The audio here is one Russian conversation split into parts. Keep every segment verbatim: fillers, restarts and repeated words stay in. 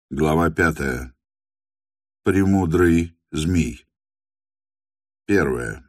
Глава пятая. Премудрый змей. Первое.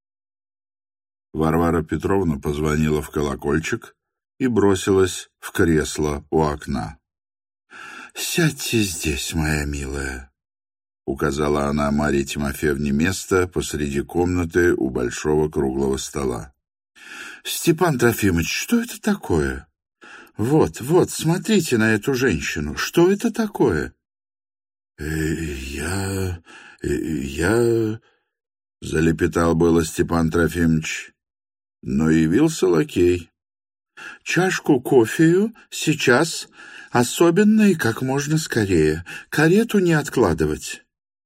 Варвара Петровна позвонила в колокольчик и бросилась в кресло у окна. «Сядьте здесь, моя милая», — указала она Марье Тимофеевне место посреди комнаты у большого круглого стола. «Степан Трофимович, что это такое? Вот, вот, смотрите на эту женщину. Что это такое?» э, «Я... я...» — залепетал было Степан Трофимович. Но явился лакей. «Чашку кофею сейчас, особенно и как можно скорее. Карету не откладывать».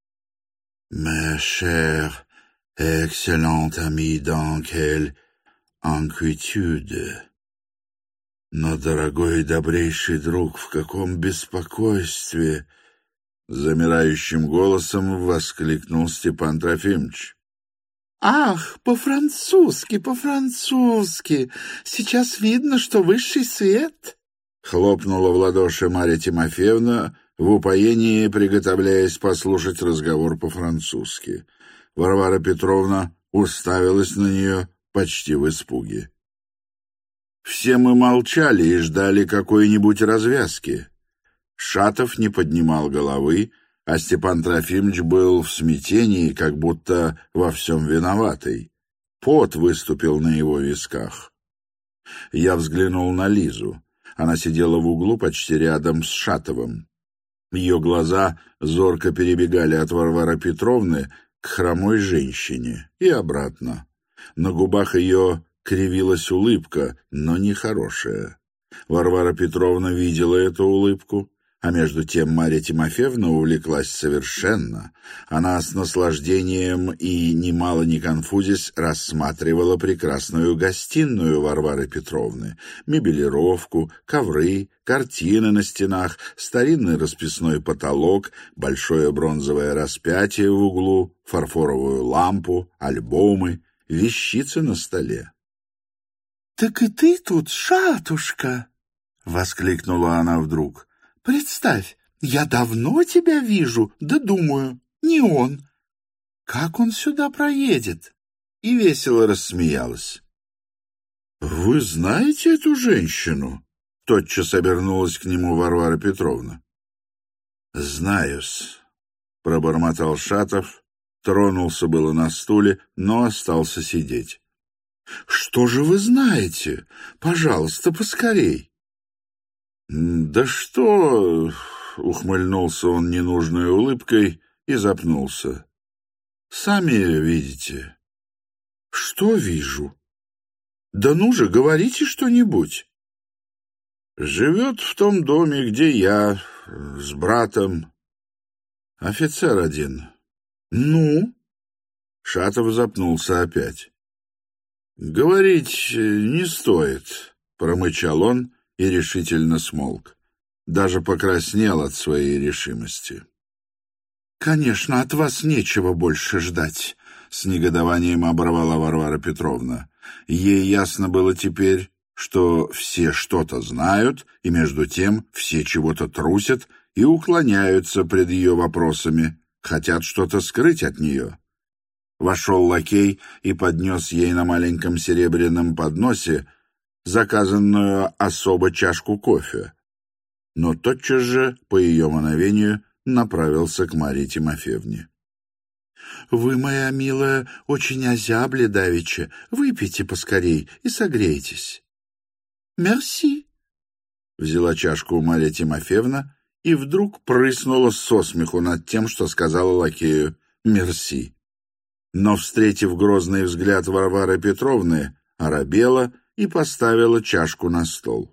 «Ma chère, excellente amie, dans quelle inquiétude!» «Но, дорогой и добрейший друг, в каком беспокойстве!» — замирающим голосом воскликнул Степан Трофимович. «Ах, по-французски, по-французски! Сейчас видно, что высший свет!» — хлопнула в ладоши Марья Тимофеевна, в упоении приготовляясь послушать разговор по-французски. Варвара Петровна уставилась на нее почти в испуге. Все мы молчали и ждали какой-нибудь развязки. Шатов не поднимал головы, а Степан Трофимович был в смятении, как будто во всем виноватый. Пот выступил на его висках. Я взглянул на Лизу. Она сидела в углу почти рядом с Шатовым. Ее глаза зорко перебегали от Варвары Петровны к хромой женщине и обратно. На губах ее кривилась улыбка, но нехорошая. Варвара Петровна видела эту улыбку, а между тем Марья Тимофеевна увлеклась совершенно. Она с наслаждением и, немало не конфузясь, рассматривала прекрасную гостиную Варвары Петровны, мебелировку, ковры, картины на стенах, старинный расписной потолок, большое бронзовое распятие в углу, фарфоровую лампу, альбомы, вещицы на столе. «Так и ты тут, шатушка!» — воскликнула она вдруг. «Представь, я давно тебя вижу, да думаю, не он. Как он сюда проедет?» И весело рассмеялась. «Вы знаете эту женщину?» — тотчас обернулась к нему Варвара Петровна. «Знаю-с», — пробормотал Шатов, тронулся было на стуле, но остался сидеть. «Что же вы знаете? Пожалуйста, поскорей!» «Да что...» — ухмыльнулся он ненужной улыбкой и запнулся. «Сами видите». «Что вижу?» «Да ну же, говорите что-нибудь». «Живет в том доме, где я, с братом. Офицер один». «Ну?» Шатов запнулся опять. «Говорить не стоит», — промычал он и решительно смолк. Даже покраснел от своей решимости. «Конечно, от вас нечего больше ждать», — с негодованием оборвала Варвара Петровна. Ей ясно было теперь, что все что-то знают, и между тем все чего-то трусят и уклоняются пред ее вопросами, хотят что-то скрыть от нее. Вошел лакей и поднес ей на маленьком серебряном подносе заказанную особо чашку кофе, но тотчас же, по ее мановению, направился к Марье Тимофеевне. «Вы, моя милая, очень озябли давеча. Выпейте поскорей и согрейтесь». «Мерси», — взяла чашку Марья Тимофеевна и вдруг прыснула со смеху над тем, что сказала лакею «мерси». Но, встретив грозный взгляд Варвары Петровны, оробела и поставила чашку на стол.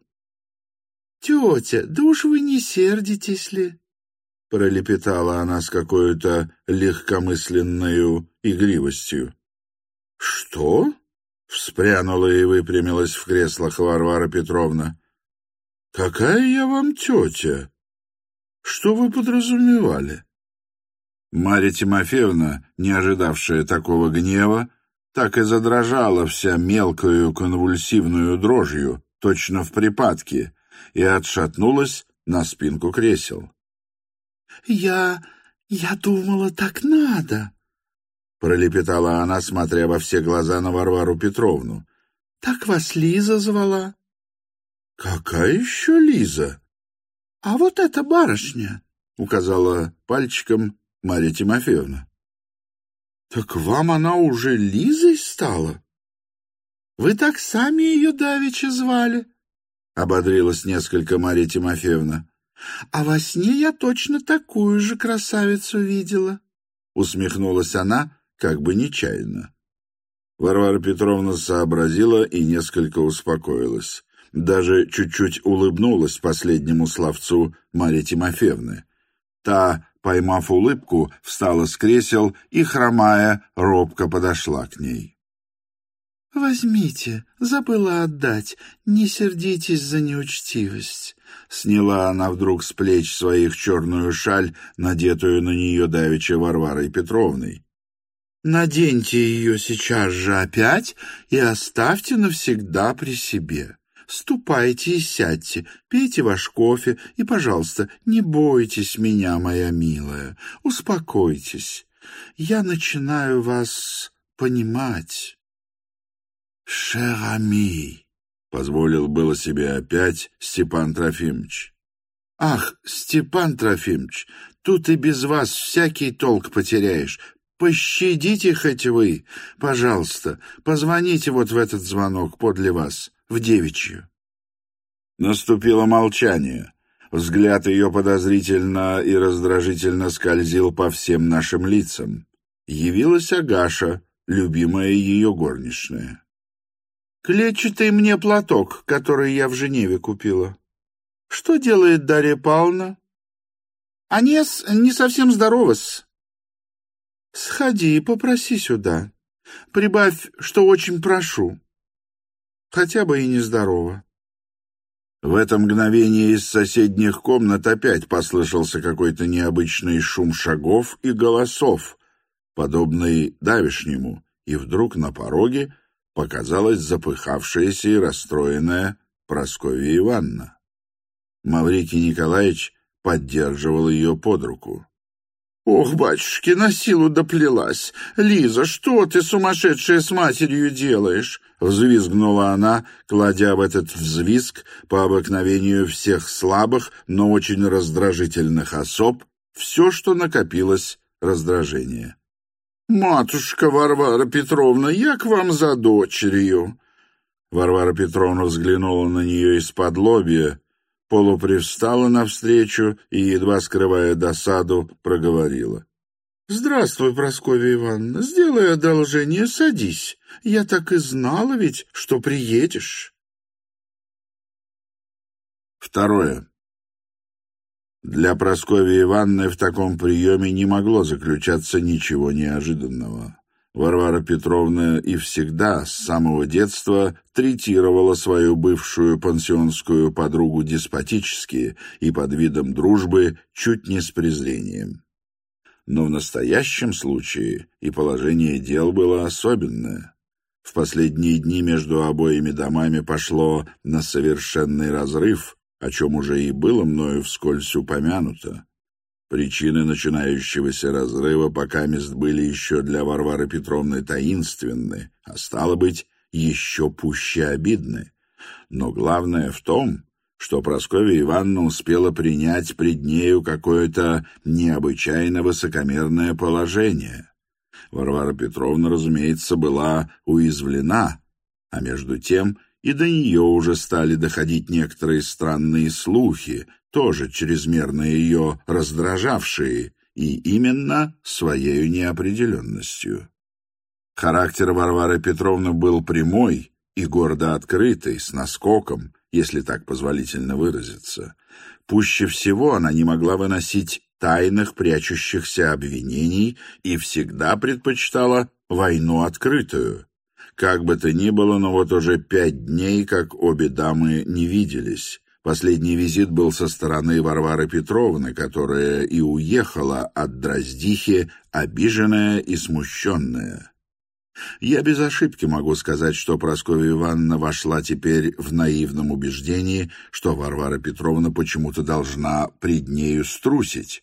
«Тетя, да уж вы не сердитесь ли?» — пролепетала она с какой-то легкомысленною игривостью. «Что?» — вспрянула и выпрямилась в креслах Варвара Петровна. «Какая я вам тетя? Что вы подразумевали?» Марья Тимофеевна, не ожидавшая такого гнева, так и задрожала вся мелкою конвульсивную дрожью, точно в припадке, и отшатнулась на спинку кресел. «Я... я думала, так надо», — пролепетала она, смотря во все глаза на Варвару Петровну. «Так вас Лиза звала». «Какая еще Лиза?» «А вот эта барышня», — указала пальчиком Марья Тимофеевна. «Так вам она уже Лизой стала? Вы так сами ее давеча звали», — ободрилась несколько Марья Тимофеевна. «А во сне я точно такую же красавицу видела», — усмехнулась она, как бы нечаянно. Варвара Петровна сообразила и несколько успокоилась. Даже чуть-чуть улыбнулась последнему словцу Марьи Тимофеевны. Та, поймав улыбку, встала с кресел и, хромая, робко подошла к ней. «Возьмите, забыла отдать, не сердитесь за неучтивость». Сняла она вдруг с плеч своих черную шаль, надетую на нее давеча Варварой Петровной. «Наденьте ее сейчас же опять и оставьте навсегда при себе. Ступайте и сядьте, пейте ваш кофе и, пожалуйста, не бойтесь меня, моя милая, успокойтесь. Я начинаю вас понимать». «Шер ами», — позволил было себе опять Степан Трофимович. «Ах, Степан Трофимович, тут и без вас всякий толк потеряешь. Пощадите хоть вы, пожалуйста, позвоните вот в этот звонок подле вас, в девичью». Наступило молчание. Взгляд ее подозрительно и раздражительно скользил по всем нашим лицам. Явилась Агаша, любимая ее горничная. «Клетчатый мне платок, который я в Женеве купила. Что делает Дарья Павловна?» «Анес не совсем здорова-с». «Сходи и попроси сюда. Прибавь, что очень прошу. Хотя бы и нездорова». В это мгновение из соседних комнат опять послышался какой-то необычный шум шагов и голосов, подобный давешнему, и вдруг на пороге показалась запыхавшаяся и расстроенная Прасковья Ивановна. Маврикий Николаевич поддерживал ее под руку. «Ох, батюшки, на силу доплелась! Лиза, что ты, сумасшедшая, с матерью делаешь?» — взвизгнула она, кладя в этот взвизг по обыкновению всех слабых, но очень раздражительных особ все, что накопилось раздражение. «Матушка Варвара Петровна, я к вам за дочерью!» Варвара Петровна взглянула на нее из-под лобья, полупривстала навстречу и, едва скрывая досаду, проговорила. «Здравствуй, Прасковья Ивановна, сделай одолжение, садись. Я так и знала ведь, что приедешь». Второе. Для Прасковьи Ивановны в таком приеме не могло заключаться ничего неожиданного. Варвара Петровна и всегда, с самого детства, третировала свою бывшую пансионскую подругу деспотически и под видом дружбы чуть не с презрением. Но в настоящем случае и положение дел было особенное. В последние дни между обоими домами пошло на совершенный разрыв, о чем уже и было мною вскользь упомянуто. Причины начинающегося разрыва покамест были еще для Варвары Петровны таинственны, а стало быть, еще пуще обидны. Но главное в том, что Прасковья Ивановна успела принять пред нею какое-то необычайно высокомерное положение. Варвара Петровна, разумеется, была уязвлена, а между тем и до нее уже стали доходить некоторые странные слухи, тоже чрезмерно ее раздражавшие, и именно своею неопределенностью. Характер Варвары Петровны был прямой и гордо открытый, с наскоком, если так позволительно выразиться. Пуще всего она не могла выносить тайных прячущихся обвинений и всегда предпочитала войну открытую. Как бы то ни было, но вот уже пять дней, как обе дамы не виделись. Последний визит был со стороны Варвары Петровны, которая и уехала от Дроздихи, обиженная и смущенная. Я без ошибки могу сказать, что Прасковья Ивановна вошла теперь в наивном убеждении, что Варвара Петровна почему-то должна пред нею струсить.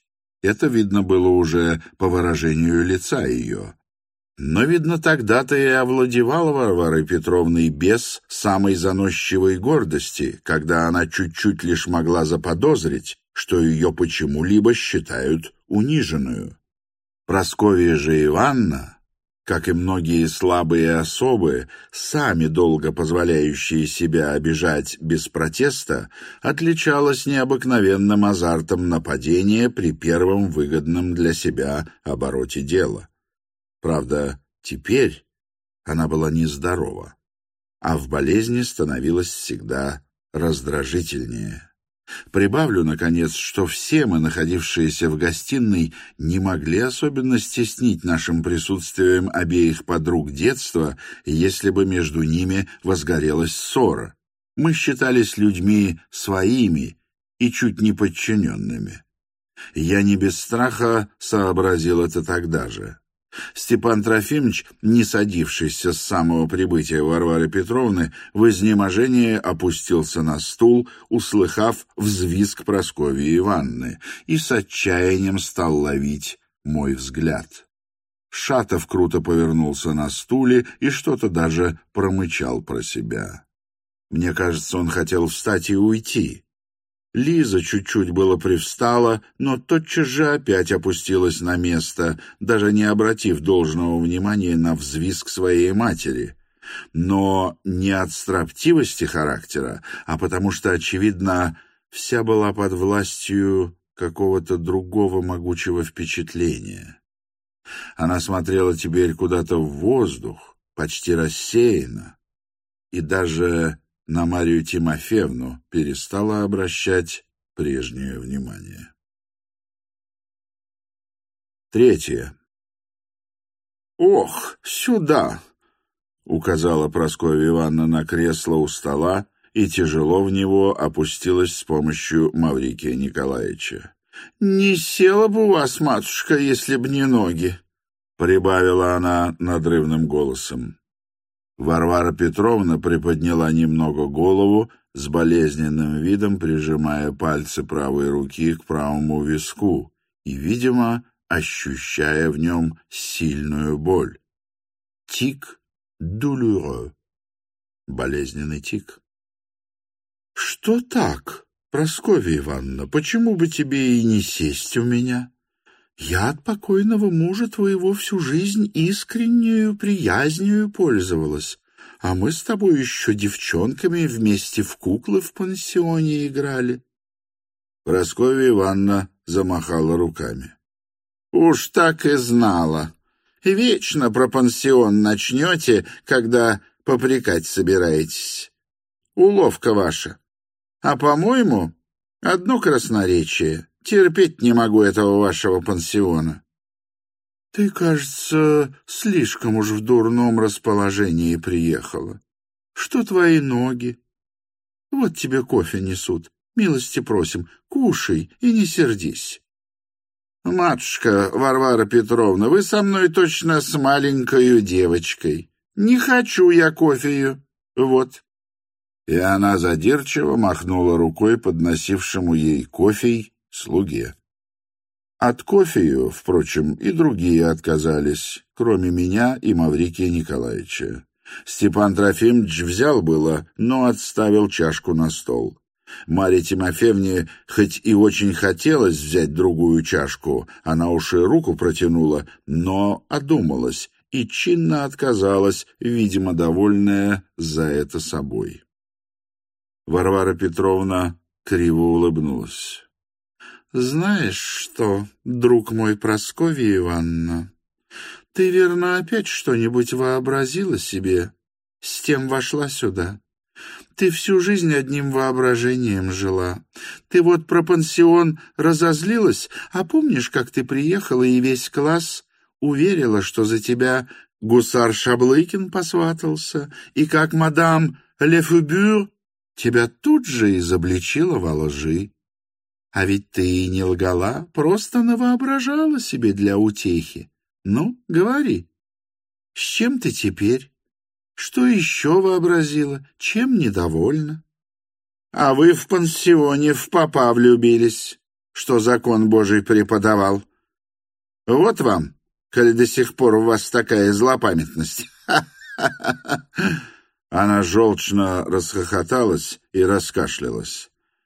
Это видно было уже по выражению лица ее. Но, видно, тогда-то и овладевал Варварой Петровной бес самой заносчивой гордости, когда она чуть-чуть лишь могла заподозрить, что ее почему-либо считают униженную. Прасковья же Ивановна, как и многие слабые особы, сами долго позволяющие себя обижать без протеста, отличалась необыкновенным азартом нападения при первом выгодном для себя обороте дела. Правда, теперь она была нездорова, а в болезни становилась всегда раздражительнее. Прибавлю, наконец, что все мы, находившиеся в гостиной, не могли особенно стеснить нашим присутствием обеих подруг детства, если бы между ними возгорелась ссора. Мы считались людьми своими и чуть не подчиненными. Я не без страха сообразил это тогда же. Степан Трофимович, не садившийся с самого прибытия Варвары Петровны, в изнеможении опустился на стул, услыхав взвизг Прасковьи Ивановны, и с отчаянием стал ловить мой взгляд. Шатов круто повернулся на стуле и что-то даже промычал про себя. Мне кажется, он хотел встать и уйти. Лиза чуть-чуть было привстала, но тотчас же опять опустилась на место, даже не обратив должного внимания на взвизг своей матери. Но не от строптивости характера, а потому что, очевидно, вся была под властью какого-то другого могучего впечатления. Она смотрела теперь куда-то в воздух, почти рассеянно, и даже на Марию Тимофеевну перестала обращать прежнее внимание. Третье. «Ох, сюда!» — указала Прасковья Ивановна на кресло у стола и тяжело в него опустилась с помощью Маврикия Николаевича. «Не села бы у вас, матушка, если б не ноги!» — прибавила она надрывным голосом. Варвара Петровна приподняла немного голову, с болезненным видом прижимая пальцы правой руки к правому виску и, видимо, ощущая в нем сильную боль. Тик douloureux. Болезненный тик. «Что так, Прасковья Ивановна, почему бы тебе и не сесть у меня? Я от покойного мужа твоего всю жизнь искреннюю приязнью пользовалась, а мы с тобой еще девчонками вместе в куклы в пансионе играли». Прасковья Ивановна замахала руками. «Уж так и знала. Вечно про пансион начнете, когда попрекать собираетесь. Уловка ваша. А, по-моему, одно красноречие. Терпеть не могу этого вашего пансиона». «Ты, кажется, слишком уж в дурном расположении приехала. Что твои ноги? Вот тебе кофе несут. Милости просим, кушай и не сердись». «Матушка Варвара Петровна, вы со мной точно с маленькою девочкой. Не хочу я кофею. Вот». И она задирчиво махнула рукой подносившему ей кофей слуге. От кофею, впрочем, и другие отказались, кроме меня и Маврикия Николаевича. Степан Трофимович взял было, но отставил чашку на стол. Марье Тимофеевне хоть и очень хотелось взять другую чашку, она уж и руку протянула, но одумалась и чинно отказалась, видимо, довольная за это собой. Варвара Петровна криво улыбнулась. «Знаешь что, друг мой, Прасковья Ивановна, ты, верно, опять что-нибудь вообразила себе, с тем вошла сюда. Ты всю жизнь одним воображением жила. Ты вот про пансион разозлилась, а помнишь, как ты приехала и весь класс уверила, что за тебя гусар Шаблыкин посватался, и как мадам Лефебюр тебя тут же изобличила во лжи. А ведь ты и не лгала, просто навоображала себе для утехи. Ну, говори, с чем ты теперь? Что еще вообразила? Чем недовольна? А вы в пансионе в попа влюбились. что закон Божий преподавал. Вот вам, коли до сих пор у вас такая злопамятность. Она желчно расхохоталась и раскашлялась.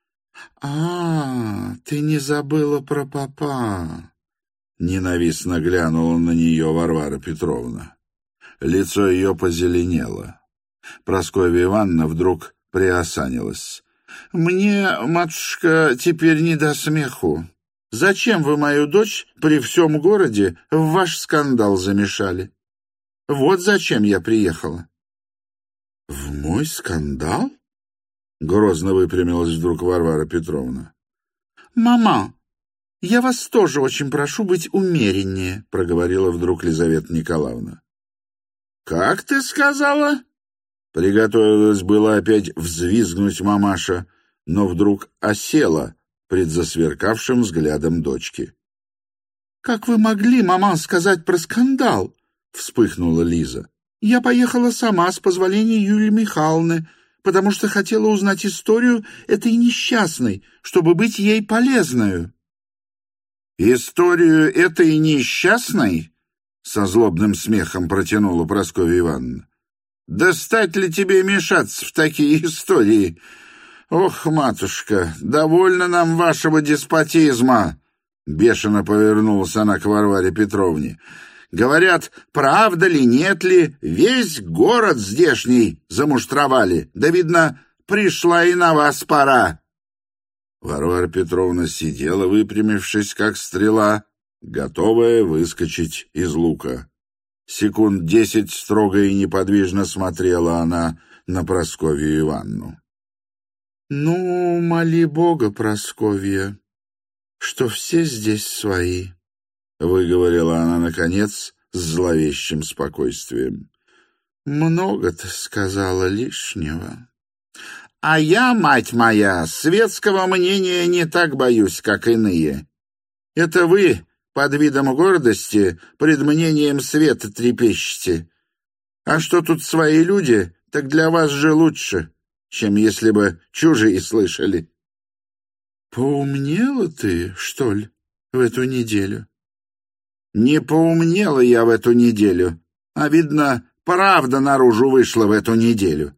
«А, ты не забыла про папа!» Ненавистно глянула на нее Варвара Петровна. Лицо ее позеленело. Прасковья Ивановна вдруг приосанилась. «Мне, матушка, теперь не до смеху. Зачем вы мою дочь при всем городе в ваш скандал замешали? Вот зачем я приехала». «В мой скандал?» — грозно выпрямилась вдруг Варвара Петровна. «Мама, я вас тоже очень прошу быть умереннее», — проговорила вдруг Лизавета Николаевна. «Как ты сказала?» Приготовилась была опять взвизгнуть мамаша, но вдруг осела пред засверкавшим взглядом дочки. «Как вы могли, мама, сказать про скандал?» — вспыхнула Лиза. «Я поехала сама с позволения Юлии Михайловны, потому что хотела узнать историю этой несчастной, чтобы быть ей полезною». «Историю этой несчастной?» — со злобным смехом протянула Прасковья Ивановна. «Да стать ли тебе мешаться в такие истории? Ох, матушка, довольно нам вашего деспотизма!» Бешено повернулась она к Варваре Петровне. «Говорят, правда ли, нет ли, весь город здешний замуштровали. Да, видно, пришла и на вас пора». Варвара Петровна сидела, выпрямившись, как стрела, готовая выскочить из лука. Секунд десять строго и неподвижно смотрела она на Прасковью Ивановну. «Ну, моли Бога, Прасковья, что все здесь свои», — выговорила она, наконец, с зловещим спокойствием. «Много ты сказала лишнего». «А я, мать моя, светского мнения не так боюсь, как иные. Это вы под видом гордости пред мнением света трепещете. А что тут свои люди, так для вас же лучше, чем если бы чужие слышали». «Поумнела ты, что ли, в эту неделю?» «Не поумнела я в эту неделю, а, видно, правда наружу вышла в эту неделю».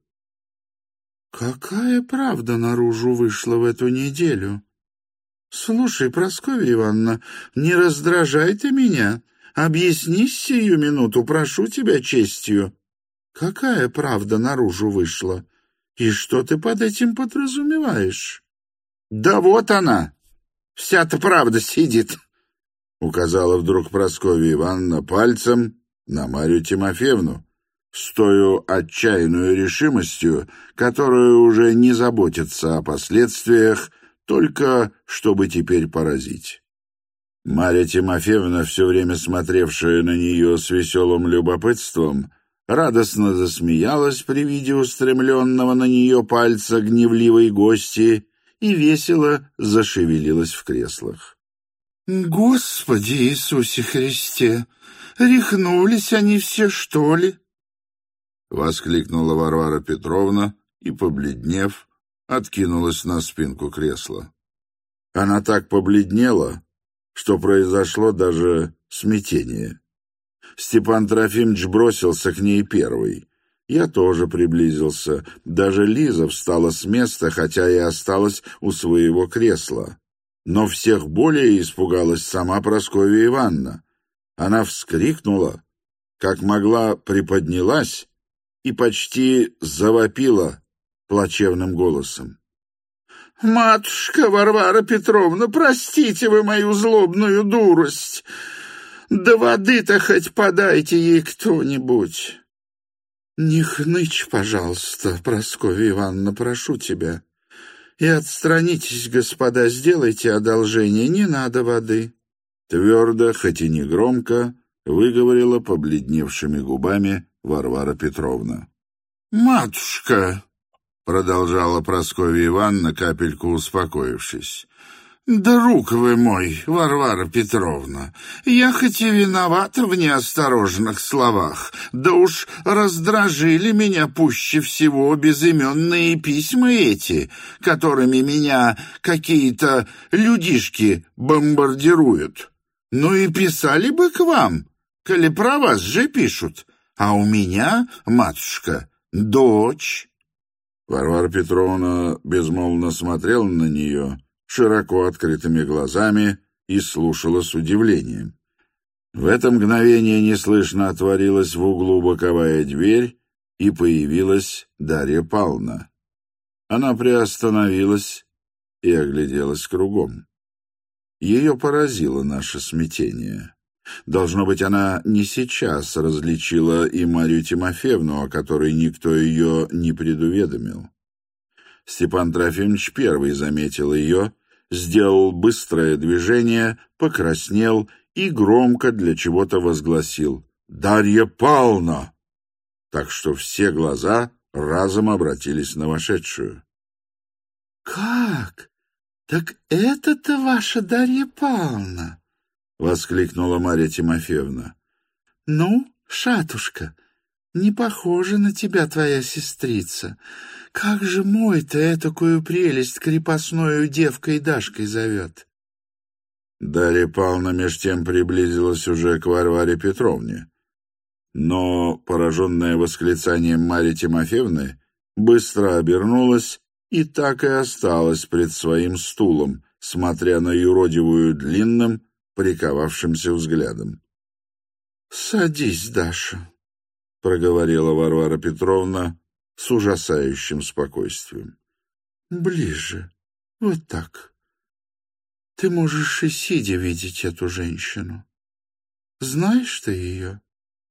«Какая правда наружу вышла в эту неделю? Слушай, Прасковья Ивановна, не раздражай ты меня. Объяснись сию минуту, прошу тебя честью. Какая правда наружу вышла? И что ты под этим подразумеваешь?» «Да вот она, вся-то правда сидит», — указала вдруг Прасковья Ивановна пальцем на Марью Тимофеевну, с тою отчаянную решимостью, которая уже не заботится о последствиях, только чтобы теперь поразить. Марья Тимофеевна, все время смотревшая на нее с веселым любопытством, радостно засмеялась при виде устремленного на нее пальца гневливой гости и весело зашевелилась в креслах. «Господи Иисусе Христе! Рехнулись они все, что ли?» — воскликнула Варвара Петровна и, побледнев, откинулась на спинку кресла. Она так побледнела, что произошло даже смятение. Степан Трофимович бросился к ней первый. Я тоже приблизился. Даже Лиза встала с места, хотя и осталась у своего кресла. Но всех более испугалась сама Прасковья Ивановна. Она вскрикнула, как могла приподнялась и почти завопила плачевным голосом. «Матушка Варвара Петровна, простите вы мою злобную дурость! Да воды-то хоть подайте ей кто-нибудь!» «Не хнычь, пожалуйста, Прасковья Ивановна, прошу тебя. И отстранитесь, господа, сделайте одолжение, не надо воды». Твердо, хоть и не громко, выговорила побледневшими губами Варвара Петровна. «Матушка!» — продолжала Прасковья Ивановна, капельку успокоившись. «Друг вы мой, Варвара Петровна, я хоть и виновата в неосторожных словах, да уж раздражили меня пуще всего безыменные письма эти, которыми меня какие-то людишки бомбардируют. Ну и писали бы к вам, коли про вас же пишут, а у меня, матушка, дочь». Варвара Петровна безмолвно смотрела на нее широко открытыми глазами и слушала с удивлением. В это мгновение неслышно отворилась в углу боковая дверь, и появилась Дарья Павловна. Она приостановилась и огляделась кругом. Ее поразило наше смятение. Должно быть, она не сейчас различила и Марью Тимофеевну, о которой никто ее не предуведомил. Степан Трофимович первый заметил ее, сделал быстрое движение, покраснел и громко для чего-то возгласил: «Дарья Павловна!» Так что все глаза разом обратились на вошедшую. «Как? Так это-то ваша Дарья Павловна!» — воскликнула Марья Тимофеевна. «Ну, шатушка, не похожа на тебя твоя сестрица. Как же мой-то этакую прелесть крепостною девкой Дашкой зовет?» Дарья Павловна меж тем приблизилась уже к Варваре Петровне. Но, пораженная восклицанием Марьи Тимофеевны, быстро обернулась и так и осталась пред своим стулом, смотря на юродивую длинным, приковавшимся взглядом. «Садись, Даша», — проговорила Варвара Петровна с ужасающим спокойствием. «Ближе, вот так. Ты можешь и сидя видеть эту женщину. Знаешь ты ее?»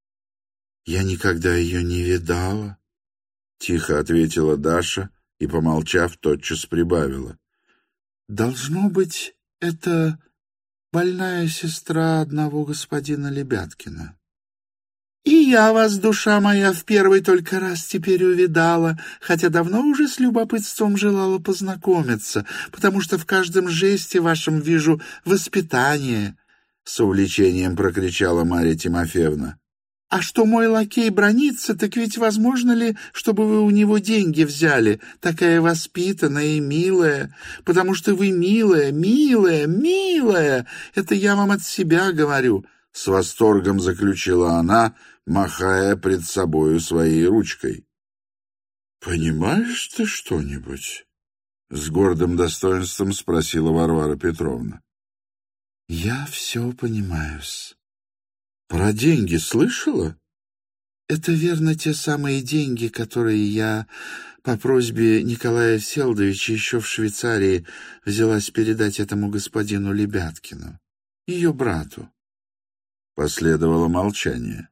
«Я никогда ее не видала», — тихо ответила Даша и, помолчав, тотчас прибавила. «Должно быть, это больная сестра одного господина Лебяткина». «И я вас, душа моя, в первый только раз теперь увидала, хотя давно уже с любопытством желала познакомиться, потому что в каждом жесте вашем вижу воспитание», — с увлечением прокричала Марья Тимофеевна. «А что мой лакей бранится, так ведь возможно ли, чтобы вы у него деньги взяли, такая воспитанная и милая, потому что вы милая, милая, милая, это я вам от себя говорю», — с восторгом заключила она, махая пред собою своей ручкой. «Понимаешь ты что-нибудь?» — с гордым достоинством спросила Варвара Петровна. «Я все понимаю-с». «Про деньги слышала?» «Это верно те самые деньги, которые я по просьбе Николая Всеволодовича еще в Швейцарии взялась передать этому господину Лебяткину, ее брату». Последовало молчание.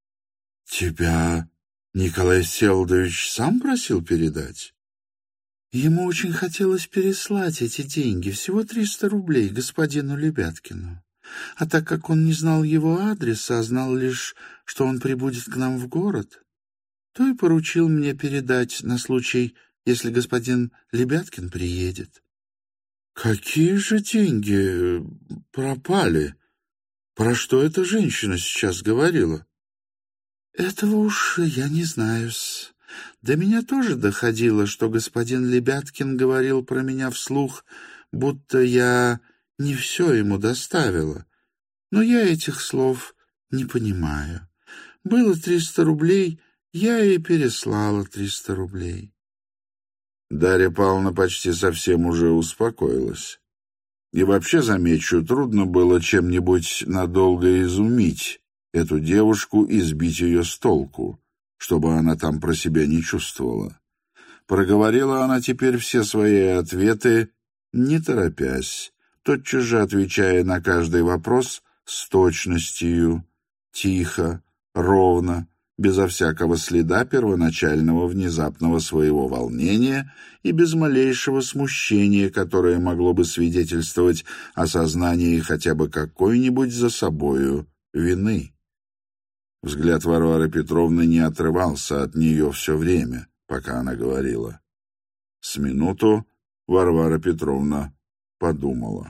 «Тебя Николай Всеволодович сам просил передать?» «Ему очень хотелось переслать эти деньги, всего триста рублей, господину Лебяткину. А так как он не знал его адреса, а знал лишь, что он прибудет к нам в город, то и поручил мне передать на случай, если господин Лебяткин приедет». «Какие же деньги пропали? Про что эта женщина сейчас говорила?» «Этого уж я не знаю-с. До меня тоже доходило, что господин Лебяткин говорил про меня вслух, будто я не все ему доставила. Но я этих слов не понимаю. Было триста рублей, я и переслала триста рублей». Дарья Павловна почти совсем уже успокоилась. И вообще, замечу, трудно было чем-нибудь надолго изумить эту девушку и сбить ее с толку, чтобы она там про себя не чувствовала. Проговорила она теперь все свои ответы, не торопясь, тотчас же отвечая на каждый вопрос с точностью, тихо, ровно, безо всякого следа первоначального внезапного своего волнения и без малейшего смущения, которое могло бы свидетельствовать о сознании хотя бы какой-нибудь за собою вины. Взгляд Варвары Петровны не отрывался от нее все время, пока она говорила. С минуту Варвара Петровна подумала.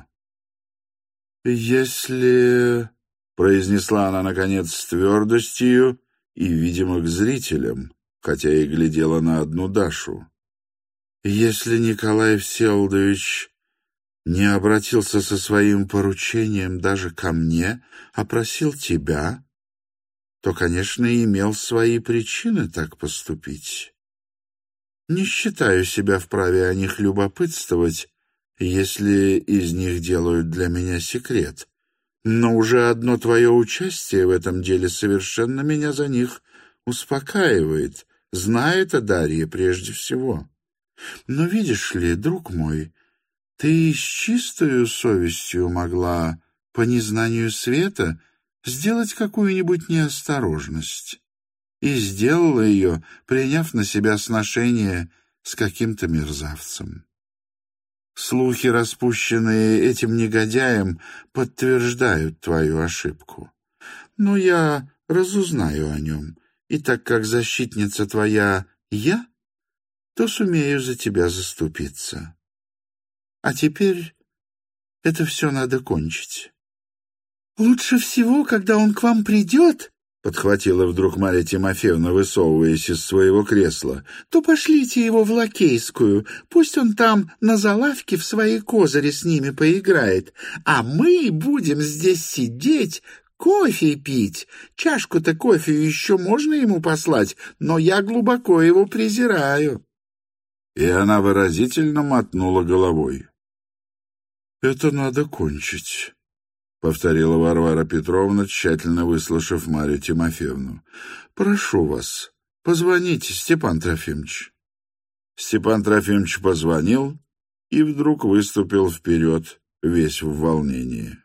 «Если...» — произнесла она, наконец, с твердостью и, видимо, к зрителям, хотя и глядела на одну Дашу. «Если Николай Всеволодович не обратился со своим поручением даже ко мне, а просил тебя, то, конечно, имел свои причины так поступить. Не считаю себя вправе о них любопытствовать, если из них делают для меня секрет, но уже одно твое участие в этом деле совершенно меня за них успокаивает, зная это Дарья прежде всего. Но видишь ли, друг мой, ты с чистою совестью могла, по незнанию света, сделать какую-нибудь неосторожность, и сделала ее, приняв на себя сношение с каким-то мерзавцем. Слухи, распущенные этим негодяем, подтверждают твою ошибку. Но я разузнаю о нем, и так как защитница твоя я, то сумею за тебя заступиться. А теперь это все надо кончить». «Лучше всего, когда он к вам придет, — подхватила вдруг Марья Тимофеевна, высовываясь из своего кресла, — то пошлите его в Лакейскую, пусть он там на залавке в свои козыри с ними поиграет, а мы будем здесь сидеть, кофе пить. Чашку-то кофе еще можно ему послать, но я глубоко его презираю». И она выразительно мотнула головой. «Это надо кончить», — повторила Варвара Петровна, тщательно выслушав Марью Тимофеевну. «Прошу вас, позвоните, Степан Трофимович». Степан Трофимович позвонил и вдруг выступил вперед, весь в волнении.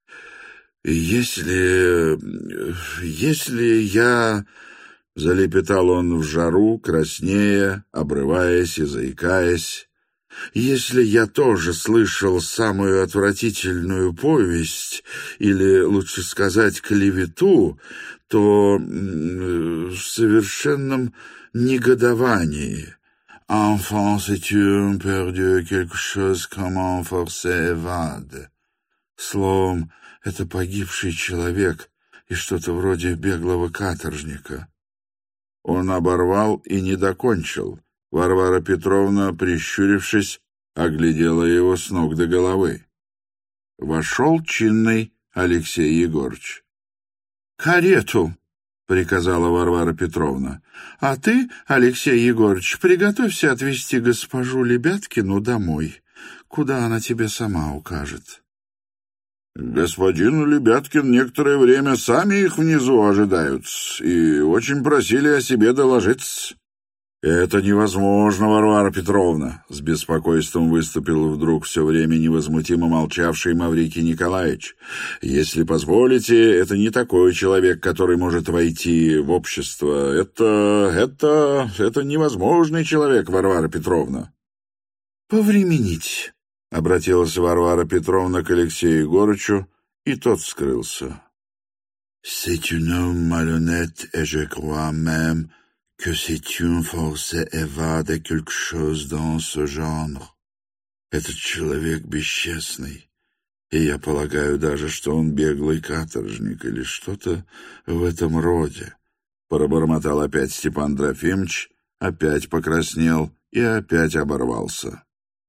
«Если... если я...» — залепетал он в жару, краснея, обрываясь и заикаясь. «Если я тоже слышал самую отвратительную повесть, или, лучше сказать, клевету, то в совершенном негодовании. Enfant, si tu perdu quelque chose, comment forcer évade?» Словом, это погибший человек и что-то вроде беглого каторжника. Он оборвал и не докончил. Варвара Петровна, прищурившись, оглядела его с ног до головы. Вошел чинный Алексей Егорыч. «Карету!» — приказала Варвара Петровна. «А ты, Алексей Егорыч, приготовься отвезти госпожу Лебяткину домой, куда она тебе сама укажет». «Господин Лебяткин некоторое время сами их внизу ожидают и очень просили о себе доложиться». «Это невозможно, Варвара Петровна», — с беспокойством выступил вдруг все время невозмутимо молчавший Маврикий Николаевич. «Если позволите, это не такой человек, который может войти в общество. Это... это... это невозможный человек, Варвара Петровна». «Повременить», — обратилась Варвара Петровна к Алексею Егорычу, и тот скрылся. «C'est un homme malhonnête, et je crois même que c'est une force évade quelque chose dans ce genre». Этот человек бесчестный, и я полагаю даже, что он беглый каторжник или что-то в этом роде. Пробормотал опять Степан Трофимович, опять покраснел и опять оборвался.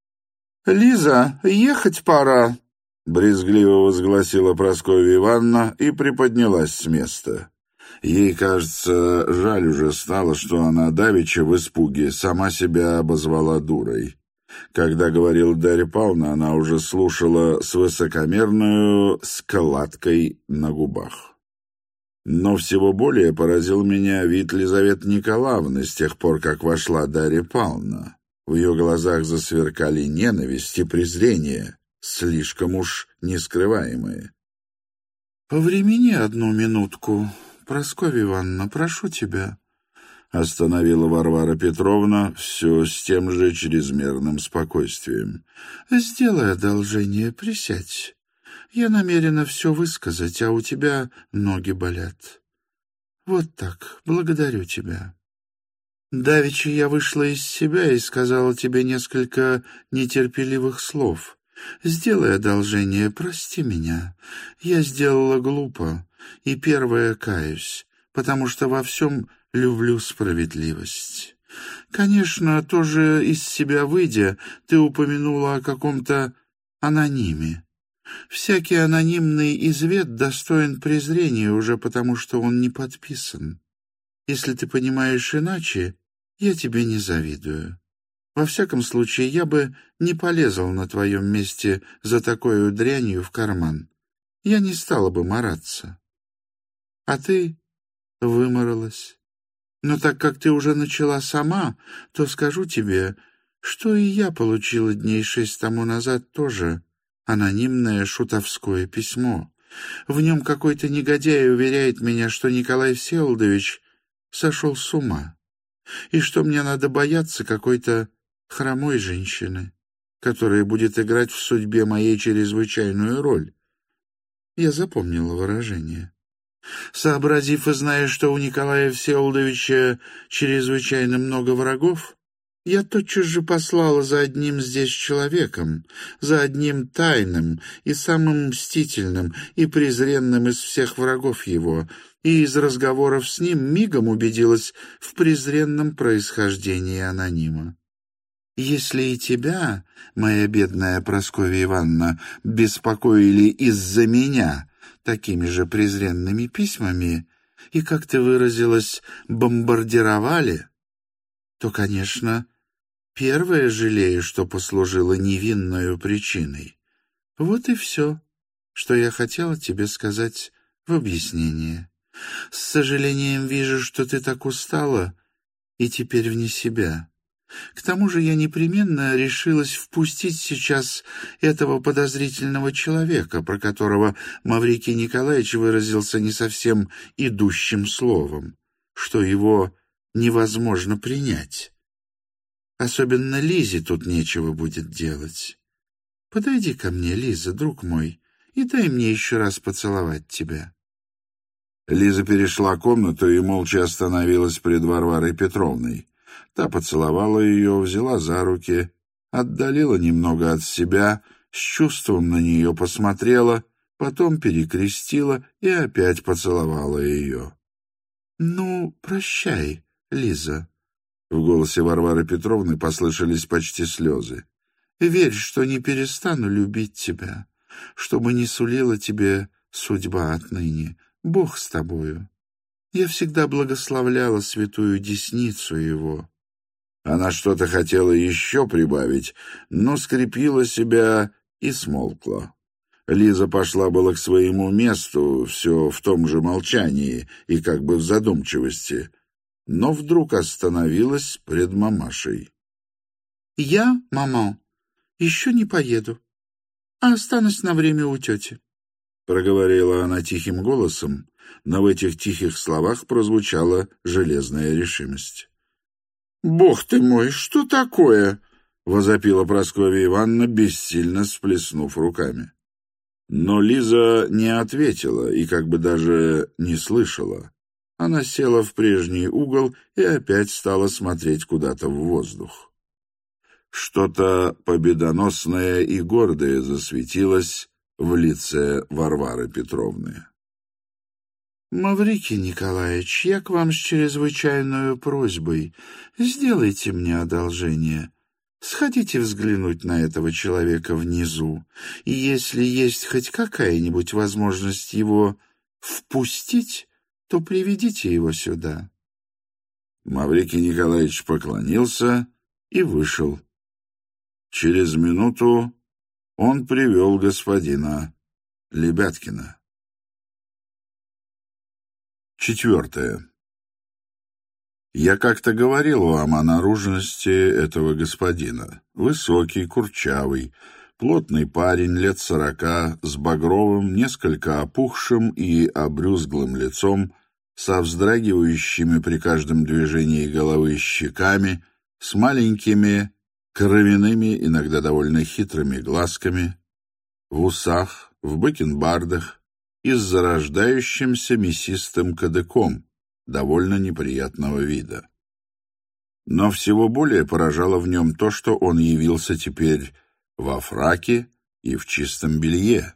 «Лиза, ехать пора», — брезгливо возгласила Прасковья Ивановна и приподнялась с места. Ей, кажется, жаль уже стало, что она давеча в испуге сама себя обозвала дурой. Когда говорил Дарья Павловна, она уже слушала с высокомерную складкой на губах. Но всего более поразил меня вид Лизаветы Николаевны с тех пор, как вошла Дарья Павловна. В ее глазах засверкали ненависть и презрение, слишком уж нескрываемые. «Повремени одну минутку, Прасковья Ивановна, прошу тебя», — остановила Варвара Петровна все с тем же чрезмерным спокойствием. «Сделай одолжение, присядь. Я намерена все высказать, а у тебя ноги болят. Вот так, благодарю тебя. Давеча я вышла из себя и сказала тебе несколько нетерпеливых слов. Сделай одолжение, прости меня. Я сделала глупо, и первая каюсь, потому что во всем люблю справедливость. Конечно, тоже из себя выйдя, ты упомянула о каком-то анониме. Всякий анонимный извет достоин презрения уже потому, что он не подписан. Если ты понимаешь иначе, я тебе не завидую. Во всяком случае, я бы не полезал на твоем месте за такой дрянью в карман. Я не стала бы мараться. А ты выморалась. Но так как ты уже начала сама, то скажу тебе, что и я получила дней шесть тому назад тоже анонимное шутовское письмо. В нем какой-то негодяй уверяет меня, что Николай Всеволодович сошел с ума, и что мне надо бояться какой-то хромой женщины, которая будет играть в судьбе моей чрезвычайную роль. Я запомнила выражение. Сообразив и зная, что у Николая Всеволодовича чрезвычайно много врагов, я тотчас же послала за одним здесь человеком, за одним тайным и самым мстительным и презренным из всех врагов его, и из разговоров с ним мигом убедилась в презренном происхождении анонима. Если и тебя, моя бедная Прасковья Ивановна, беспокоили из-за меня такими же презренными письмами и, как ты выразилась, бомбардировали, то, конечно, первое жалею, что послужило невинною причиной. Вот и все, что я хотела тебе сказать в объяснение. С сожалением вижу, что ты так устала и теперь вне себя. К тому же я непременно решилась впустить сейчас этого подозрительного человека, про которого Маврикий Николаевич выразился не совсем идущим словом, что его невозможно принять. Особенно Лизе тут нечего будет делать. Подойди ко мне, Лиза, друг мой, и дай мне еще раз поцеловать тебя. Лиза перешла комнату и молча остановилась пред Варварой Петровной. Та поцеловала ее, взяла за руки, отдалила немного от себя, с чувством на нее посмотрела, потом перекрестила и опять поцеловала ее. — Ну, прощай, Лиза. В голосе Варвары Петровны послышались почти слезы. — Верь, что не перестану любить тебя, чтобы не сулила тебе судьба отныне. Бог с тобою. Я всегда благословляла святую десницу его. Она что-то хотела еще прибавить, но скрепила себя и смолкла. Лиза пошла было к своему месту, все в том же молчании и как бы в задумчивости, но вдруг остановилась пред мамашей. — Я, мама, еще не поеду, а останусь на время у тети. — проговорила она тихим голосом, но в этих тихих словах прозвучала железная решимость. — Бог ты мой, что такое? — возопила Прасковья Ивановна, бессильно всплеснув руками. Но Лиза не ответила и как бы даже не слышала. Она села в прежний угол и опять стала смотреть куда-то в воздух. Что-то победоносное и гордое засветилось в лице Варвары Петровны. Маврикий Николаевич, я к вам с чрезвычайной просьбой. Сделайте мне одолжение. Сходите взглянуть на этого человека внизу, и если есть хоть какая-нибудь возможность его впустить, то приведите его сюда. Маврикий Николаевич поклонился и вышел. Через минуту он привел господина Лебяткина. Четвертое. Я как-то говорил вам о наружности этого господина. Высокий, курчавый, плотный парень лет сорока, с багровым, несколько опухшим и обрюзглым лицом, со вздрагивающими при каждом движении головы щеками, с маленькими, кровяными, иногда довольно хитрыми глазками, в усах, в бакенбардах и с зарождающимся мясистым кадыком, довольно неприятного вида. Но всего более поражало в нем то, что он явился теперь во фраке и в чистом белье.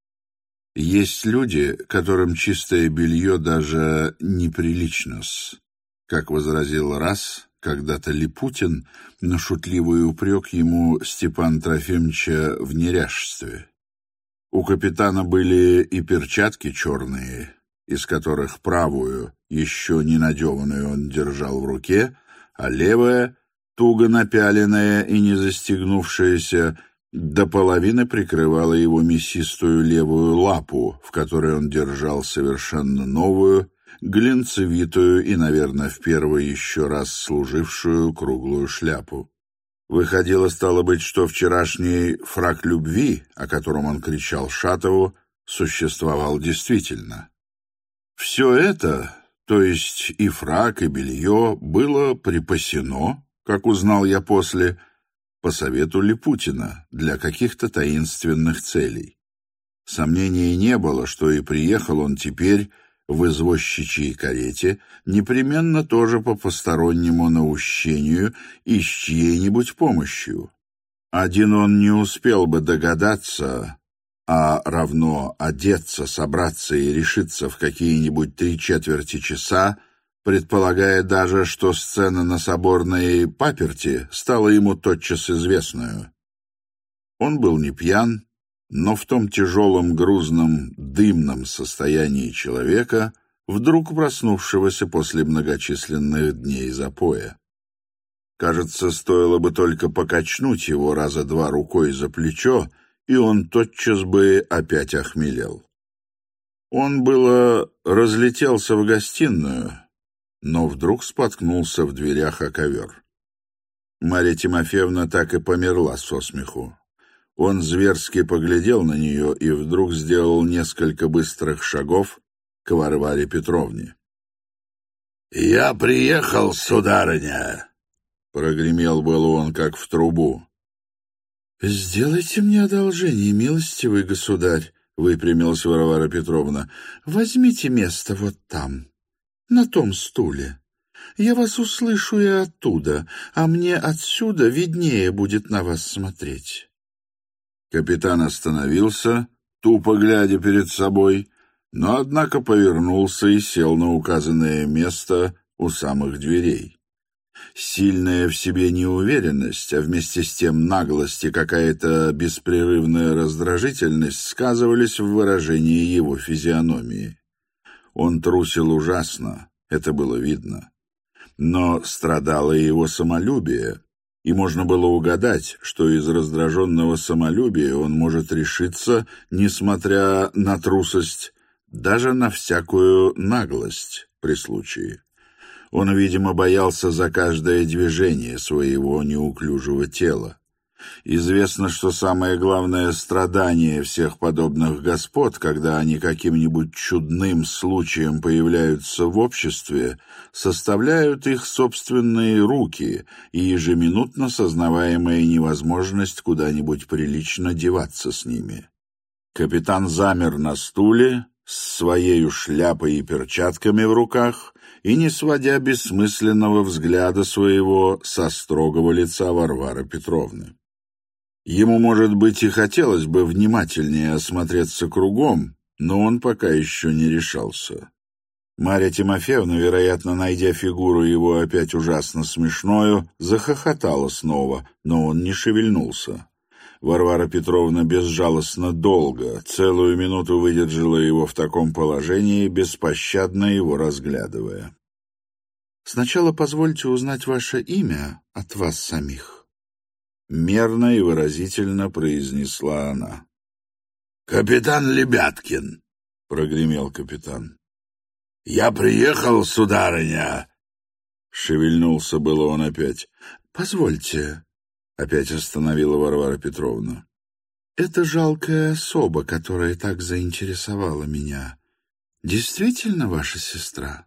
Есть люди, которым чистое белье даже неприлично-с, как возразил раз когда-то Липутин на шутливый упрек ему Степана Трофимовича в неряшестве. У капитана были и перчатки черные, из которых правую, еще не надеванную, он держал в руке, а левая, туго напяленная и не застегнувшаяся, до половины прикрывала его мясистую левую лапу, в которой он держал совершенно новую, глинцевитую и, наверное, в первый еще раз служившую круглую шляпу. Выходило, стало быть, что вчерашний фрак любви, о котором он кричал Шатову, существовал действительно. Все это, то есть и фрак, и белье, было припасено, как узнал я после, по совету Липутина, для каких-то таинственных целей. Сомнений не было, что и приехал он теперь в извозчичьей карете, непременно тоже по постороннему наущению и с чьей-нибудь помощью. Один он не успел бы догадаться, а равно одеться, собраться и решиться в какие-нибудь три четверти часа, предполагая даже, что сцена на соборной паперти стала ему тотчас известную. Он был не пьян, но в том тяжелом, грузном, дымном состоянии человека, вдруг проснувшегося после многочисленных дней запоя. Кажется, стоило бы только покачнуть его раза два рукой за плечо, и он тотчас бы опять охмелел. Он было разлетелся в гостиную, но вдруг споткнулся в дверях о ковер. Марья Тимофеевна так и померла со смеху. Он зверски поглядел на нее и вдруг сделал несколько быстрых шагов к Варваре Петровне. «Я приехал, сударыня!» — прогремел был он, как в трубу. «Сделайте мне одолжение, милостивый государь», — выпрямилась Варвара Петровна. «Возьмите место вот там, на том стуле. Я вас услышу и оттуда, а мне отсюда виднее будет на вас смотреть». Капитан остановился, тупо глядя перед собой, но, однако, повернулся и сел на указанное место у самых дверей. Сильная в себе неуверенность, а вместе с тем наглость и какая-то беспрерывная раздражительность сказывались в выражении его физиономии. Он трусил ужасно, это было видно. Но страдало и его самолюбие, и можно было угадать, что из раздраженного самолюбия он может решиться, несмотря на трусость, даже на всякую наглость при случае. Он, видимо, боялся за каждое движение своего неуклюжего тела. Известно, что самое главное страдание всех подобных господ, когда они каким-нибудь чудным случаем появляются в обществе, составляют их собственные руки и ежеминутно сознаваемая невозможность куда-нибудь прилично деваться с ними. Капитан замер на стуле с своею шляпой и перчатками в руках и не сводя бессмысленного взгляда своего со строгого лица Варвары Петровны. Ему, может быть, и хотелось бы внимательнее осмотреться кругом, но он пока еще не решался. Марья Тимофеевна, вероятно, найдя фигуру его опять ужасно смешною, захохотала снова, но он не шевельнулся. Варвара Петровна безжалостно долго, целую минуту выдержала его в таком положении, беспощадно его разглядывая. «Сначала позвольте узнать ваше имя от вас самих», — мерно и выразительно произнесла она. «Капитан Лебяткин», — прогремел капитан. «Я приехал, сударыня!» Шевельнулся было он опять. «Позвольте», — опять остановила Варвара Петровна. «Это жалкая особа, которая так заинтересовала меня, действительно ваша сестра?»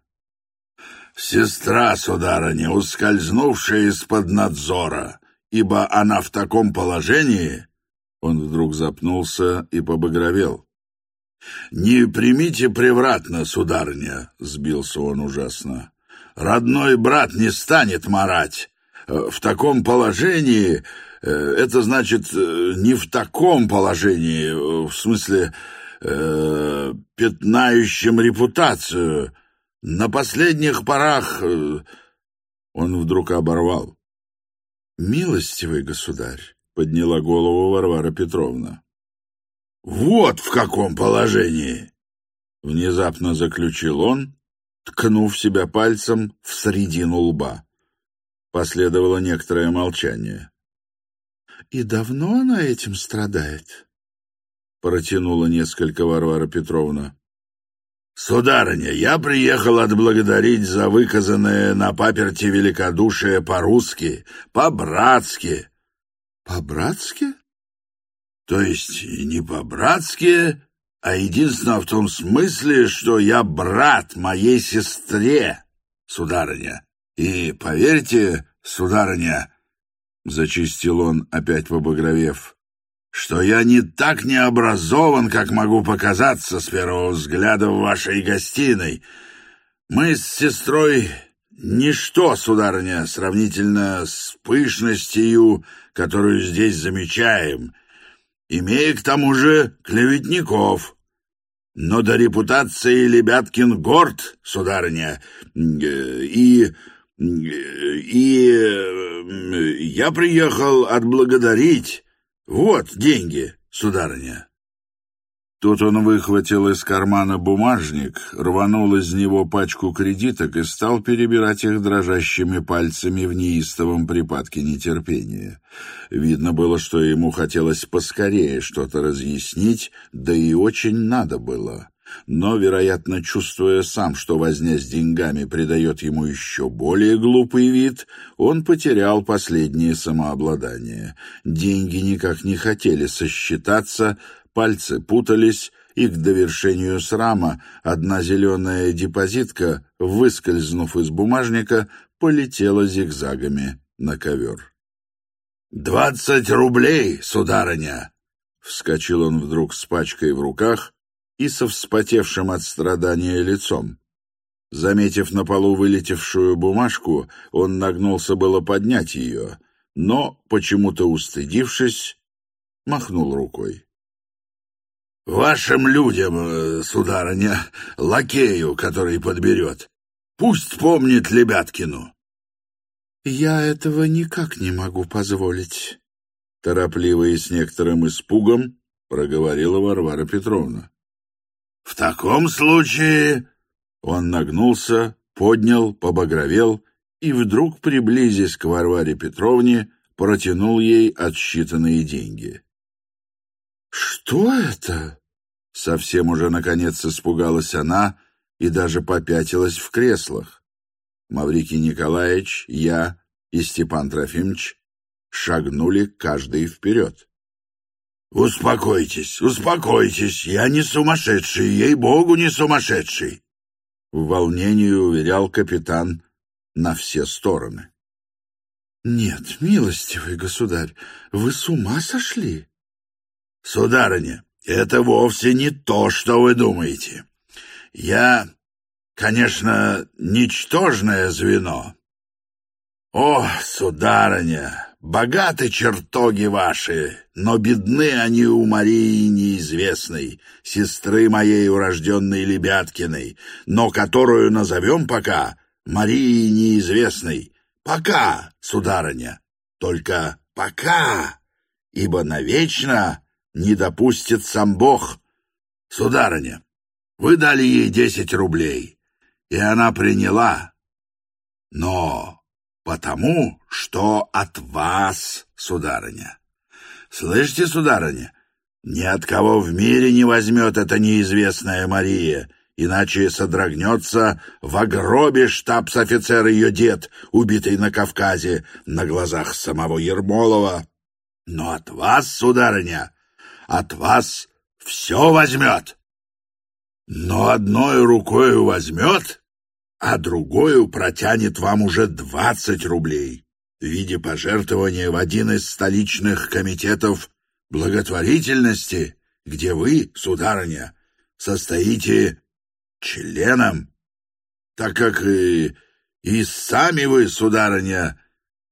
«Сестра, сударыня, ускользнувшая из-под надзора, ибо она в таком положении...» Он вдруг запнулся и побагровел. «Не примите превратно, сударыня», — сбился он ужасно. «Родной брат не станет марать. в таком положении, это значит не в таком положении, в смысле э, пятнающем репутацию. На последних порах он вдруг оборвал. «Милостивый государь», — подняла голову Варвара Петровна. «Вот в каком положении!» — внезапно заключил он, ткнув себя пальцем в средину лба. Последовало некоторое молчание. «И давно она этим страдает?» — протянула несколько Варвара Петровна. «Сударыня, я приехал отблагодарить за выказанное на паперти великодушие по-русски, по-братски». «По-братски?» «То есть не по-братски, а единственно в том смысле, что я брат моей сестре, сударыня. И поверьте, сударыня, — зачистил он, опять побагровев, — что я не так необразован, как могу показаться с первого взгляда в вашей гостиной. Мы с сестрой ничто, сударыня, сравнительно с пышностью, которую здесь замечаем, имея к тому же клеветников. Но до репутации Лебяткин горд, сударыня, и... и... я приехал отблагодарить. Вот деньги, сударыня». Тут он выхватил из кармана бумажник, рванул из него пачку кредиток и стал перебирать их дрожащими пальцами в неистовом припадке нетерпения. Видно было, что ему хотелось поскорее что-то разъяснить, да и очень надо было. Но, вероятно, чувствуя сам, что возня с деньгами придает ему еще более глупый вид, он потерял последнее самообладание. Деньги никак не хотели сосчитаться, пальцы путались, и к довершению срама одна зеленая депозитка, выскользнув из бумажника, полетела зигзагами на ковер. «Двадцать рублей, сударыня!» Вскочил он вдруг с пачкой в руках и со вспотевшим от страдания лицом. Заметив на полу вылетевшую бумажку, он нагнулся было поднять ее, но, почему-то устыдившись, махнул рукой. «Вашим людям, сударыня, лакею, который подберет, пусть помнит Лебяткину». «Я этого никак не могу позволить», — торопливо и с некоторым испугом проговорила Варвара Петровна. «В таком случае...» Он нагнулся, поднял, побагровел и вдруг, приблизясь к Варваре Петровне, протянул ей отсчитанные деньги. «Что это?» Совсем уже, наконец, испугалась она и даже попятилась в креслах. Маврикий Николаевич, я и Степан Трофимович шагнули каждый вперед. «Успокойтесь, успокойтесь, я не сумасшедший, ей-богу, не сумасшедший!» В волнении уверял капитан на все стороны. «Нет, милостивый государь, вы с ума сошли?» «Сударыня, это вовсе не то, что вы думаете. Я, конечно, ничтожное звено. О, сударыня, богаты чертоги ваши, но бедны они у Марии неизвестной, сестры моей урожденной Лебяткиной, но которую назовем пока Марией неизвестной. Пока, сударыня, только пока, ибо навечно не допустит сам Бог. Сударыня, вы дали ей десять рублей, и она приняла, но потому, что от вас, сударыня. Слышите, сударыня, ни от кого в мире не возьмет эта неизвестная Мария, иначе содрогнется в гробе штабс-офицер ее дед, убитый на Кавказе на глазах самого Ермолова. Но от вас, сударыня, от вас все возьмет. Но одной рукою возьмет, а другою протянет вам уже двадцать рублей в виде пожертвования в один из столичных комитетов благотворительности, где вы, сударыня, состоите членом, так как и, и сами вы, сударыня,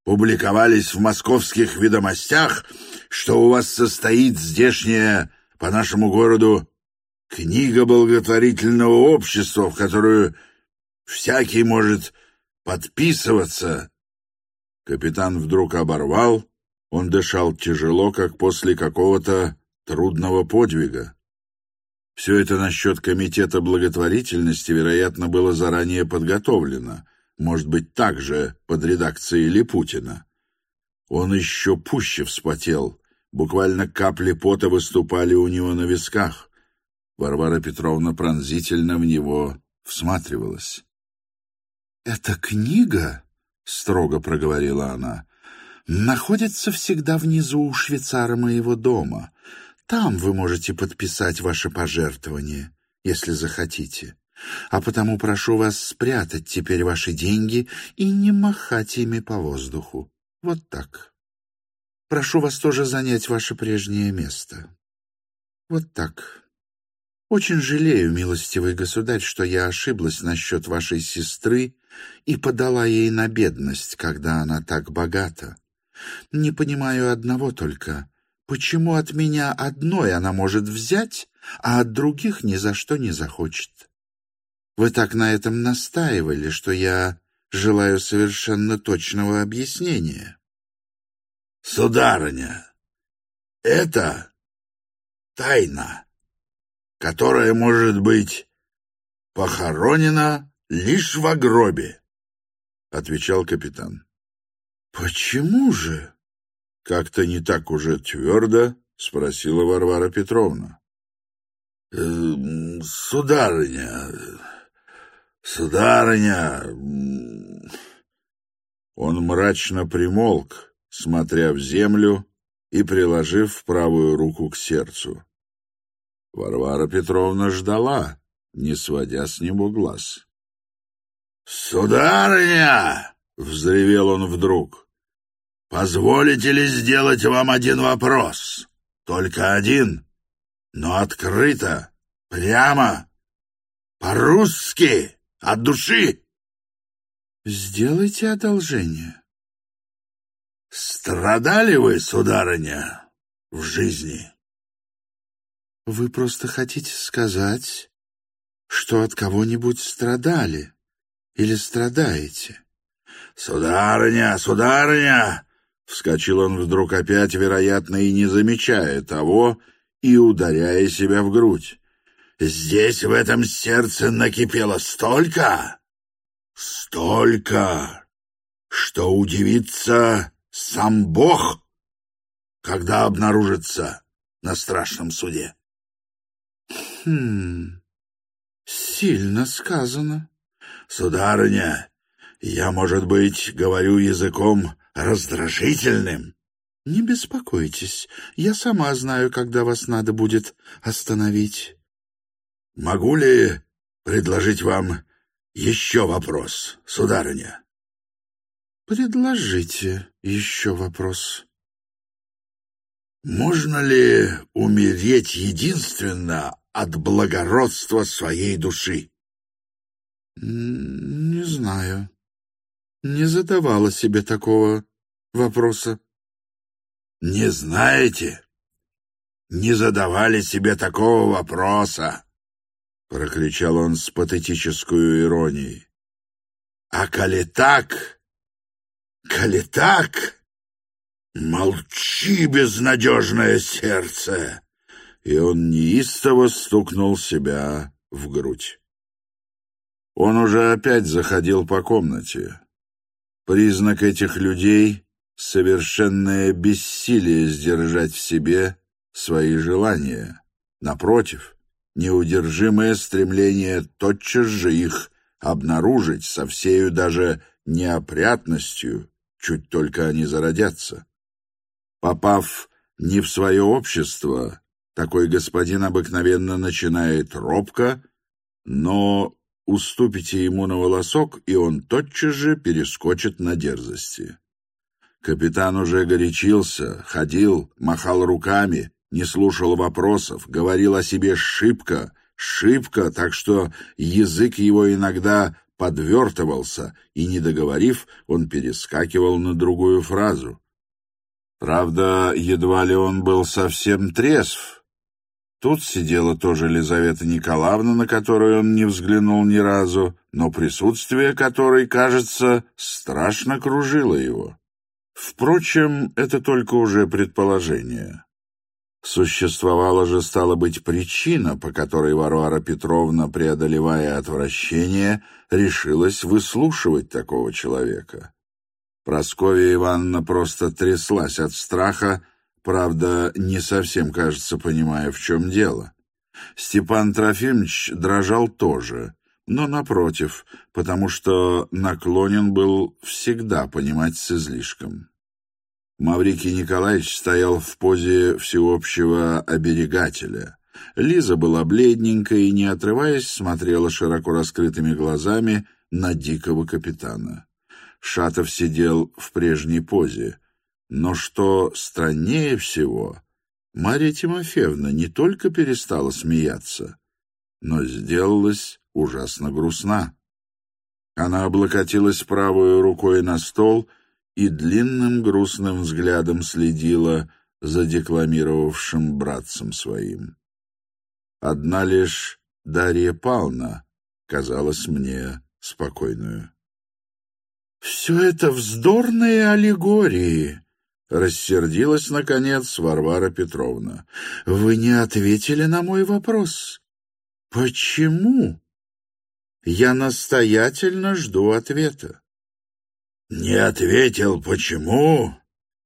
публиковались в московских ведомостях, что у вас состоит здешняя, по нашему городу, книга благотворительного общества, в которую всякий может подписываться». Капитан вдруг оборвал, он дышал тяжело, как после какого-то трудного подвига. Все это насчет комитета благотворительности, вероятно, было заранее подготовлено, может быть, также под редакцией Липутина. Он еще пуще вспотел, буквально капли пота выступали у него на висках. Варвара Петровна пронзительно в него всматривалась. «Эта книга, — строго проговорила она, — находится всегда внизу у швейцара моего дома. Там вы можете подписать ваше пожертвование, если захотите. А потому прошу вас спрятать теперь ваши деньги и не махать ими по воздуху. Вот так. Прошу вас тоже занять ваше прежнее место. Вот так. Очень жалею, милостивый государь, что я ошиблась насчет вашей сестры и подала ей на бедность, когда она так богата. Не понимаю одного только, почему от меня одной она может взять, а от других ни за что не захочет. Вы так на этом настаивали, что я желаю совершенно точного объяснения». «Сударыня, это тайна, которая может быть похоронена лишь в гробе», — отвечал капитан. «Почему же?» — как-то не так уже твердо спросила Варвара Петровна. «Э, «Сударыня, сударыня...» Он мрачно примолк, смотря в землю и приложив правую руку к сердцу. Варвара Петровна ждала, не сводя с него глаз. «Сударыня!» — взревел он вдруг. «Позволите ли сделать вам один вопрос? Только один, но открыто, прямо, по-русски, от души». «Сделайте одолжение». «Страдали вы, сударыня, в жизни?» «Вы просто хотите сказать, что от кого-нибудь страдали или страдаете?» «Сударыня, сударыня!» — вскочил он вдруг опять, вероятно, и не замечая того, и ударяя себя в грудь. «Здесь, в этом сердце, накипело столько, столько, что удивится сам Бог, когда обнаружится на страшном суде». «Хм... сильно сказано». «Сударыня, я, может быть, говорю языком раздражительным?» «Не беспокойтесь, я сама знаю, когда вас надо будет остановить». «Могу ли предложить вам еще вопрос, сударыня?» «Предложите еще вопрос». «Можно ли умереть единственно от благородства своей души?» «Не знаю. Не задавала себе такого вопроса». «Не знаете? Не задавали себе такого вопроса?» — прокричал он с патетической иронией. «А коли так, коли так, молчи, безнадежное сердце!» И он неистово стукнул себя в грудь. Он уже опять заходил по комнате. Признак этих людей — совершенное бессилие сдержать в себе свои желания. Напротив, неудержимое стремление тотчас же их обнаружить со всею даже неопрятностью, чуть только они зародятся. Попав не в свое общество, такой господин обыкновенно начинает робко, но уступите ему на волосок, и он тотчас же перескочит на дерзости. Капитан уже горячился, ходил, махал руками, не слушал вопросов, говорил о себе шибко, шибко, так что язык его иногда подвертывался, и, не договорив, он перескакивал на другую фразу. Правда, едва ли он был совсем трезв. Тут сидела тоже Лизавета Николаевна, на которую он не взглянул ни разу, но присутствие которой, кажется, страшно кружило его. Впрочем, это только уже предположение. Существовала же, стало быть, причина, по которой Варвара Петровна, преодолевая отвращение, решилась выслушивать такого человека. Прасковья Ивановна просто тряслась от страха, правда, не совсем, кажется, понимая, в чем дело. Степан Трофимович дрожал тоже, но напротив, потому что наклонен был всегда понимать с излишком. Маврикий Николаевич стоял в позе всеобщего оберегателя. Лиза была бледненькая и, не отрываясь, смотрела широко раскрытыми глазами на дикого капитана. Шатов сидел в прежней позе. Но что страннее всего, Марья Тимофеевна не только перестала смеяться, но сделалась ужасно грустна. Она облокотилась правой рукой на стол и длинным грустным взглядом следила за декламировавшим братцем своим. Одна лишь Дарья Павловна казалась мне спокойную. «Все это вздорные аллегории», — рассердилась, наконец, Варвара Петровна. «Вы не ответили на мой вопрос. Почему? Я настоятельно жду ответа». «Не ответил, почему?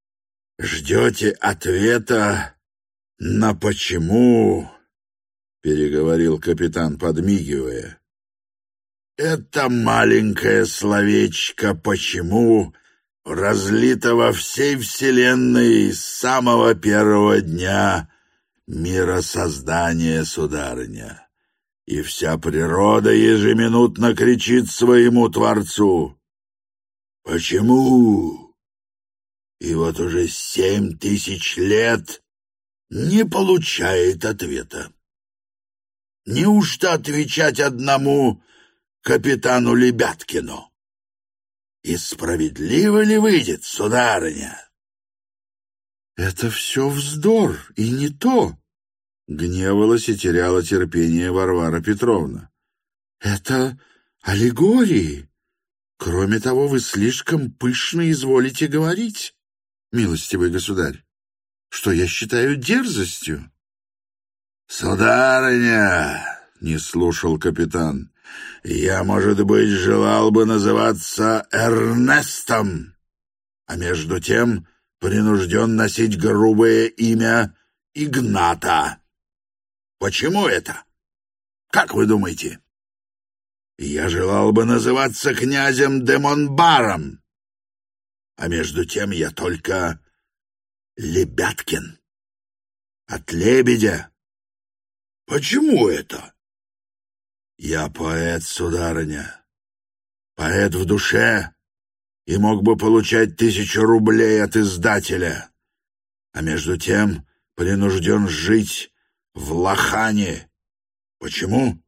Ждете ответа на почему?» — переговорил капитан, подмигивая. «Это маленькое словечко «почему» разлито во всей вселенной с самого первого дня миросоздания, сударыня, и вся природа ежеминутно кричит своему Творцу: «Почему?» И вот уже семь тысяч лет не получает ответа. Неужто отвечать одному капитану Лебяткину? И справедливо ли выйдет, сударыня? «Это все вздор, и не то!» — гневалась и теряла терпение Варвара Петровна. «Это аллегории. Кроме того, вы слишком пышно изволите говорить, милостивый государь, что я считаю дерзостью». «Сударыня!» — не слушал капитан. «Я, может быть, желал бы называться Эрнестом, а между тем принужден носить грубое имя Игната. Почему это? Как вы думаете? Я желал бы называться князем де Монбаром, а между тем я только Лебяткин. От лебедя. Почему это? Я поэт, сударыня, поэт в душе, и мог бы получать тысячу рублей от издателя, а между тем принужден жить в лохане. Почему?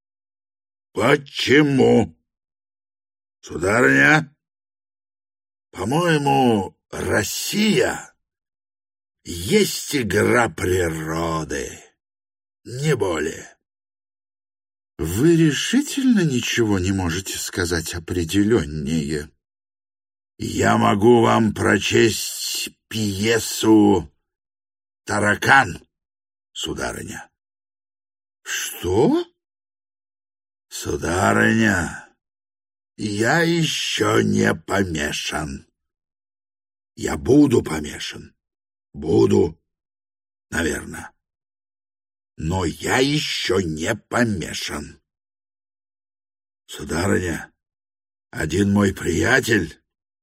Почему? Сударыня, по-моему, Россия есть игра природы, не более. Вы решительно ничего не можете сказать определеннее? Я могу вам прочесть пьесу «Таракан», сударыня. Что? Сударыня, я еще не помешан. Я буду помешан. Буду, наверное. Но я еще не помешан. Сударыня, один мой приятель,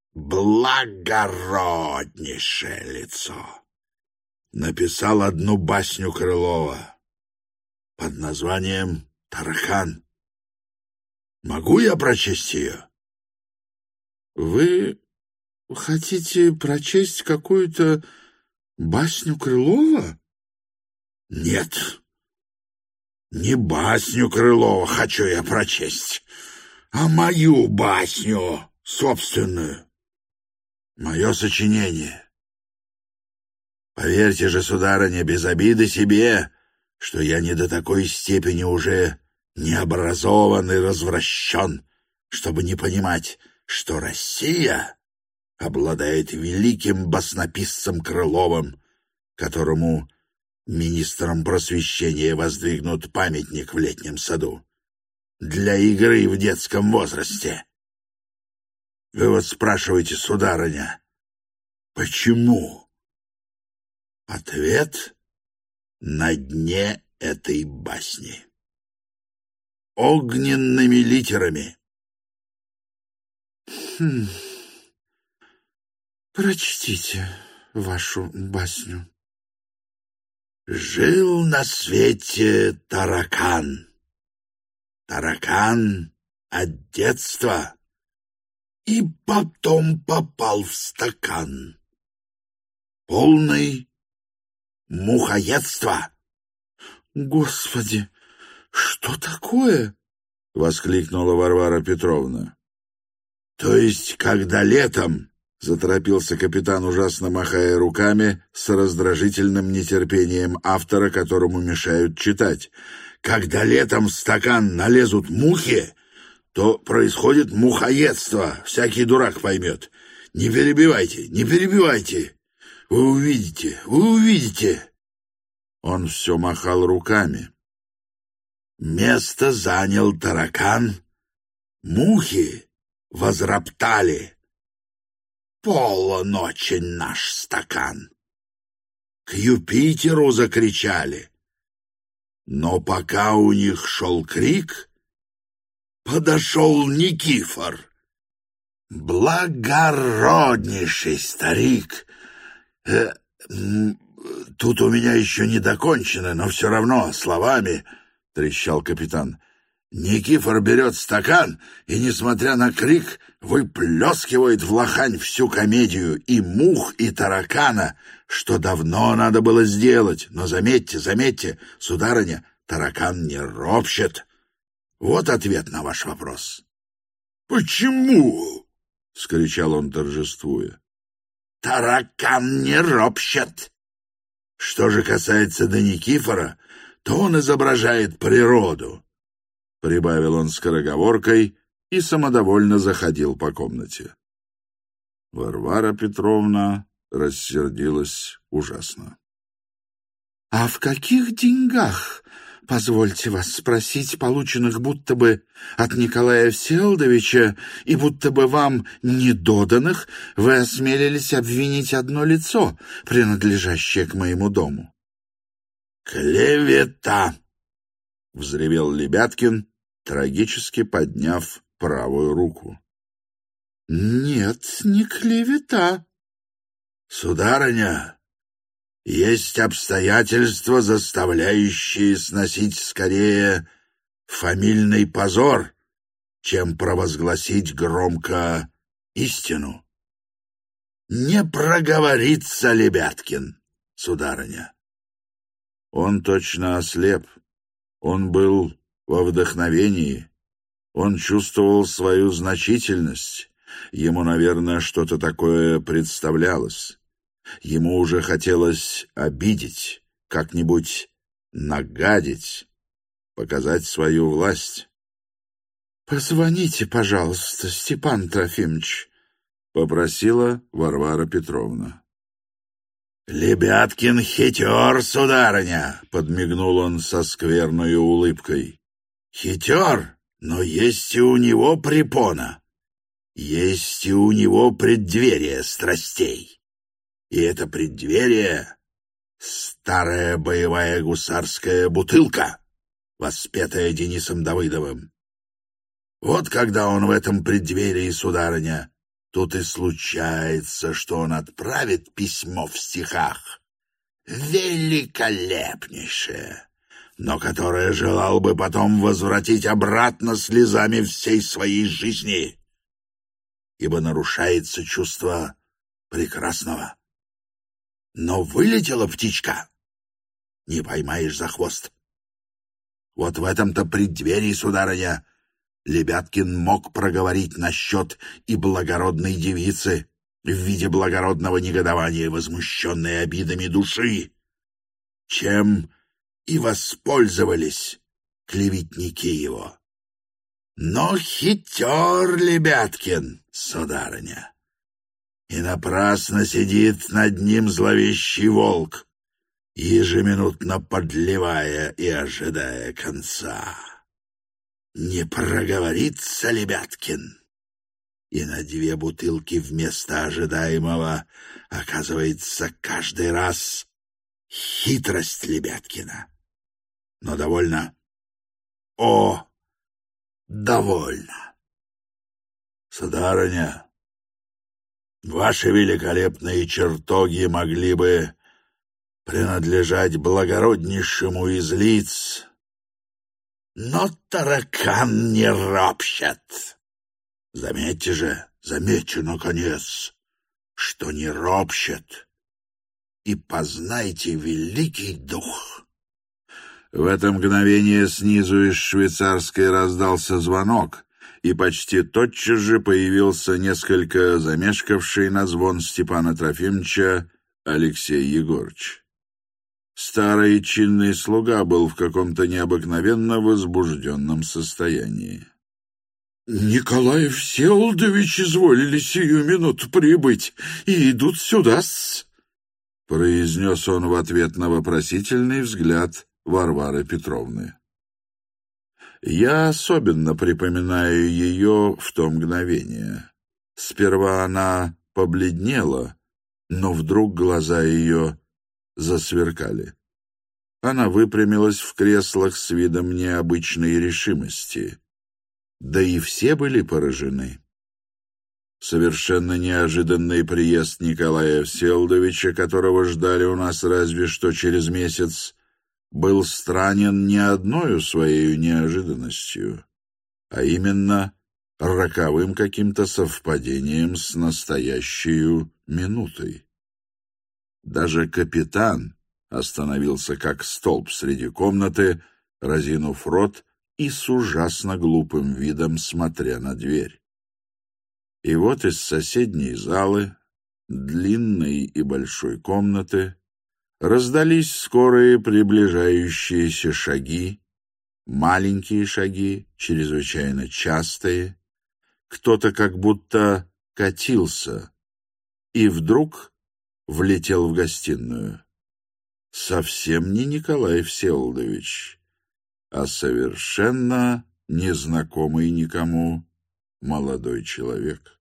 благороднейшее лицо, написал одну басню Крылова под названием «Таракан». Могу я прочесть ее? Вы хотите прочесть какую-то басню Крылова? Нет, не басню Крылова хочу я прочесть, а мою басню собственную, мое сочинение. Поверьте же, сударыня, без обиды себе, что я не до такой степени уже необразован и развращен, чтобы не понимать, что Россия обладает великим баснописцем Крыловым, которому министром просвещения воздвигнут памятник в Летнем саду для игры в детском возрасте. Вы вот спрашиваете, сударыня, почему? Ответ на дне этой басни. Огненными литерами. Хм. Прочтите вашу басню. Жил на свете таракан. Таракан от детства и потом попал в стакан. Полный мухоедства. Господи, что такое? — воскликнула Варвара Петровна. То есть, когда летом... — заторопился капитан, ужасно махая руками, с раздражительным нетерпением автора, которому мешают читать. «Когда летом в стакан налезут мухи, то происходит мухоедство, всякий дурак поймет. Не перебивайте, не перебивайте. Вы увидите, вы увидите». Он все махал руками. Место занял таракан. Мухи возроптали. Полон очень наш стакан. К Юпитеру закричали. Но пока у них шел крик, подошел Никифор. Благороднейший старик. Э, тут у меня еще не докончено, но все равно словами, — трещал капитан. Никифор берет стакан и, несмотря на крик, выплескивает в лохань всю комедию и мух, и таракана, что давно надо было сделать. Но заметьте, заметьте, сударыня, таракан не ропщет. Вот ответ на ваш вопрос. «Почему?» — вскричал он, торжествуя. «Таракан не ропщет. Что же касается до Никифора, то он изображает природу», — прибавил он скороговоркой и самодовольно заходил по комнате. Варвара Петровна рассердилась ужасно. — А в каких деньгах, позвольте вас спросить, полученных будто бы от Николая Всеволодовича и будто бы вам недоданных, вы осмелились обвинить одно лицо, принадлежащее к моему дому? — Клевета! — взревел Лебяткин, трагически подняв правую руку. — Нет, не клевета. — Сударыня, есть обстоятельства, заставляющие сносить скорее фамильный позор, чем провозгласить громко истину. Не проговорится Лебяткин, сударыня. Он точно ослеп. Он был во вдохновении. Он чувствовал свою значительность. Ему, наверное, что-то такое представлялось. Ему уже хотелось обидеть, как-нибудь нагадить, показать свою власть. — Позвоните, пожалуйста, Степан Трофимович, — попросила Варвара Петровна. — Лебяткин хитер, сударыня, — подмигнул он со скверной улыбкой. — Хитер, но есть и у него препона. Есть и у него преддверие страстей. И это преддверие — старая боевая гусарская бутылка, воспетая Денисом Давыдовым. Вот когда он в этом преддверии, сударыня, тут и случается, что он отправит письмо в стихах, великолепнейшее, но которое желал бы потом возвратить обратно слезами всей своей жизни, ибо нарушается чувство прекрасного. Но вылетела птичка, не поймаешь за хвост. Вот в этом-то преддверии, сударыня, Лебяткин мог проговорить насчет и благородной девицы в виде благородного негодования, возмущенной обидами души, чем и воспользовались клеветники его. Но хитер Лебяткин, сударыня, и напрасно сидит над ним зловещий волк, ежеминутно подливая и ожидая конца. Не проговорится Лебяткин, и на две бутылки вместо ожидаемого оказывается каждый раз хитрость Лебяткина. Но довольно. О, довольно. Сударыня, ваши великолепные чертоги могли бы принадлежать благороднейшему из лиц, но таракан не ропщет. Заметьте же, заметьте, наконец, что не ропщет, и познайте великий дух. В это мгновение снизу из швейцарской раздался звонок, и почти тотчас же появился несколько замешкавший на звон Степана Трофимовича Алексей Егорыч. Старый чинный слуга был в каком-то необыкновенно возбужденном состоянии. — Николай Всеволодович изволили сию минуту прибыть и идут сюда-с, — произнес он в ответ на вопросительный взгляд Варвары Петровны. Я особенно припоминаю ее в то мгновение. Сперва она побледнела, но вдруг глаза ее засверкали. Она выпрямилась в креслах с видом необычной решимости. Да и все были поражены. Совершенно неожиданный приезд Николая Всеволодовича, которого ждали у нас разве что через месяц, был странен не одною своей неожиданностью, а именно роковым каким-то совпадением с настоящей минутой. Даже капитан остановился как столб среди комнаты, разинув рот и с ужасно глупым видом смотря на дверь. И вот из соседней залы, длинной и большой комнаты, раздались скорые приближающиеся шаги, маленькие шаги, чрезвычайно частые. Кто-то как будто катился и вдруг влетел в гостиную. Совсем не Николай Всеволодович, а совершенно незнакомый никому молодой человек.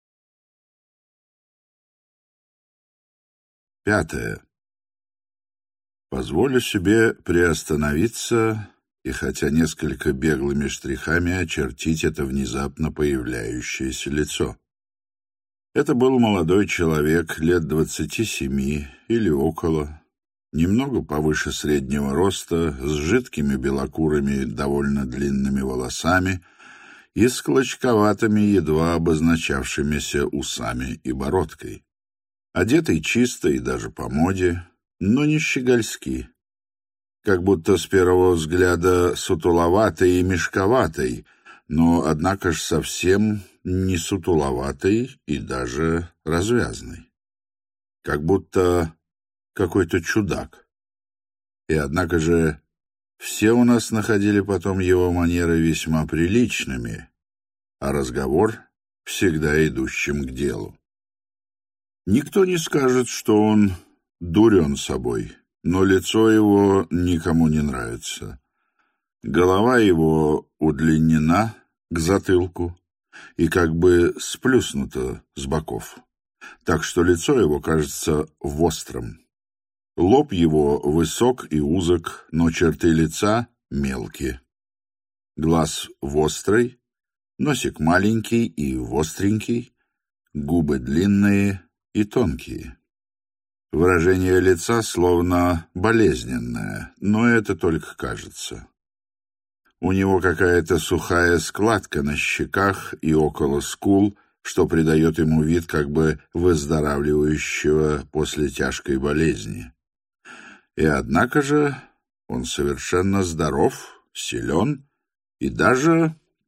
Пятое. Позволю себе приостановиться и, хотя несколько беглыми штрихами, очертить это внезапно появляющееся лицо. Это был молодой человек лет двадцати семи или около, немного повыше среднего роста, с жидкими белокурыми довольно длинными волосами и с клочковатыми, едва обозначавшимися усами и бородкой. Одетый чисто и даже по моде, но не щегольски, как будто с первого взгляда сутуловатый и мешковатый, но, однако ж, совсем не сутуловатый и даже развязный. Как будто какой-то чудак. И, однако же, все у нас находили потом его манеры весьма приличными, а разговор всегда идущим к делу. Никто не скажет, что он дурен собой, но лицо его никому не нравится. Голова его удлинена к затылку и как бы сплюснута с боков, так что лицо его кажется вострым. Лоб его высок и узок, но черты лица мелкие. Глаз вострый, носик маленький и востренький, губы длинные и тонкие. Выражение лица словно болезненное, но это только кажется. У него какая-то сухая складка на щеках и около скул, что придает ему вид как бы выздоравливающего после тяжкой болезни. И однако же он совершенно здоров, силен и даже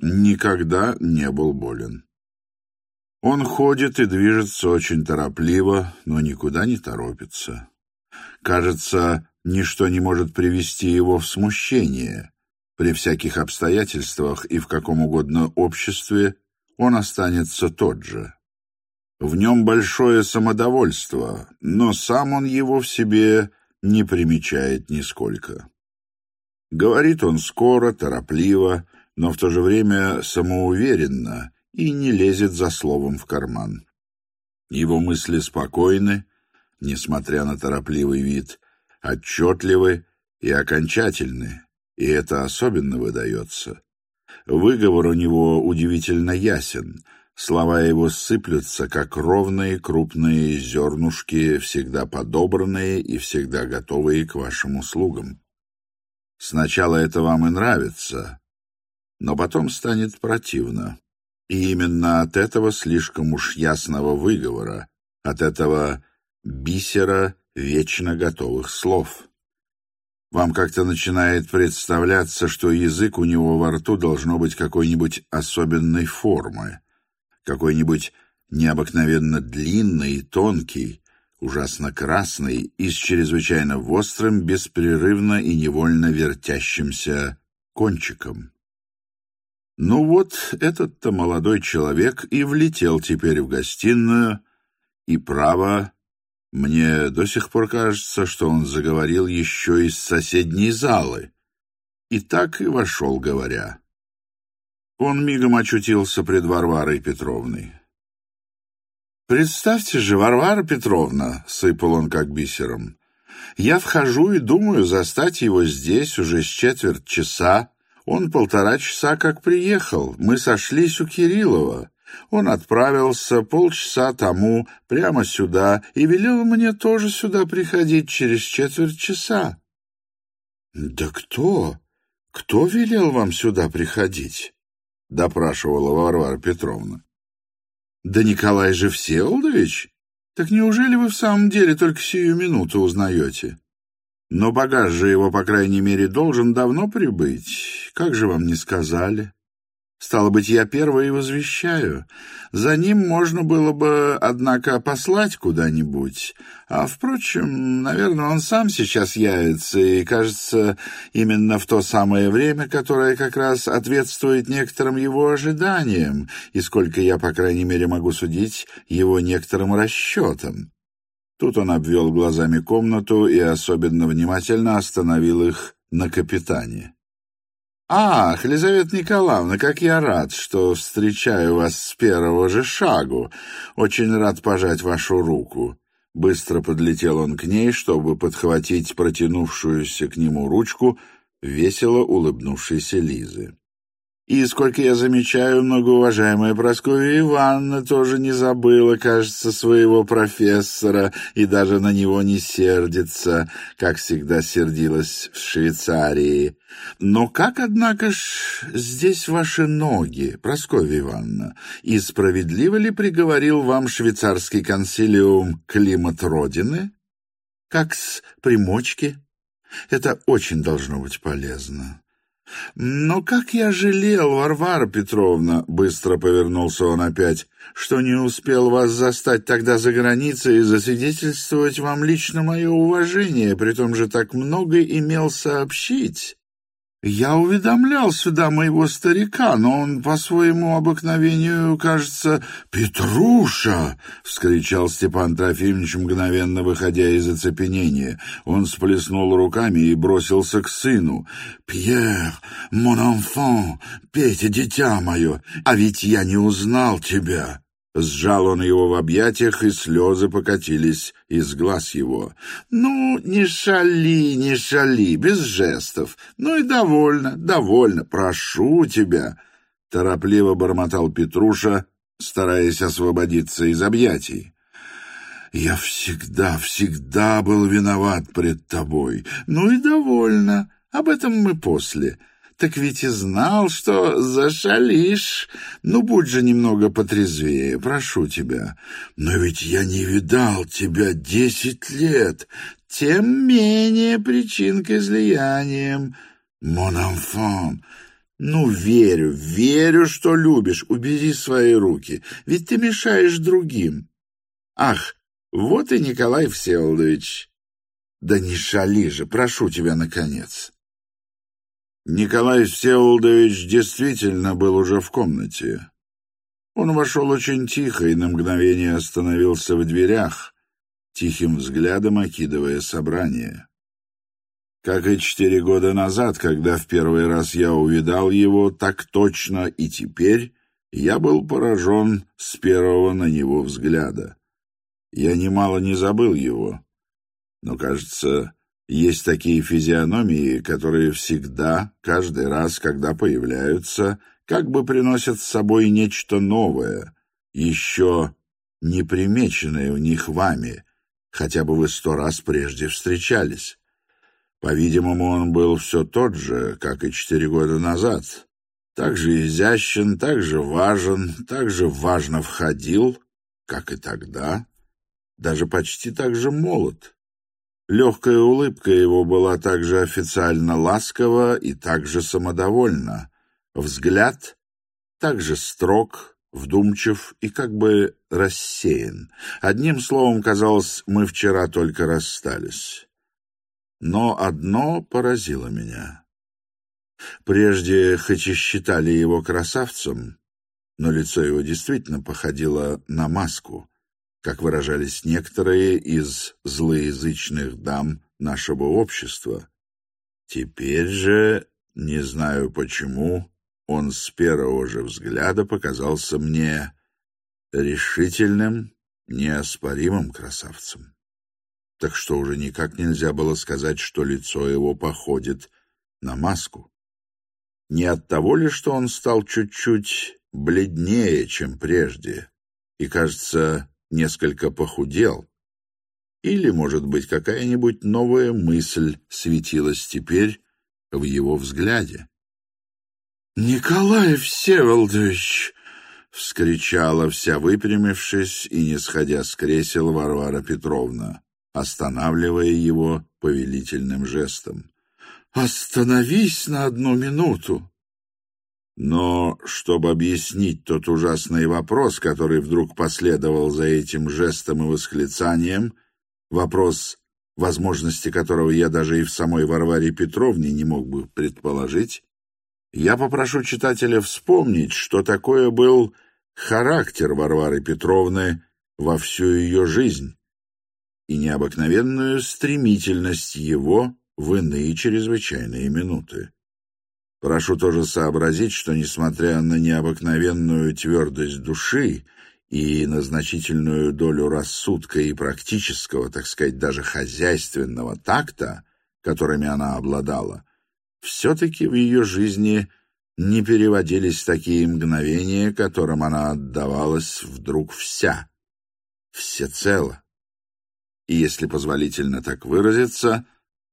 никогда не был болен. Он ходит и движется очень торопливо, но никуда не торопится. Кажется, ничто не может привести его в смущение. При всяких обстоятельствах и в каком угодно обществе он останется тот же. В нем большое самодовольство, но сам он его в себе не примечает нисколько. Говорит он скоро, торопливо, но в то же время самоуверенно и не лезет за словом в карман. Его мысли спокойны, несмотря на торопливый вид, отчетливы и окончательны, и это особенно выдается. Выговор у него удивительно ясен, слова его сыплются, как ровные крупные зернушки, всегда подобранные и всегда готовые к вашим услугам. Сначала это вам и нравится, но потом станет противно. И именно от этого слишком уж ясного выговора, от этого бисера вечно готовых слов. Вам как-то начинает представляться, что язык у него во рту должно быть какой-нибудь особенной формы, какой-нибудь необыкновенно длинный и тонкий, ужасно красный и с чрезвычайно острым, беспрерывно и невольно вертящимся кончиком. Ну вот, этот-то молодой человек и влетел теперь в гостиную, и, право, мне до сих пор кажется, что он заговорил еще из соседней залы, и так и вошел, говоря. Он мигом очутился пред Варварой Петровной. «Представьте же, Варвара Петровна», — сыпал он как бисером, — «я вхожу и думаю застать его здесь уже с четверть часа. Он полтора часа как приехал. Мы сошлись у Кириллова. Он отправился полчаса тому прямо сюда и велел мне тоже сюда приходить через четверть часа». «Да кто? Кто велел вам сюда приходить?» — допрашивала Варвара Петровна. «Да Николай же Всеволодович? Так неужели вы в самом деле только сию минуту узнаете? Но багаж же его, по крайней мере, должен давно прибыть. Как же вам не сказали? Стало быть, я первый и возвещаю. За ним можно было бы, однако, послать куда-нибудь. А, впрочем, наверное, он сам сейчас явится, и, кажется, именно в то самое время, которое как раз ответствует некоторым его ожиданиям, и, сколько я, по крайней мере, могу судить, его некоторым расчетам». Тут он обвел глазами комнату и особенно внимательно остановил их на капитане. «Ах, Лизавета Николаевна, как я рад, что встречаю вас с первого же шагу. Очень рад пожать вашу руку». Быстро подлетел он к ней, чтобы подхватить протянувшуюся к нему ручку весело улыбнувшейся Лизы. «И, сколько я замечаю, многоуважаемая Прасковья Ивановна тоже не забыла, кажется, своего профессора и даже на него не сердится, как всегда сердилась в Швейцарии. Но как, однако ж, здесь ваши ноги, Прасковья Ивановна, и справедливо ли приговорил вам швейцарский консилиум климат Родины? Как с примочки? Это очень должно быть полезно». «Но как я жалел, Варвара Петровна», — быстро повернулся он опять, «что не успел вас застать тогда за границей и засвидетельствовать вам лично мое уважение, притом же так много имел сообщить. Я уведомлял сюда моего старика, но он по своему обыкновению, кажется...» «Петруша!» — вскричал Степан Трофимович, мгновенно выходя из оцепенения. Он сплеснул руками и бросился к сыну. «Пьер, mon enfant, Петя, дитя мое, а ведь я не узнал тебя!» Сжал он его в объятиях, и слезы покатились из глаз его. «Ну, не шали, не шали, без жестов. Ну и довольно, довольно, прошу тебя!» Торопливо бормотал Петруша, стараясь освободиться из объятий. «Я всегда, всегда был виноват пред тобой. Ну и довольно, об этом мы после. Так ведь и знал, что зашалишь. Ну, будь же немного потрезвее, прошу тебя. Но ведь я не видал тебя десять лет. Тем менее причин к излияниям. Mon enfant, Ну, верю, верю, что любишь. Убери свои руки, ведь ты мешаешь другим. Ах, вот и Николай Всеволодович. Да не шали же, прошу тебя, наконец. Николай Всеволодович действительно был уже в комнате. Он вошел очень тихо и на мгновение остановился в дверях, тихим взглядом окидывая собрание. Как и четыре года назад, когда в первый раз я увидал его, так точно и теперь я был поражен с первого на него взгляда. Я немало не забыл его, но, кажется, есть такие физиономии, которые всегда, каждый раз, когда появляются, как бы приносят с собой нечто новое, еще не примеченное у них вами, хотя бы вы сто раз прежде встречались. По-видимому, он был все тот же, как и четыре года назад. Так же изящен, так же важен, так же важно входил, как и тогда, даже почти так же молод. Легкая улыбка его была так же официально ласкова и так же самодовольна. Взгляд так же строг, вдумчив и как бы рассеян. Одним словом, казалось, мы вчера только расстались. Но одно поразило меня. Прежде, хоть и считали его красавцем, но лицо его действительно походило на маску, как выражались некоторые из злоязычных дам нашего общества. Теперь же, не знаю почему, он с первого же взгляда показался мне решительным, неоспоримым красавцем. Так что уже никак нельзя было сказать, что лицо его походит на маску. Не от того ли, что он стал чуть-чуть бледнее, чем прежде, и, кажется, несколько похудел? Или, может быть, какая-нибудь новая мысль светилась теперь в его взгляде? «Николай Всеволодович!» — вскричала, вся выпрямившись и не сходя с кресел, Варвара Петровна, останавливая его повелительным жестом. «Остановись на одну минуту!» Но, чтобы объяснить тот ужасный вопрос, который вдруг последовал за этим жестом и восклицанием, вопрос, возможности которого я даже и в самой Варваре Петровне не мог бы предположить, я попрошу читателя вспомнить, что такое был характер Варвары Петровны во всю ее жизнь и необыкновенную стремительность его в иные чрезвычайные минуты. Прошу тоже сообразить, что, несмотря на необыкновенную твердость души и на значительную долю рассудка и практического, так сказать, даже хозяйственного такта, которыми она обладала, все-таки в ее жизни не переводились такие мгновения, которым она отдавалась вдруг вся, всецело, и, если позволительно так выразиться,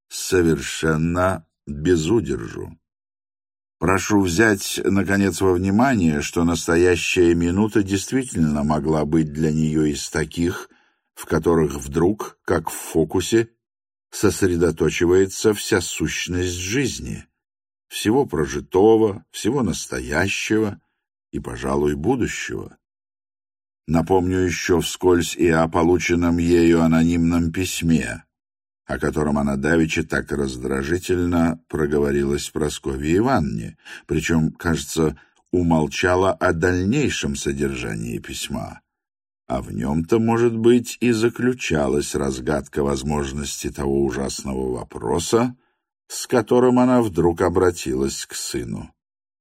совершенно без удержу. Прошу взять, наконец, во внимание, что настоящая минута действительно могла быть для нее из таких, в которых вдруг, как в фокусе, сосредоточивается вся сущность жизни, всего прожитого, всего настоящего и, пожалуй, будущего. Напомню еще вскользь и о полученном ею анонимном письме, о котором она давеча так раздражительно проговорилась Прасковье Ивановне, причем, кажется, умолчала о дальнейшем содержании письма. А в нем-то, может быть, и заключалась разгадка возможности того ужасного вопроса, с которым она вдруг обратилась к сыну.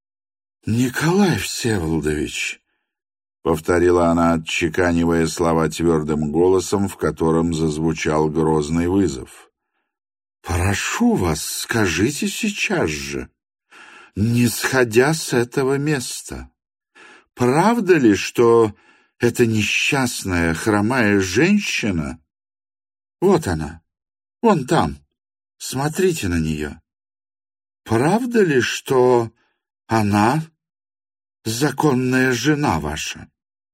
«Николай Всеволодович», — повторила она, отчеканивая слова твердым голосом, в котором зазвучал грозный вызов, — «прошу вас, скажите сейчас же, не сходя с этого места, правда ли, что эта несчастная хромая женщина, вот она, вон там, смотрите на нее, правда ли, что она законная жена ваша?»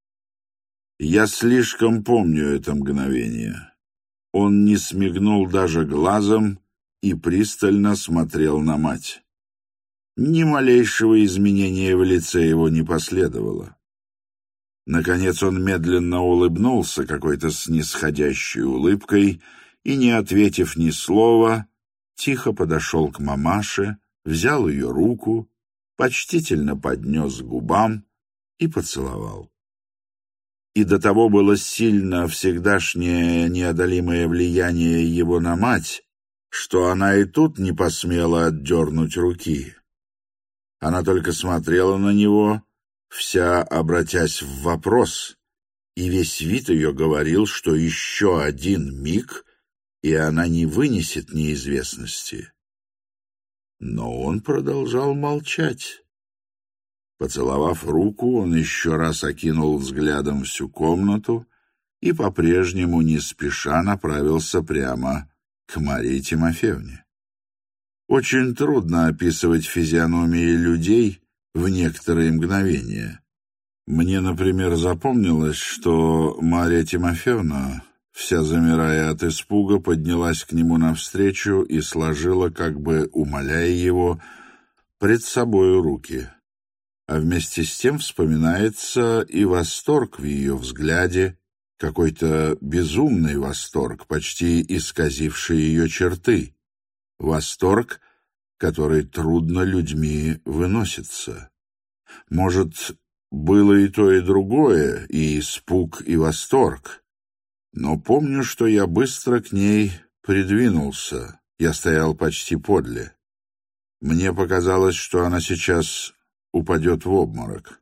Я слишком помню это мгновение. Он не смигнул даже глазом и пристально смотрел на мать. Ни малейшего изменения в лице его не последовало. Наконец он медленно улыбнулся какой-то снисходящей улыбкой и, не ответив ни слова, тихо подошел к мамаше, взял ее руку, почтительно поднес к губам и поцеловал. И до того было сильно всегдашнее неодолимое влияние его на мать, что она и тут не посмела отдернуть руки. Она только смотрела на него, вся обратясь в вопрос, и весь вид ее говорил, что еще один миг, и она не вынесет неизвестности. Но он продолжал молчать. Поцеловав руку, он еще раз окинул взглядом всю комнату и по-прежнему не спеша направился прямо к Марии Тимофеевне. Очень трудно описывать физиономии людей в некоторые мгновения. Мне, например, запомнилось, что Мария Тимофеевна, вся замирая от испуга, поднялась к нему навстречу и сложила, как бы умоляя его, пред собою руки. А вместе с тем вспоминается и восторг в ее взгляде, какой-то безумный восторг, почти исказивший ее черты. Восторг, который трудно людьми выносится. Может, было и то, и другое, и испуг, и восторг. Но помню, что я быстро к ней придвинулся. Я стоял почти подле. Мне показалось, что она сейчас упадет в обморок.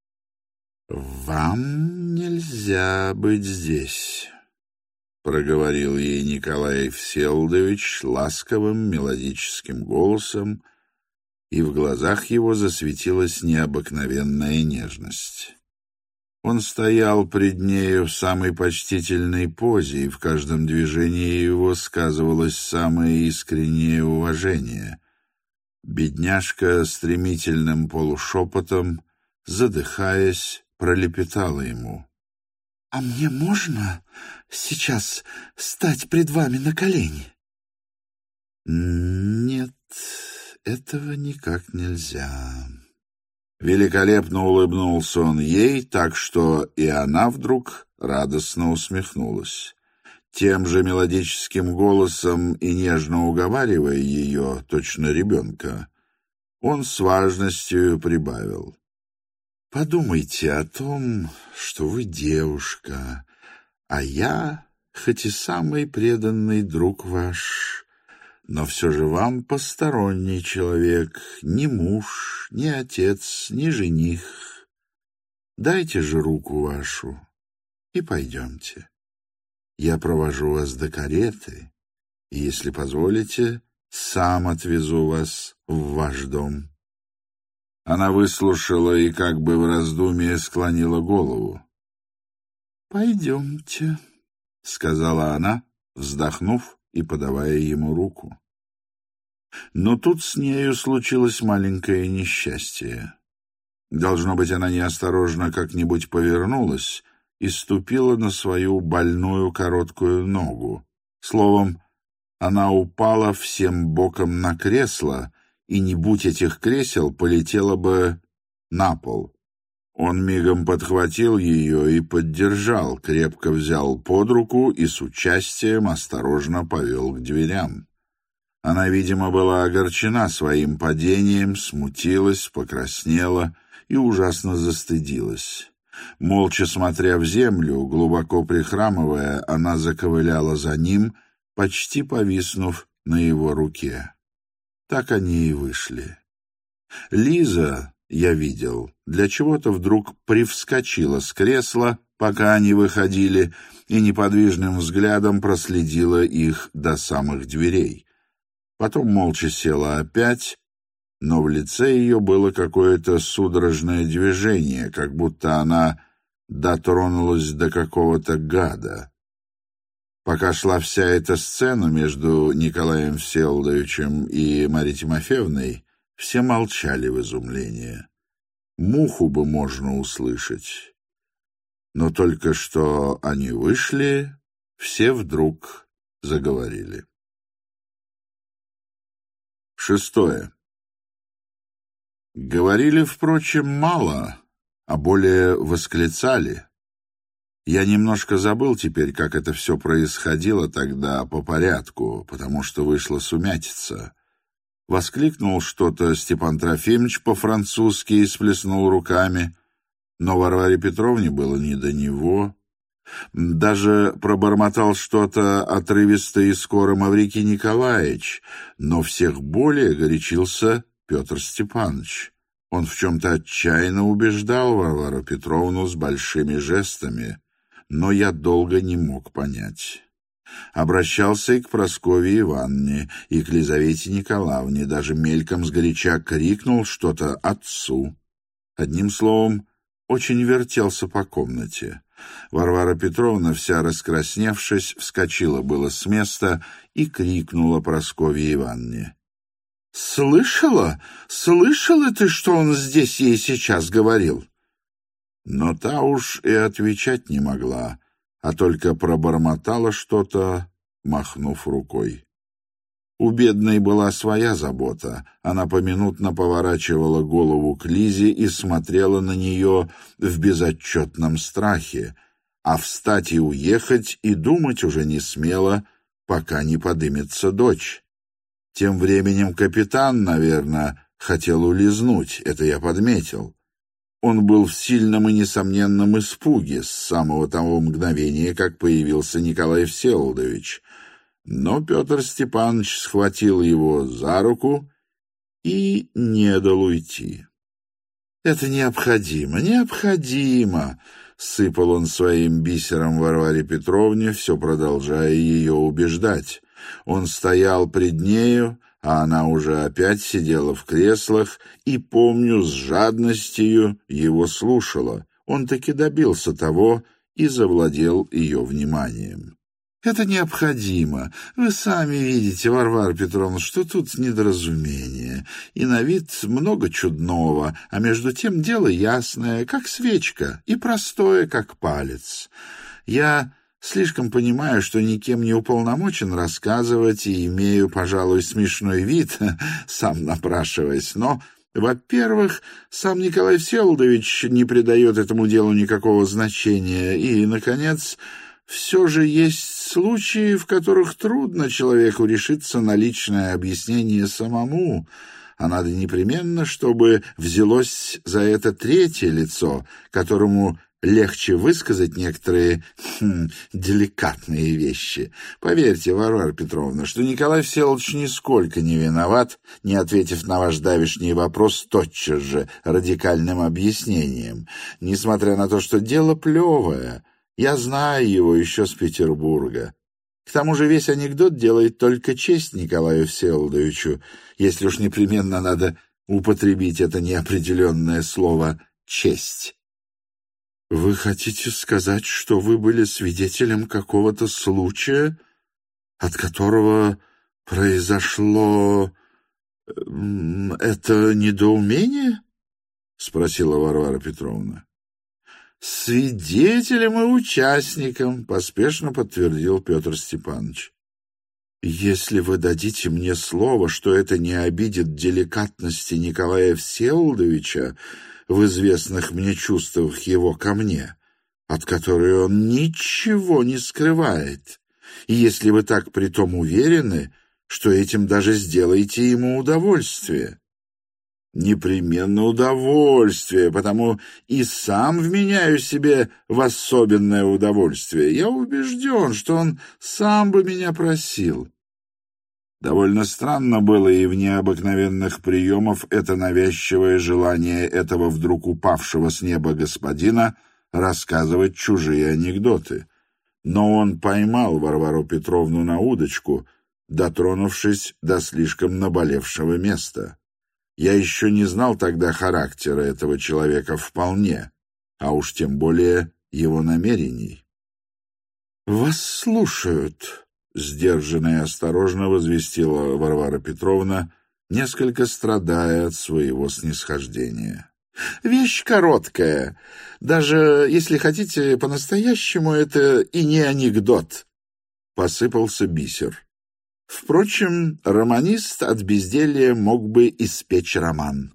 «Вам нельзя быть здесь», — проговорил ей Николай Всеволодович ласковым мелодическим голосом, и в глазах его засветилась необыкновенная нежность. Он стоял пред нею в самой почтительной позе, и в каждом движении его сказывалось самое искреннее уважение. Бедняжка стремительным полушепотом, задыхаясь, пролепетала ему: «А мне можно сейчас стать пред вами на колени?» «Нет, этого никак нельзя». Великолепно улыбнулся он ей, так что и она вдруг радостно усмехнулась. Тем же мелодическим голосом и нежно уговаривая ее, точно ребенка, он с важностью прибавил: «Подумайте о том, что вы девушка, а я, хоть и самый преданный друг ваш, но все же вам посторонний человек, ни муж, ни отец, ни жених. Дайте же руку вашу и пойдемте. Я провожу вас до кареты, и, если позволите, сам отвезу вас в ваш дом». Она выслушала и как бы в раздумье склонила голову. «Пойдемте», — сказала она, вздохнув и подавая ему руку. Но тут с нею случилось маленькое несчастье. Должно быть, она неосторожно как-нибудь повернулась и ступила на свою больную короткую ногу. Словом, она упала всем боком на кресло, и, не будь этих кресел, полетела бы на пол. Он мигом подхватил ее и поддержал, крепко взял под руку и с участием осторожно повел к дверям. Она, видимо, была огорчена своим падением, смутилась, покраснела и ужасно застыдилась. Молча смотря в землю, глубоко прихрамывая, она заковыляла за ним, почти повиснув на его руке. Так они и вышли. Лиза, я видел, для чего-то вдруг привскочила с кресла, пока они выходили, и неподвижным взглядом проследила их до самых дверей. Потом молча села опять, но в лице ее было какое-то судорожное движение, как будто она дотронулась до какого-то гада. Пока шла вся эта сцена между Николаем Всеволодовичем и Марьей Тимофеевной, все молчали в изумлении. Муху бы можно услышать. Но только что они вышли, все вдруг заговорили. Шестое. Говорили, впрочем, мало, а более восклицали. Я немножко забыл теперь, как это все происходило тогда по порядку, потому что вышла сумятица. Воскликнул что-то Степан Трофимович по-французски и сплеснул руками, но Варваре Петровне было не до него. Даже пробормотал что-то отрывисто и скоро Маврикий Николаевич, но всех более горячился Петр Степанович. Он в чем-то отчаянно убеждал Варвару Петровну с большими жестами, но я долго не мог понять. Обращался и к Прасковье Ивановне, и к Лизавете Николаевне, даже мельком сгоряча крикнул что-то отцу. Одним словом, очень вертелся по комнате. Варвара Петровна, вся раскрасневшись, вскочила было с места и крикнула Прасковье Ивановне: «Слышала? Слышала ты, что он здесь ей сейчас говорил?» Но та уж и отвечать не могла, а только пробормотала что-то, махнув рукой. У бедной была своя забота. Она поминутно поворачивала голову к Лизе и смотрела на нее в безотчетном страхе, а встать и уехать и думать уже не смела, пока не подымется дочь. Тем временем капитан, наверное, хотел улизнуть, это я подметил. Он был в сильном и несомненном испуге с самого того мгновения, как появился Николай Всеволодович. Но Петр Степанович схватил его за руку и не дал уйти. «Это необходимо, необходимо!» — сыпал он своим бисером Варваре Петровне, все продолжая ее убеждать. Он стоял пред нею, а она уже опять сидела в креслах и, помню, с жадностью его слушала. Он таки добился того и завладел ее вниманием. «Это необходимо. Вы сами видите, Варвара Петровна, что тут недоразумение, и на вид много чудного, а между тем дело ясное, как свечка, и простое, как палец. Я слишком понимаю, что никем не уполномочен рассказывать, и имею, пожалуй, смешной вид, сам напрашиваясь, но, во-первых, сам Николай Всеволодович не придает этому делу никакого значения, и, наконец, все же есть случаи, в которых трудно человеку решиться на личное объяснение самому, а надо непременно, чтобы взялось за это третье лицо, которому легче высказать некоторые хм, деликатные вещи. Поверьте, Варвара Петровна, что Николай Всеволодович нисколько не виноват, не ответив на ваш давешний вопрос тотчас же радикальным объяснением, несмотря на то, что дело плевое. Я знаю его еще с Петербурга. К тому же весь анекдот делает только честь Николаю Всеволодовичу, если уж непременно надо употребить это неопределенное слово «честь». «Вы хотите сказать, что вы были свидетелем какого-то случая, от которого произошло это недоумение?» — спросила Варвара Петровна. «Свидетелем и участником», — поспешно подтвердил Петр Степанович. «Если вы дадите мне слово, что это не обидит деликатности Николая Всеволодовича в известных мне чувствах его ко мне, от которой он ничего не скрывает, и если вы так притом уверены, что этим даже сделаете ему удовольствие». «Непременно удовольствие, потому и сам вменяю себе в особенное удовольствие. Я убежден, что он сам бы меня просил». Довольно странно было и в необыкновенных приемах это навязчивое желание этого вдруг упавшего с неба господина рассказывать чужие анекдоты. Но он поймал Варвару Петровну на удочку, дотронувшись до слишком наболевшего места. Я еще не знал тогда характера этого человека вполне, а уж тем более его намерений. «Вас слушают», — сдержанно и осторожно возвестила Варвара Петровна, несколько страдая от своего снисхождения. «Вещь короткая. Даже, если хотите, по-настоящему это и не анекдот». Посыпался бисер. Впрочем, романист от безделья мог бы испечь роман.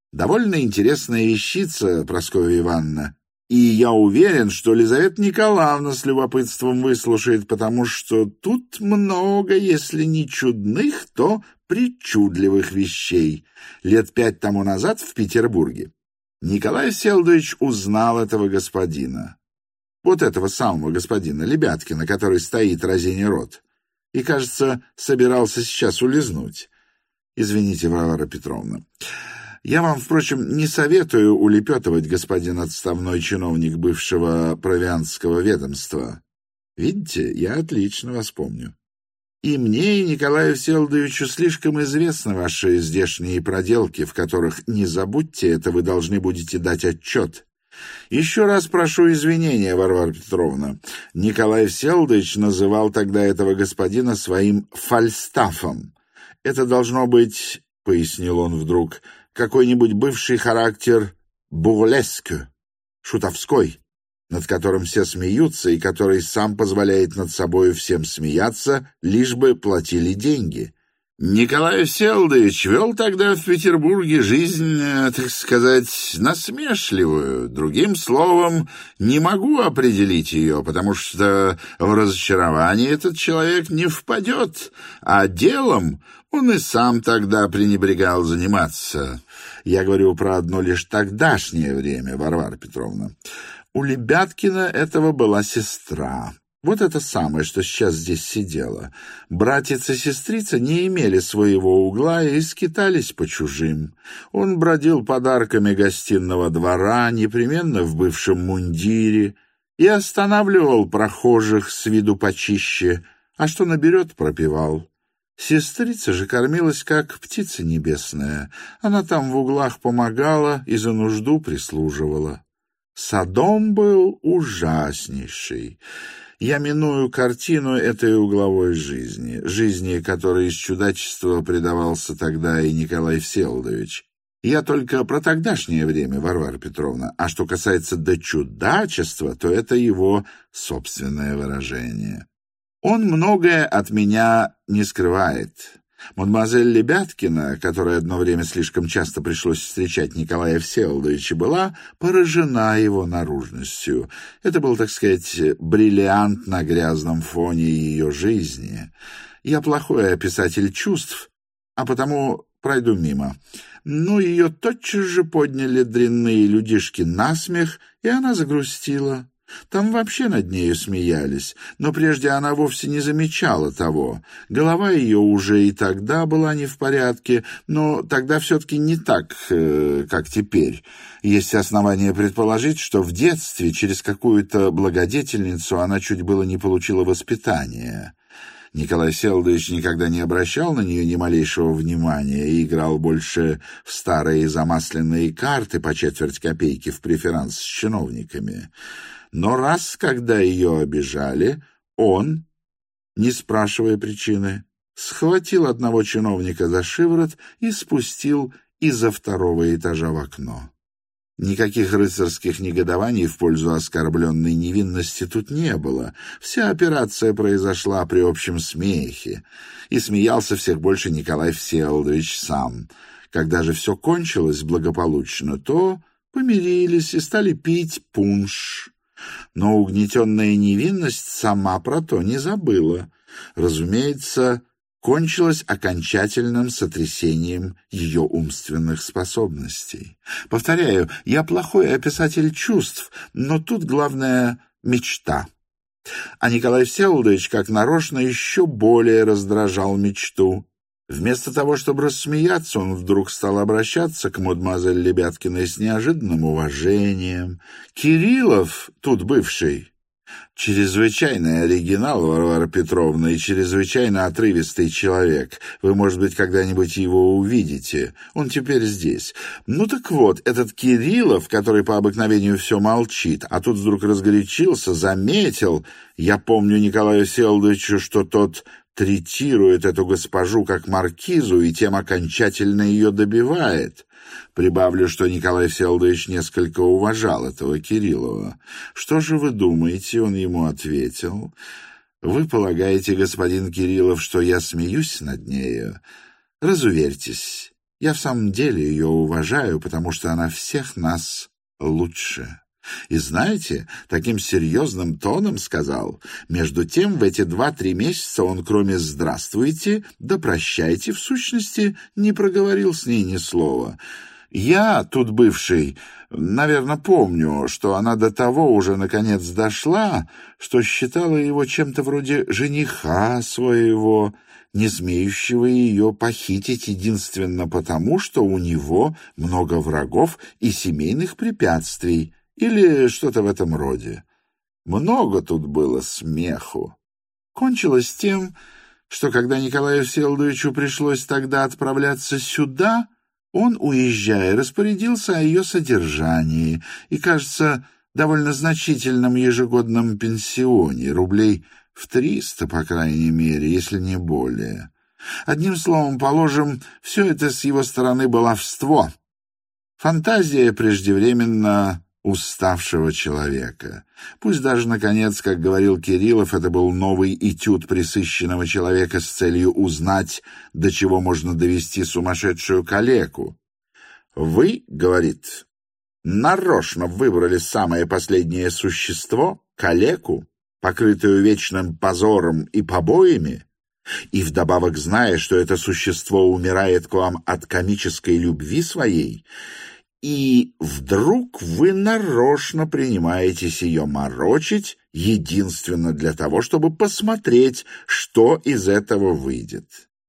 Довольно интересная вещица, Прасковья Ивановна. И я уверен, что Лизавета Николаевна с любопытством выслушает, потому что тут много, если не чудных, то причудливых вещей. Лет пять тому назад в Петербурге Николай Всеволодович узнал этого господина. Вот этого самого господина Лебяткина, который стоит разиня рот. И, кажется, собирался сейчас улизнуть. Извините, Варвара Петровна. Я вам, впрочем, не советую улепетывать, господин отставной чиновник бывшего провианского ведомства. Видите, я отлично вас помню. И мне, и Николаю Всеволодовичу слишком известны ваши здешние проделки, в которых, не забудьте это, вы должны будете дать отчет. Еще раз прошу извинения, Варвара Петровна. Николай Всеволодович называл тогда этого господина своим фальстафом. Это должно быть, — пояснил он вдруг, — какой-нибудь бывший характер бурлесque, шутовской, над которым все смеются и который сам позволяет над собой всем смеяться, лишь бы платили деньги. Николай Всеволодович вел тогда в Петербурге жизнь, так сказать, насмешливую. Другим словом, не могу определить ее, потому что в разочарование этот человек не впадет, а делом он и сам тогда пренебрегал заниматься. Я говорю про одно лишь тогдашнее время, Варвара Петровна. У Лебяткина этого была сестра. Вот это самое, что сейчас здесь сидела. Братец и сестрица не имели своего угла и скитались по чужим. Он бродил подарками гостиного двора, непременно в бывшем мундире, и останавливал прохожих с виду почище, а что наберет, пропивал. Сестрица же кормилась, как птица небесная. Она там в углах помогала и за нужду прислуживала. Содом был ужаснейший. Я миную картину этой угловой жизни, жизни, которой из чудачества предавался тогда и Николай Всеволодович. Я только про тогдашнее время, Варвара Петровна, а что касается до чудачества, то это его собственное выражение. Он многое от меня не скрывает. Мадемуазель Лебяткина, которой одно время слишком часто пришлось встречать Николая Всеволодовича, была поражена его наружностью. Это был, так сказать, бриллиант на грязном фоне ее жизни. Я плохой описатель чувств, а потому пройду мимо. Ну, ее тотчас же подняли дрянные людишки на смех, и она загрустила. Там вообще над нею смеялись, но прежде она вовсе не замечала того. Голова ее уже и тогда была не в порядке, но тогда все-таки не так, э, как теперь. Есть основания предположить, что в детстве через какую-то благодетельницу она чуть было не получила воспитания. Николай Всеволодович никогда не обращал на нее ни малейшего внимания и играл больше в старые замасленные карты по четверть копейки в преферанс с чиновниками. Но раз, когда ее обижали, он, не спрашивая причины, схватил одного чиновника за шиворот и спустил из-за второго этажа в окно. Никаких рыцарских негодований в пользу оскорбленной невинности тут не было. Вся операция произошла при общем смехе, и смеялся всех больше Николай Всеволодович сам. Когда же все кончилось благополучно, то помирились и стали пить пунш. Но угнетенная невинность сама про то не забыла. Разумеется, кончилось окончательным сотрясением ее умственных способностей. Повторяю, я плохой описатель чувств, но тут главное — мечта. А Николай Всеволодович, как нарочно, еще более раздражал мечту. Вместо того, чтобы рассмеяться, он вдруг стал обращаться к мадемуазель Лебяткиной с неожиданным уважением. Кириллов, тут бывший, чрезвычайный оригинал, Варвара Петровна, и чрезвычайно отрывистый человек. Вы, может быть, когда-нибудь его увидите. Он теперь здесь. Ну так вот, этот Кириллов, который по обыкновению все молчит, а тут вдруг разгорячился, заметил. Я помню Николаю Всеволодовичу, что тот третирует эту госпожу как маркизу и тем окончательно ее добивает. Прибавлю, что Николай Всеволодович несколько уважал этого Кириллова. Что же вы думаете, он ему ответил? Вы полагаете, господин Кириллов, что я смеюсь над нею? Разуверьтесь, Я в самом деле ее уважаю, потому что она всех нас лучше. И знаете, таким серьезным тоном сказал. Между тем, в эти два-три месяца он, кроме «здравствуйте», да «прощайте», в сущности, не проговорил с ней ни слова. Я, тут бывший, наверное, помню, что она до того уже наконец дошла, что считала его чем-то вроде жениха своего, не смеющего ее похитить единственно потому, что у него много врагов и семейных препятствий, или что-то в этом роде. Много тут было смеху. Кончилось тем, что когда Николаю Всеволодовичу пришлось тогда отправляться сюда, он, уезжая, распорядился о ее содержании и, кажется, довольно значительном ежегодном пенсионе, рублей в триста, по крайней мере, если не более. Одним словом, положим, все это с его стороны баловство, фантазия преждевременно уставшего человека. Пусть даже, наконец, как говорил Кириллов, это был новый этюд пресыщенного человека с целью узнать, до чего можно довести сумасшедшую калеку. «Вы, — говорит, — нарочно выбрали самое последнее существо, калеку, покрытую вечным позором и побоями, и вдобавок зная, что это существо умирает к вам от комической любви своей, и вдруг вы нарочно принимаетесь ее морочить единственно для того, чтобы посмотреть, что из этого выйдет.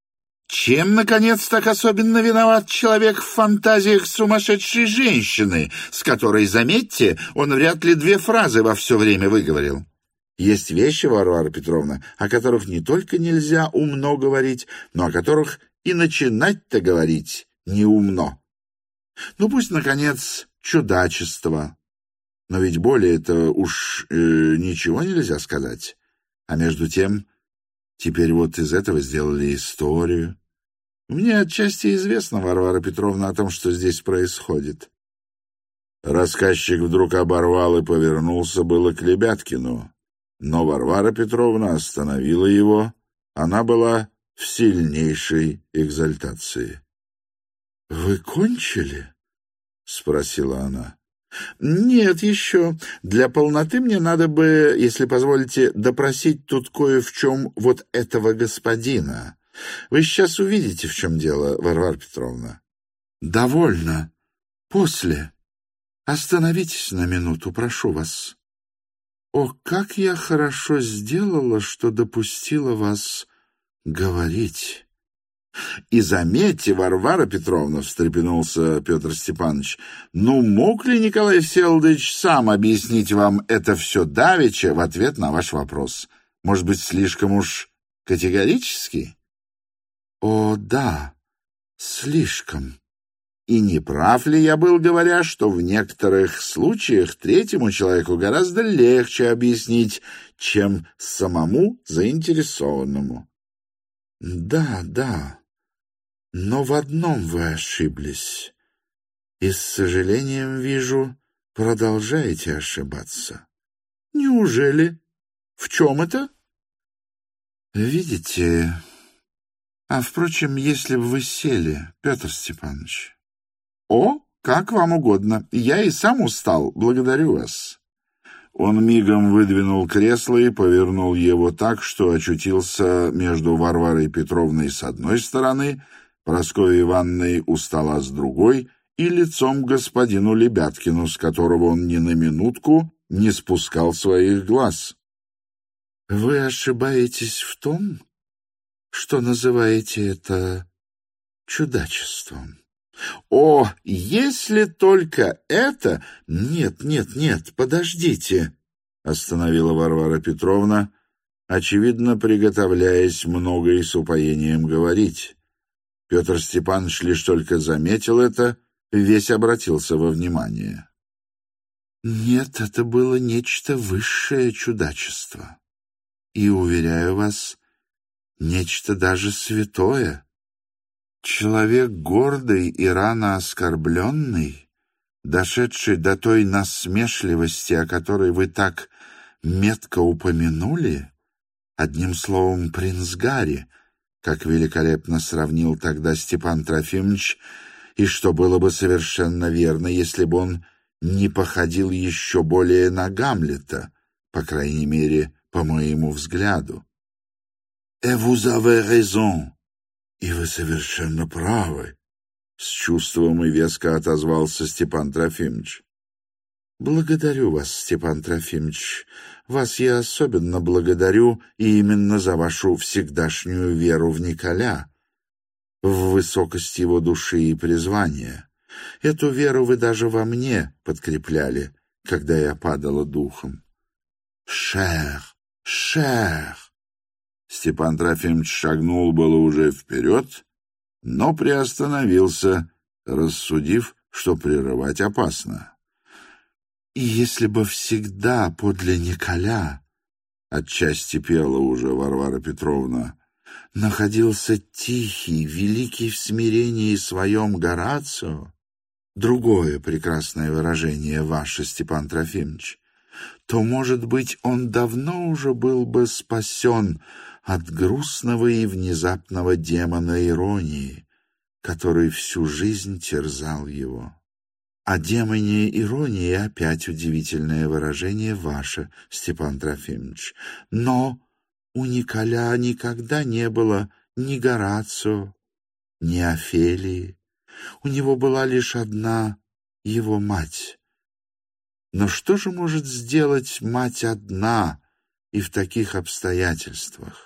Чем, наконец, так особенно виноват человек в фантазиях сумасшедшей женщины, с которой, заметьте, он вряд ли две фразы во все время выговорил? Есть вещи, Варвара Петровна, о которых не только нельзя умно говорить, но о которых и начинать-то говорить неумно. Ну, пусть, наконец, чудачество. Но ведь более-то уж э, ничего нельзя сказать. А между тем, теперь вот из этого сделали историю. Мне отчасти известно, Варвара Петровна, о том, что здесь происходит. Рассказчик вдруг оборвал и повернулся было к Лебяткину. Но Варвара Петровна остановила его. Она была в сильнейшей экзальтации. — Вы кончили? — спросила она. — Нет, еще. Для полноты мне надо бы, если позволите, допросить тут кое в чем вот этого господина. Вы сейчас увидите, в чем дело, Варвара Петровна. — Довольно. После. Остановитесь на минуту, прошу вас. О, как я хорошо сделала, что допустила вас говорить. И заметьте, Варвара Петровна, — встрепенулся Петр Степанович, — ну мог ли Николай Всеволодович сам объяснить вам это все давеча в ответ на ваш вопрос? Может быть, слишком уж категорически? О, да, слишком. И не прав ли я был, говоря, что в некоторых случаях третьему человеку гораздо легче объяснить, чем самому заинтересованному? Да, да. Но в одном вы ошиблись, и, с сожалением вижу, продолжаете ошибаться. Неужели? В чем это? Видите... А, впрочем, если бы вы сели, Петр Степанович... О, как вам угодно. Я и сам устал. Благодарю вас. Он мигом выдвинул кресло и повернул его так, что очутился между Варварой Петровной с одной стороны, Прасковьей Ивановной у стола с другой и лицом к господину Лебяткину, с которого он ни на минутку не спускал своих глаз. — Вы ошибаетесь в том, что называете это чудачеством. — О, если только это... — Нет, нет, нет, подождите, — остановила Варвара Петровна, очевидно, приготовляясь много и с упоением говорить. Петр Степанович лишь только заметил это, весь обратился во внимание. — Нет, это было нечто высшее чудачество. И, уверяю вас, нечто даже святое. Человек гордый и рано оскорбленный, дошедший до той насмешливости, о которой вы так метко упомянули, одним словом, принц Гарри, как великолепно сравнил тогда Степан Трофимович, и что было бы совершенно верно, если бы он не походил еще более на Гамлета, по крайней мере, по моему взгляду. «Et vous avez raison», «И вы совершенно правы», — с чувством и веско отозвался Степан Трофимович. «Благодарю вас, Степан Трофимович. Вас я особенно благодарю и именно за вашу всегдашнюю веру в Николя, в высокость его души и призвания. Эту веру вы даже во мне подкрепляли, когда я падала духом». «Шер, шер!» Степан Трофимович шагнул было уже вперед, но приостановился, рассудив, что прерывать опасно. «И если бы всегда подле Николя, — отчасти пела уже Варвара Петровна, — находился тихий, великий в смирении своем Горацио, другое прекрасное выражение ваше, Степан Трофимович, то, может быть, он давно уже был бы спасен от грустного и внезапного демона иронии, который всю жизнь терзал его. О демоне иронии опять удивительное выражение ваше, Степан Трофимович. Но у Николя никогда не было ни Горацио, ни Офелии. У него была лишь одна его мать. Но что же может сделать мать одна и в таких обстоятельствах?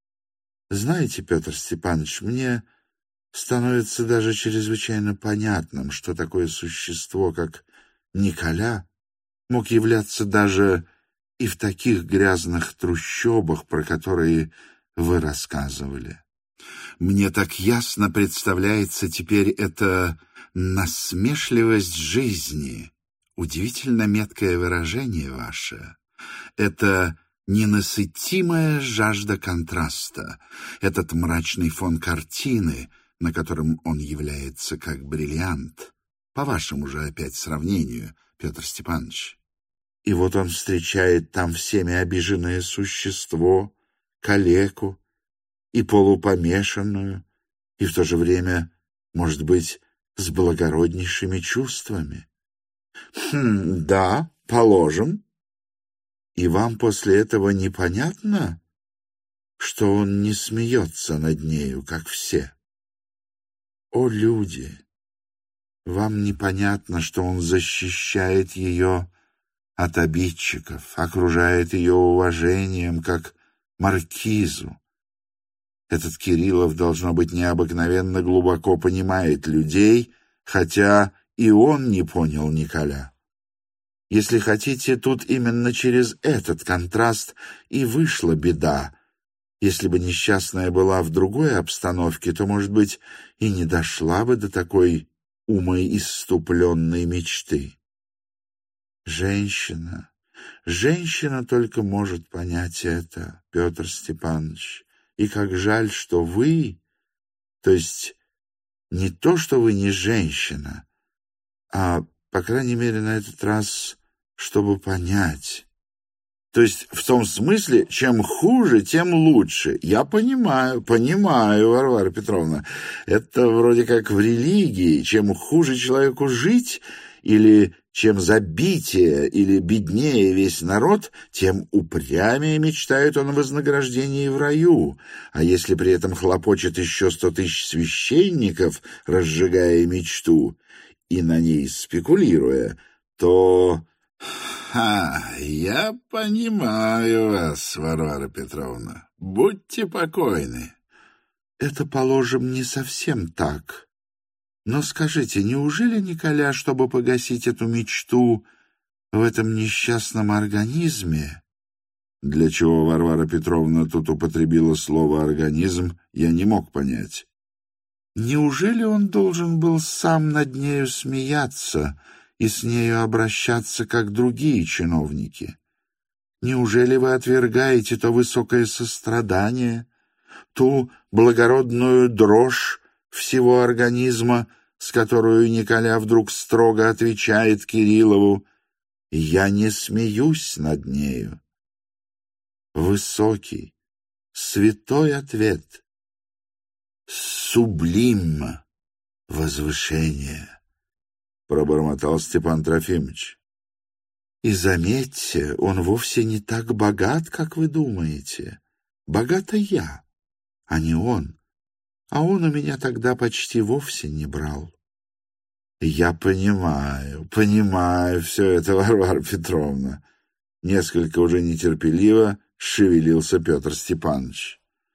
Знаете, Петр Степанович, мне становится даже чрезвычайно понятным, что такое существо, как Николя, мог являться даже и в таких грязных трущобах, про которые вы рассказывали. Мне так ясно представляется теперь эта насмешливость жизни, удивительно меткое выражение ваше, это ненасытимая жажда контраста, этот мрачный фон картины, на котором он является как бриллиант, по вашему же опять сравнению, Петр Степанович. И вот он встречает там всеми обиженное существо, калеку и полупомешанную, и в то же время, может быть, с благороднейшими чувствами. Хм, да, положим. И вам после этого непонятно, что он не смеется над нею, как все? О, люди! Вам непонятно, что он защищает ее от обидчиков, окружает ее уважением, как маркизу. Этот Кириллов, должно быть, необыкновенно глубоко понимает людей, хотя и он не понял Николя. Если хотите, тут именно через этот контраст и вышла беда. Если бы несчастная была в другой обстановке, то, может быть, и не дошла бы до такой умоиступленной мечты. Женщина, женщина только может понять это, Петр Степанович. И как жаль, что вы, то есть не то, что вы не женщина, а, по крайней мере, на этот раз, чтобы понять. То есть в том смысле, чем хуже, тем лучше. Я понимаю, понимаю, Варвара Петровна. Это вроде как в религии. Чем хуже человеку жить, или чем забитее или беднее весь народ, тем упрямее мечтает он о вознаграждении в раю. А если при этом хлопочет еще сто тысяч священников, разжигая мечту и на ней спекулируя, то... «Ха, я понимаю вас, Варвара Петровна. Будьте покойны». «Это, положим, не совсем так. Но скажите, неужели Николя, чтобы погасить эту мечту в этом несчастном организме...» Для чего Варвара Петровна тут употребила слово «организм», я не мог понять. «Неужели он должен был сам над нею смеяться и с нею обращаться, как другие чиновники? Неужели вы отвергаете то высокое сострадание, ту благородную дрожь всего организма, с которую Николя вдруг строго отвечает Кириллову: «Я не смеюсь над нею»? Высокий, святой ответ. Сублим возвышение, пробормотал Степан Трофимович. И заметьте, он вовсе не так богат, как вы думаете. Богата я, а не он. А он у меня тогда почти вовсе не брал. Я понимаю, понимаю все это, Варвара Петровна. Несколько уже нетерпеливо шевелился Петр Степанович.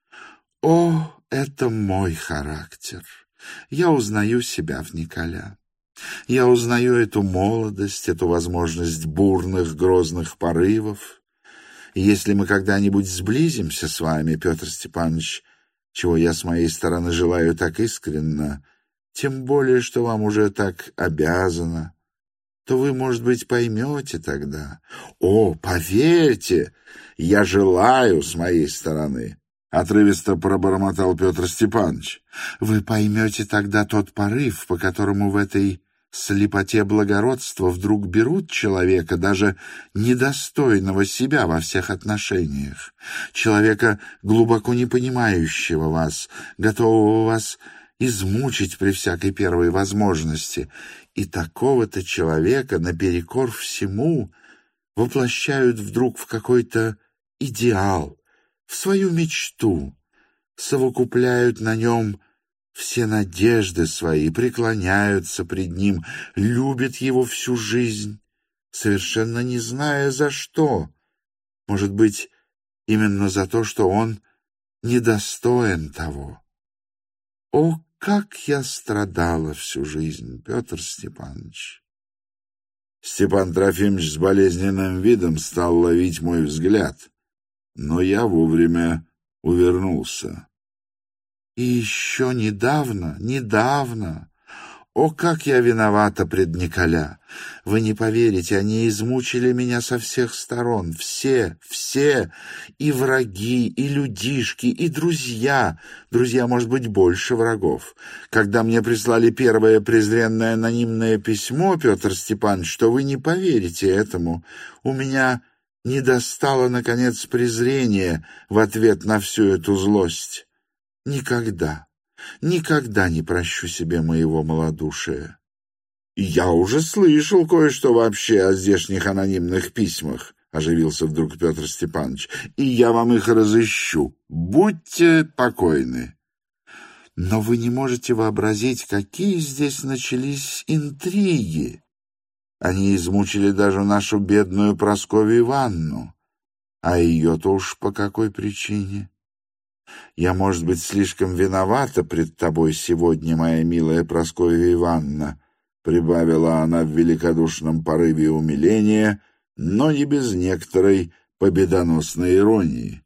О, это мой характер. Я узнаю себя в Николя. Я узнаю эту молодость, эту возможность бурных, грозных порывов. И если мы когда-нибудь сблизимся с вами, Петр Степанович, чего я с моей стороны желаю так искренно, тем более, что вам уже так обязано, то вы, может быть, поймете тогда. О, поверьте, я желаю с моей стороны, — отрывисто пробормотал Петр Степанович. Вы поймете тогда тот порыв, по которому в этой слепоте благородства вдруг берут человека, даже недостойного себя во всех отношениях, человека, глубоко не понимающего вас, готового вас измучить при всякой первой возможности, и такого-то человека наперекор всему воплощают вдруг в какой-то идеал, в свою мечту, совокупляют на нем все надежды свои, преклоняются пред ним, любят его всю жизнь, совершенно не зная за что. Может быть, именно за то, что он недостоин того. О, как я страдала всю жизнь, Петр Степанович! Степан Трофимович с болезненным видом стал ловить мой взгляд, но я вовремя увернулся. И еще недавно, недавно... О, как я виновата пред Николя! Вы не поверите, они измучили меня со всех сторон. Все, все, и враги, и людишки, и друзья. Друзья, может быть, больше врагов. Когда мне прислали первое презренное анонимное письмо, Петр Степанович, что вы не поверите этому, у меня не достало, наконец, презрения в ответ на всю эту злость. Никогда, никогда не прощу себе моего малодушия. «Я уже слышал кое-что вообще о здешних анонимных письмах», — оживился вдруг Петр Степанович, — «и я вам их разыщу. Будьте покойны». Но вы не можете вообразить, какие здесь начались интриги. Они измучили даже нашу бедную Прасковью Ивановну. А ее-то уж по какой причине? Я, может быть, слишком виновата пред тобой сегодня, моя милая Прасковья Ивановна, — прибавила она в великодушном порыве умиления, но не без некоторой победоносной иронии.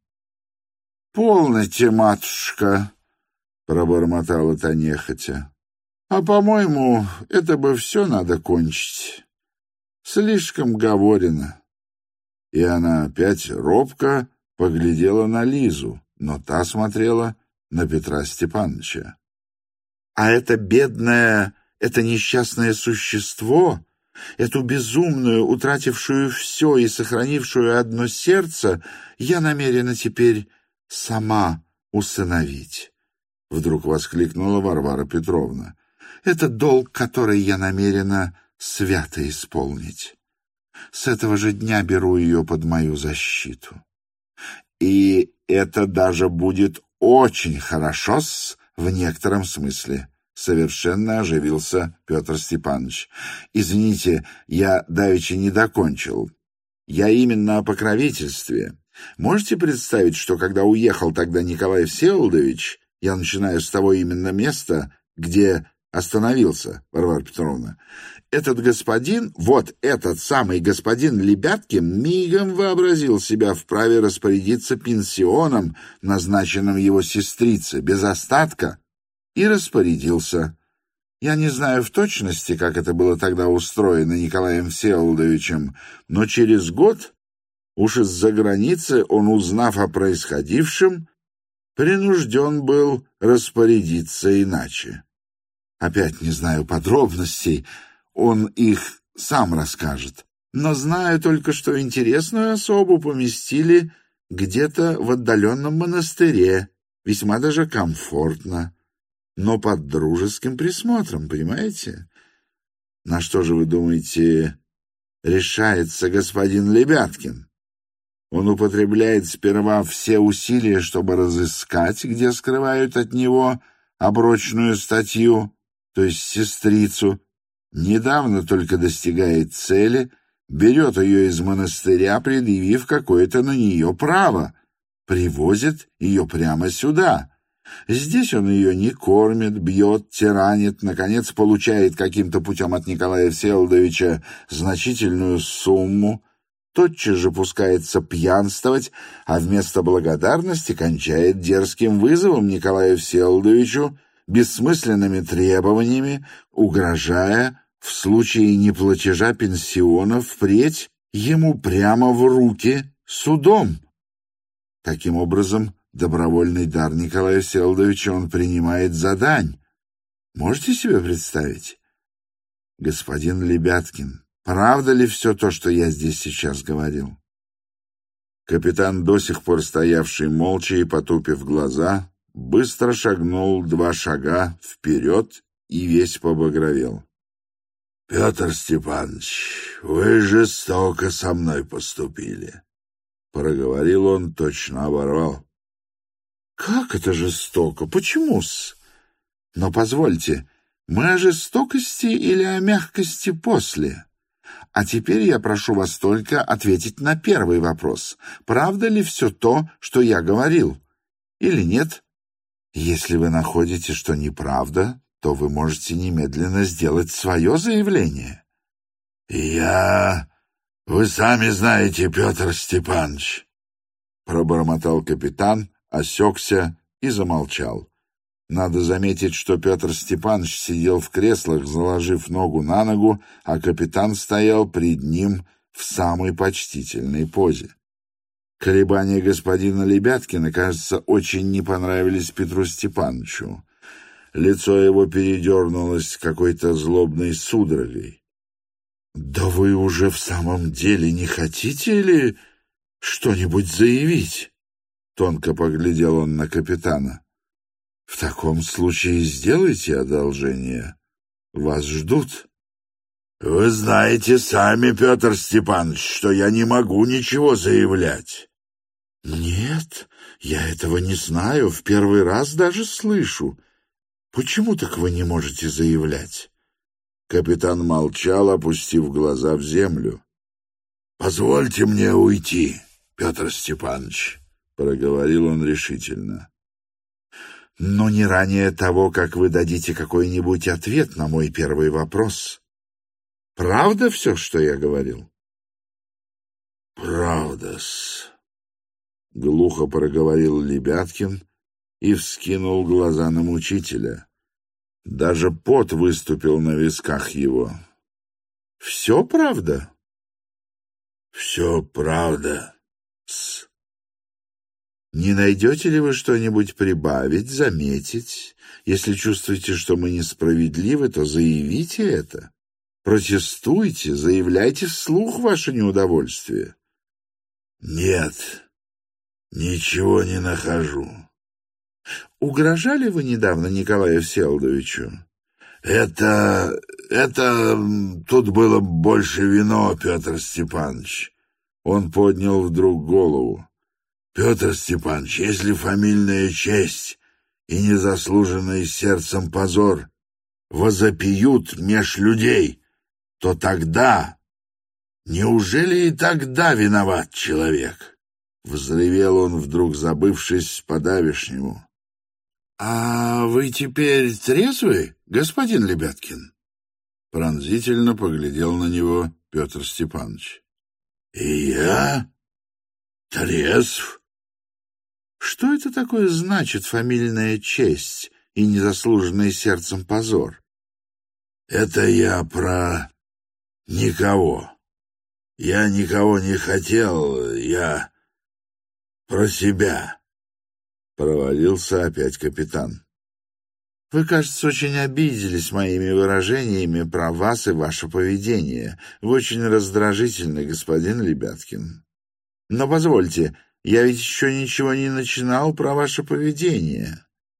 — Полноте, матушка, — пробормотала та нехотя. — А, по-моему, это бы все надо кончить. Слишком говорено. И она опять робко поглядела на Лизу, но та смотрела на Петра Степановича. — А это бедное, это несчастное существо, эту безумную, утратившую все и сохранившую одно сердце, я намерена теперь сама усыновить. Вдруг воскликнула Варвара Петровна. Это долг, который я намерена свято исполнить. С этого же дня беру ее под мою защиту. И это даже будет очень хорошо-с в некотором смысле. Совершенно оживился Петр Степанович. Извините, я давеча не докончил. Я именно о покровительстве. Можете представить, что когда уехал тогда Николай Всеволодович, я начинаю с того именно места, где остановился, Варвара Петровна, этот господин, вот этот самый господин Лебяткин, мигом вообразил себя вправе распорядиться пенсионом, назначенным его сестрице, без остатка, и распорядился. Я не знаю в точности, как это было тогда устроено Николаем Всеволодовичем, но через год, уж из-за границы, он, узнав о происходившем, принужден был распорядиться иначе. Опять не знаю подробностей, он их сам расскажет. Но знаю только, что интересную особу поместили где-то в отдаленном монастыре, весьма даже комфортно. но под дружеским присмотром, понимаете? На что же, вы думаете, решается господин Лебяткин? Он употребляет сперва все усилия, чтобы разыскать, где скрывают от него оброчную статью, то есть сестрицу. Недавно только достигает цели, берет ее из монастыря, предъявив какое-то на нее право, привозит ее прямо сюда. Здесь он ее не кормит, бьет, тиранит, наконец получает каким-то путем от Николая Всеволодовича значительную сумму, тотчас же пускается пьянствовать, а вместо благодарности кончает дерзким вызовом Николаю Всеволодовичу, бессмысленными требованиями, угрожая в случае неплатежа пенсиона впредь ему прямо в руки судом. Таким образом, добровольный дар Николая Всеволодовича он принимает за дань. Можете себе представить? Господин Лебяткин, правда ли все то, что я здесь сейчас говорил? Капитан, до сих пор стоявший молча и потупив глаза, быстро шагнул два шага вперед и весь побагровел. — Петр Степанович, вы жестоко со мной поступили, — проговорил он, точно оборвал. — Как это жестоко? Почему-с? Но позвольте, мы о жестокости или о мягкости после? А теперь я прошу вас только ответить на первый вопрос. Правда ли все то, что я говорил? Или нет? Если вы находите, что неправда, то вы можете немедленно сделать свое заявление. — Я... Вы сами знаете, Петр Степанович, — пробормотал капитан, осекся и замолчал. Надо заметить, что Петр Степанович сидел в креслах, заложив ногу на ногу, а капитан стоял пред ним в самой почтительной позе. Колебания господина Лебяткина, кажется, очень не понравились Петру Степановичу. Лицо его передернулось какой-то злобной судорогой. — Да вы уже в самом деле не хотите ли что-нибудь заявить? — тонко поглядел он на капитана. — В таком случае сделайте одолжение. Вас ждут. — Вы знаете сами, Петр Степанович, что я не могу ничего заявлять. — Нет, я этого не знаю, в первый раз даже слышу. Почему так вы не можете заявлять? Капитан молчал, опустив глаза в землю. — Позвольте мне уйти, Петр Степанович, — проговорил он решительно. — Но не ранее того, как вы дадите какой-нибудь ответ на мой первый вопрос. Правда все, что я говорил? — Правда-с, — глухо проговорил Лебяткин и вскинул глаза на мучителя. Даже пот выступил на висках его. — Все правда? — Все правда-с. — Не найдете ли вы что-нибудь прибавить, заметить? Если чувствуете, что мы несправедливы, то заявите это. Протестуйте, заявляйте вслух ваше неудовольствие. — Нет, ничего не нахожу. — Угрожали вы недавно Николаю Всеволодовичу? — Это... это... тут было больше вино, Петр Степанович. Он поднял вдруг голову. — Петр Степанович, если фамильная честь и незаслуженный сердцем позор возопьют меж людей, то тогда... Неужели и тогда виноват человек? Взревел он, вдруг забывшись по-давешнему. — А вы теперь трезвы, господин Лебяткин? Пронзительно поглядел на него Петр Степанович. — И я трезв? — Что это такое значит фамильная честь и незаслуженный сердцем позор? — Это я про никого. Я никого не хотел, я про себя. Провалился опять капитан. Вы, кажется, очень обиделись моими выражениями про вас и ваше поведение. Вы очень раздражительны, господин Лебяткин. Но позвольте, я ведь еще ничего не начинал про ваше поведение.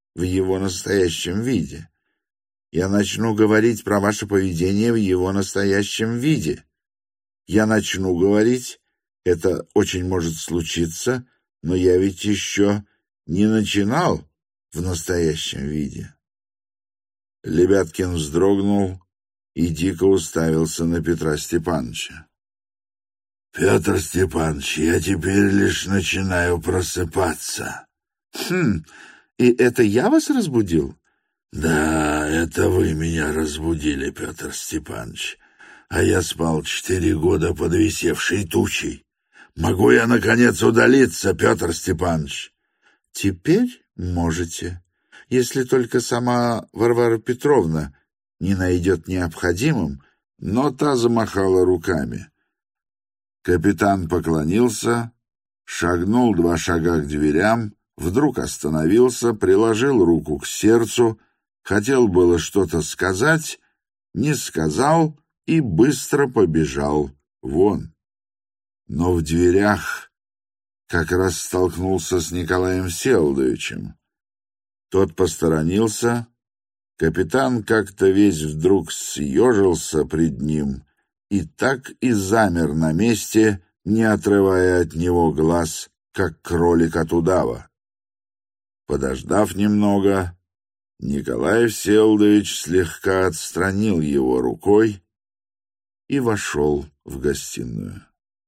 в его настоящем виде. Я начну говорить про ваше поведение в его настоящем виде. Я начну говорить, это очень может случиться, но я ведь еще не начинал в настоящем виде». Лебяткин вздрогнул и дико уставился на Петра Степановича. «Петр Степанович, я теперь лишь начинаю просыпаться». «Хм, и это я вас разбудил?» «Да, это вы меня разбудили, Петр Степанович, а я спал четыре года под висевшей тучей. Могу я, наконец, удалиться, Петр Степанович?» «Теперь можете, если только сама Варвара Петровна не найдет необходимым». Но та замахала руками. Капитан поклонился, шагнул два шага к дверям, вдруг остановился, приложил руку к сердцу, хотел было что-то сказать, не сказал и быстро побежал вон. Но в дверях как раз столкнулся с Николаем Всеволодовичем. Тот посторонился, капитан как-то весь вдруг съежился пред ним и так и замер на месте, не отрывая от него глаз, как кролик от удава. Подождав немного, Николай Всеволодович слегка отстранил его рукой и вошел в гостиную.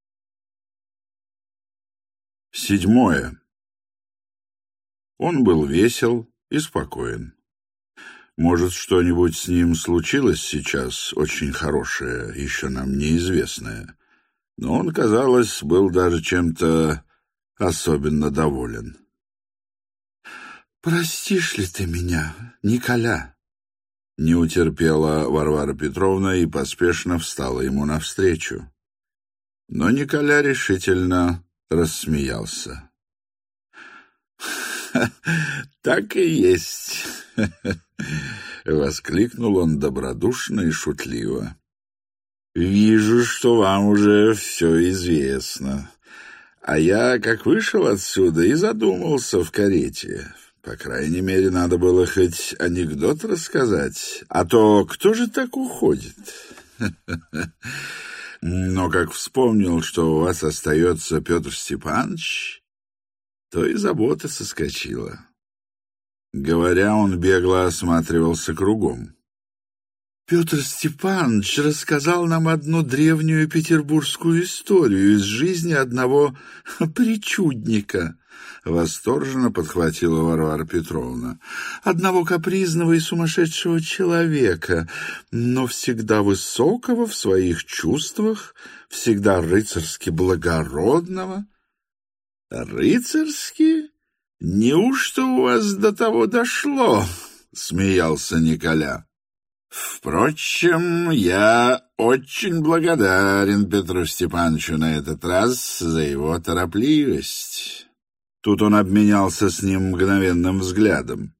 Седьмое. Он был весел и спокоен. Может, что-нибудь с ним случилось сейчас очень хорошее, еще нам неизвестное, но он, казалось, был даже чем-то особенно доволен. «Простишь ли ты меня, Николя?» Не утерпела Варвара Петровна и поспешно встала ему навстречу. Но Николя решительно рассмеялся. «Так и есть!» — воскликнул он добродушно и шутливо. «Вижу, что вам уже все известно. А я, как вышел отсюда, и задумался в карете. По крайней мере, надо было хоть анекдот рассказать, а то кто же так уходит?» Но как вспомнил, что у вас остается Петр Степанович, то и забота соскочила. Говоря, он бегло осматривался кругом. «Петр Степанович рассказал нам одну древнюю петербургскую историю из жизни одного причудника», — восторженно подхватила Варвара Петровна. «Одного капризного и сумасшедшего человека, но всегда высокого в своих чувствах, всегда рыцарски благородного». «Рыцарски? Неужто у вас до того дошло?» — смеялся Николя. «Впрочем, я очень благодарен Петру Степановичу на этот раз за его торопливость». Тут он обменялся с ним мгновенным взглядом.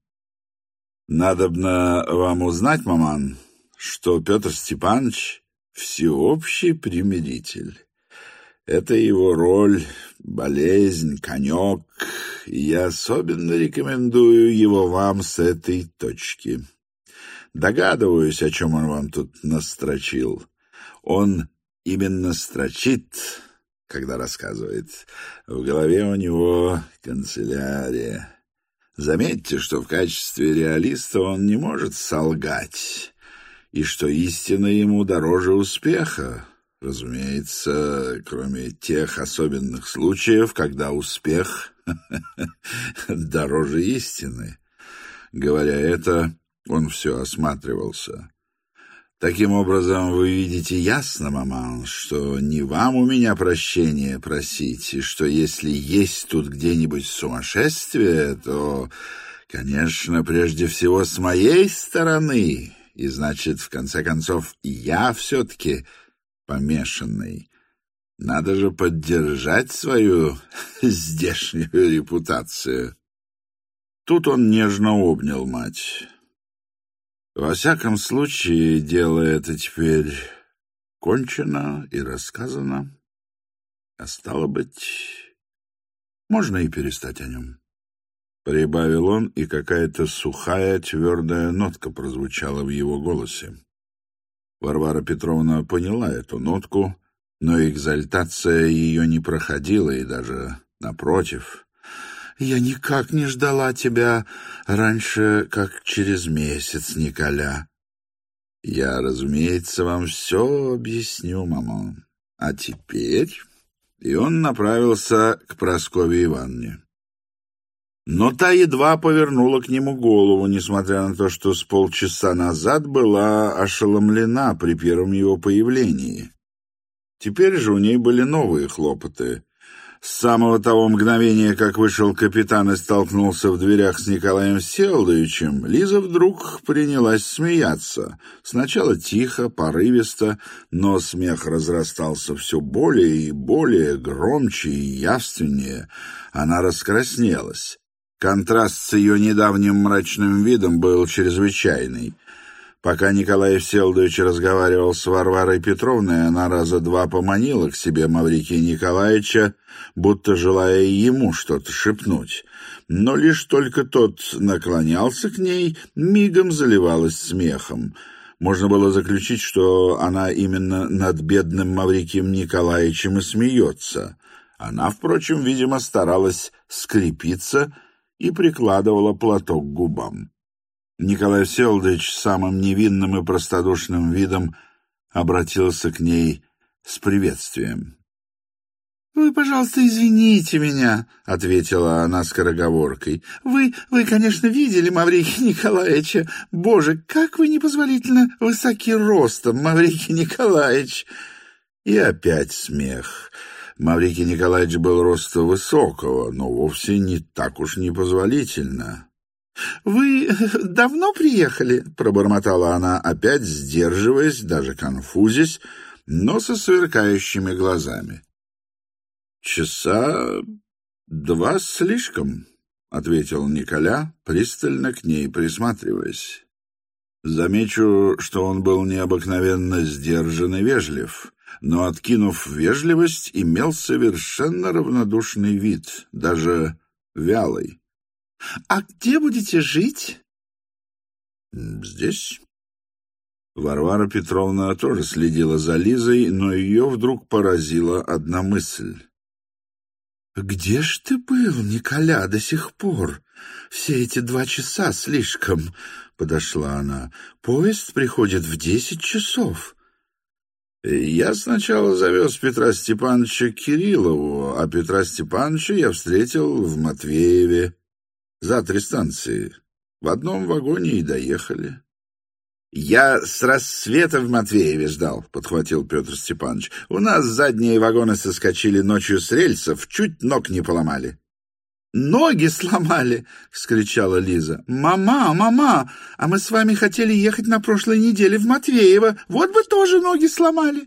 «Надобно вам узнать, маман, что Петр Степанович — всеобщий примиритель. Это его роль, болезнь, конек, и я особенно рекомендую его вам с этой точки. Догадываюсь, о чем он вам тут настрочил. Он именно строчит, когда рассказывает. В голове у него канцелярия. Заметьте, что в качестве реалиста он не может солгать, и что истина ему дороже успеха. Разумеется, кроме тех особенных случаев, когда успех дороже истины. Говоря это, он все осматривался. Таким образом, вы видите ясно, маман, что не вам у меня прощения просить, и что если есть тут где-нибудь сумасшествие, то, конечно, прежде всего с моей стороны, и, значит, в конце концов, я все-таки помешанный. Надо же поддержать свою здешнюю репутацию. Тут он нежно обнял мать. Во всяком случае, дело это теперь кончено и рассказано, а стало быть, можно и перестать о нем. — прибавил он, и какая-то сухая, твердая нотка прозвучала в его голосе. Варвара Петровна поняла эту нотку, но экзальтация ее не проходила, и даже напротив. «Я никак не ждала тебя раньше, как через месяц, Николя». «Я, разумеется, вам все объясню, мама. А теперь...» И он направился к Прасковье Ивановне. Но та едва повернула к нему голову, несмотря на то, что с полчаса назад была ошеломлена при первом его появлении. Теперь же у ней были новые хлопоты. С самого того мгновения, как вышел капитан и столкнулся в дверях с Николаем Всеволодовичем, Лиза вдруг принялась смеяться. Сначала тихо, порывисто, но смех разрастался все более и более, громче и явственнее. Она раскраснелась. Контраст с ее недавним мрачным видом был чрезвычайный. Пока Николай Всеволодович разговаривал с Варварой Петровной, она раза два поманила к себе Маврикия Николаевича, будто желая ему что-то шепнуть. Но лишь только тот наклонялся к ней, мигом заливалась смехом. Можно было заключить, что она именно над бедным Маврикием Николаевичем и смеется. Она, впрочем, видимо, старалась скрепиться и прикладывала платок к губам. Николай Всеволодович самым невинным и простодушным видом обратился к ней с приветствием. «Вы, пожалуйста, извините меня», — ответила она скороговоркой. «Вы, вы, конечно, видели Маврикия Николаевича. Боже, как вы непозволительно высоки ростом, Маврикий Николаевич!» И опять смех. Маврикий Николаевич был роста высокого, но вовсе не так уж непозволительно. «Вы давно приехали?» — пробормотала она, опять сдерживаясь, даже конфузясь, но со сверкающими глазами. «Часа два слишком», — ответил Николя, пристально к ней присматриваясь. Замечу, что он был необыкновенно сдержан и вежлив, но, откинув вежливость, имел совершенно равнодушный вид, даже вялый. «А где будете жить?» «Здесь». Варвара Петровна тоже следила за Лизой, но ее вдруг поразила одна мысль. «Где ж ты был, Николя, до сих пор? Все эти два часа слишком», — подошла она. «Поезд приходит в десять часов». «Я сначала завез Петра Степановича к Кириллову, а Петра Степановича я встретил в Матвееве. За три станции. В одном вагоне и доехали». «Я с рассвета в Матвееве ждал», — подхватил Петр Степанович. «У нас задние вагоны соскочили ночью с рельсов, чуть ног не поломали». «Ноги сломали!» — вскричала Лиза. «Мама, мама, а мы с вами хотели ехать на прошлой неделе в Матвеево. Вот бы тоже ноги сломали».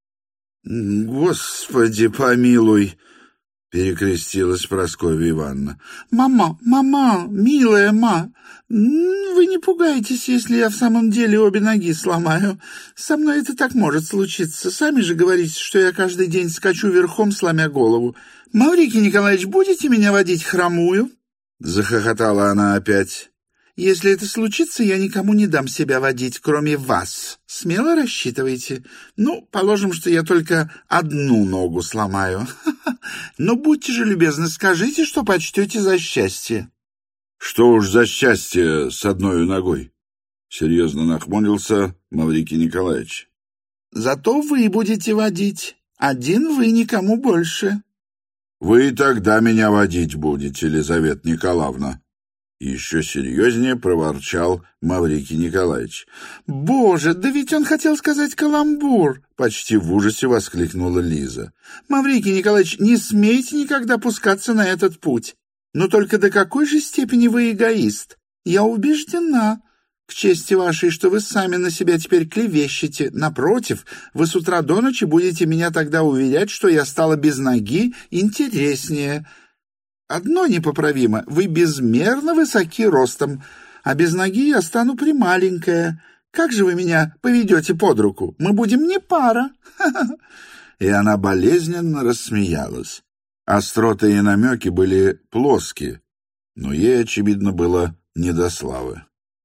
«Господи помилуй!» — перекрестилась Прасковья Ивановна. «Мама, мама, милая ма, вы не пугайтесь, если я в самом деле обе ноги сломаю. Со мной это так может случиться. Сами же говорите, что я каждый день скачу верхом, сломя голову. Маврикий Николаевич, будете меня водить хромую?» Захохотала она опять. «Если это случится, я никому не дам себя водить, кроме вас. Смело рассчитывайте. Ну, положим, что я только одну ногу сломаю. Но будьте же любезны, скажите, что почтете за счастье». «Что уж за счастье с одной ногой?» — серьезно нахмурился Маврикий Николаевич. «Зато вы будете водить. Один вы, никому больше». «Вы и тогда меня водить будете, Елизавета Николаевна», — еще серьезнее проворчал Маврикий Николаевич. «Боже, да ведь он хотел сказать каламбур!» — почти в ужасе воскликнула Лиза. «Маврикий Николаевич, не смейте никогда пускаться на этот путь. Но только до какой же степени вы эгоист? Я убеждена, к чести вашей, что вы сами на себя теперь клевещете. Напротив, вы с утра до ночи будете меня тогда уверять, что я стала без ноги интереснее. Одно непоправимо, вы безмерно высоки ростом, а без ноги я стану прималенькая. Как же вы меня поведете под руку? Мы будем не пара». И она болезненно рассмеялась. Остроты и намеки были плоские, но ей, очевидно, было не до славы.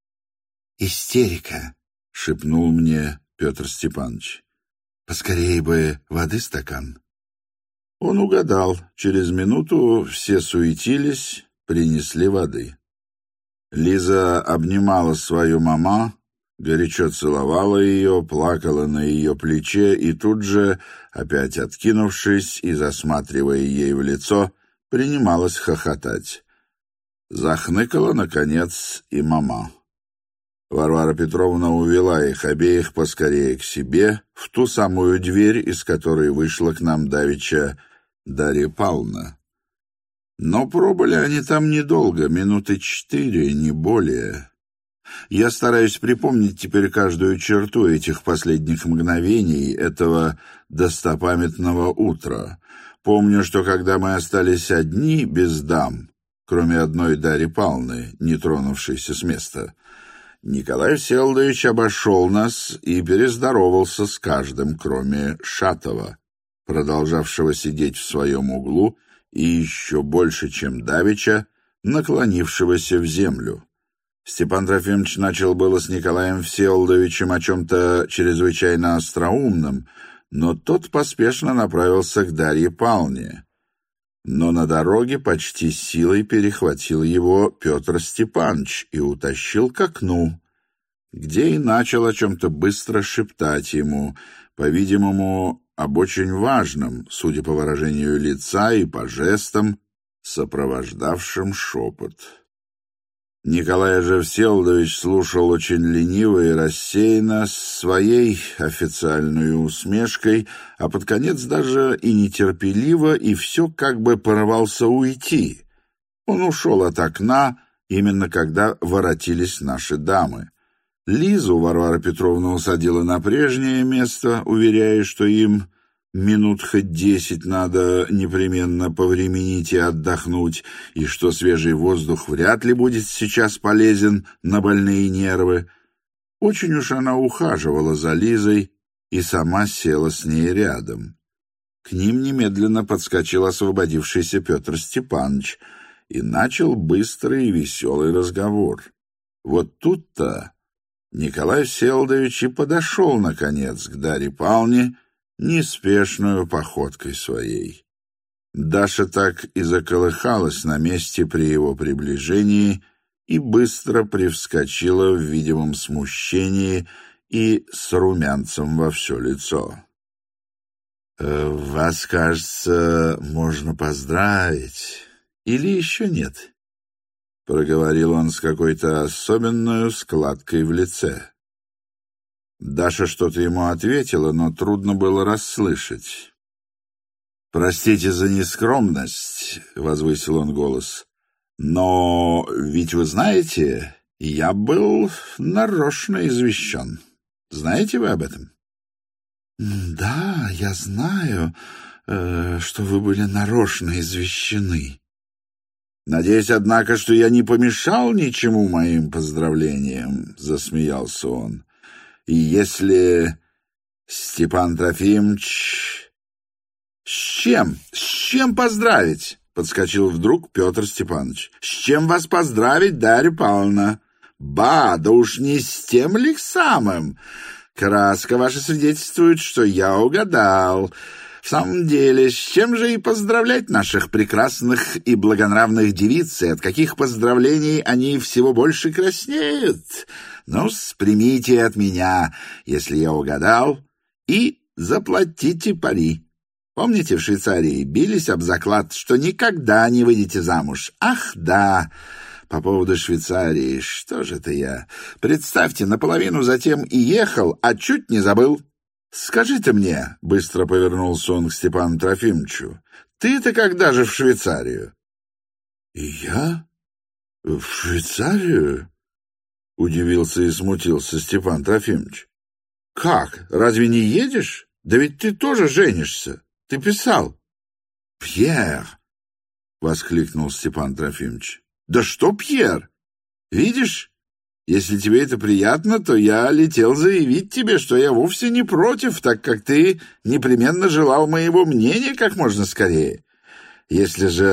«Истерика!» — шепнул мне Петр Степанович. «Поскорее бы воды стакан». Он угадал. Через минуту все суетились, принесли воды. Лиза обнимала свою мама, горячо целовала ее, плакала на ее плече и тут же, опять откинувшись и засматривая ей в лицо, принималась хохотать. Захныкала, наконец, и мама. Варвара Петровна увела их обеих поскорее к себе, в ту самую дверь, из которой вышла к нам давеча Дарья Павловна. Но пробыли они там недолго, минуты четыре, не более. Я стараюсь припомнить теперь каждую черту этих последних мгновений, этого достопамятного утра. Помню, что когда мы остались одни, без дам, кроме одной Дарьи Павловны, не тронувшейся с места, Николай Всеволодович обошел нас и перездоровался с каждым, кроме Шатова, продолжавшего сидеть в своем углу и еще больше, чем давеча, наклонившегося в землю. Степан Трофимович начал было с Николаем Всеволодовичем о чем-то чрезвычайно остроумном, но тот поспешно направился к Дарье Павловне. Но на дороге почти силой перехватил его Петр Степанович и утащил к окну, где и начал о чем-то быстро шептать ему, по-видимому, об очень важном, судя по выражению лица и по жестам, сопровождавшим шепот. Николай же Всеволодович слушал очень лениво и рассеянно, с своей официальной усмешкой, а под конец даже и нетерпеливо, и все как бы порывался уйти. Он ушел от окна, именно когда воротились наши дамы. Лизу Варвара Петровна усадила на прежнее место, уверяя, что им минут хоть десять надо непременно повременить и отдохнуть, и что свежий воздух вряд ли будет сейчас полезен на больные нервы. Очень уж она ухаживала за Лизой и сама села с ней рядом. К ним немедленно подскочил освободившийся Петр Степанович и начал быстрый и веселый разговор. Вот тут-то Николай Всеволодович и подошел, наконец, к Дарье Павловне неспешную походкой своей. Даша так и заколыхалась на месте при его приближении и быстро привскочила в видимом смущении и с румянцем во все лицо. «Вас, кажется, можно поздравить, или еще нет?» — проговорил он с какой-то особенной складкой в лице. Даша что-то ему ответила, но трудно было расслышать. «Простите за нескромность», — возвысил он голос, — «но ведь вы знаете, я был нарочно извещен. Знаете вы об этом?» «Да, я знаю, э, что вы были нарочно извещены». «Надеюсь, однако, что я не помешал ничему моим поздравлениям», — засмеялся он. «И если Степан Трофимович...» «С чем? С чем поздравить?» — подскочил вдруг Петр Степанович. «С чем вас поздравить, Дарья Павловна? Ба, да уж не с тем ли самым? Краска ваша свидетельствует, что я угадал. В самом деле, с чем же и поздравлять наших прекрасных и благонравных девиц, и от каких поздравлений они всего больше краснеют? Ну, примите от меня, если я угадал, и заплатите пари. Помните, в Швейцарии бились об заклад, что никогда не выйдете замуж? Ах, да! По поводу Швейцарии, что же это я? Представьте, наполовину затем и ехал, а чуть не забыл. «Скажи-то мне», — быстро повернулся он к Степану Трофимовичу, — «ты-то когда же в Швейцарию?» «И я? В Швейцарию?» — удивился и смутился Степан Трофимович. «Как? Разве не едешь? Да ведь ты тоже женишься. Ты писал». «Пьер!» — воскликнул Степан Трофимович. «Да что, Пьер? Видишь? Если тебе это приятно, то я летел заявить тебе, что я вовсе не против, так как ты непременно желал моего мнения как можно скорее. Если же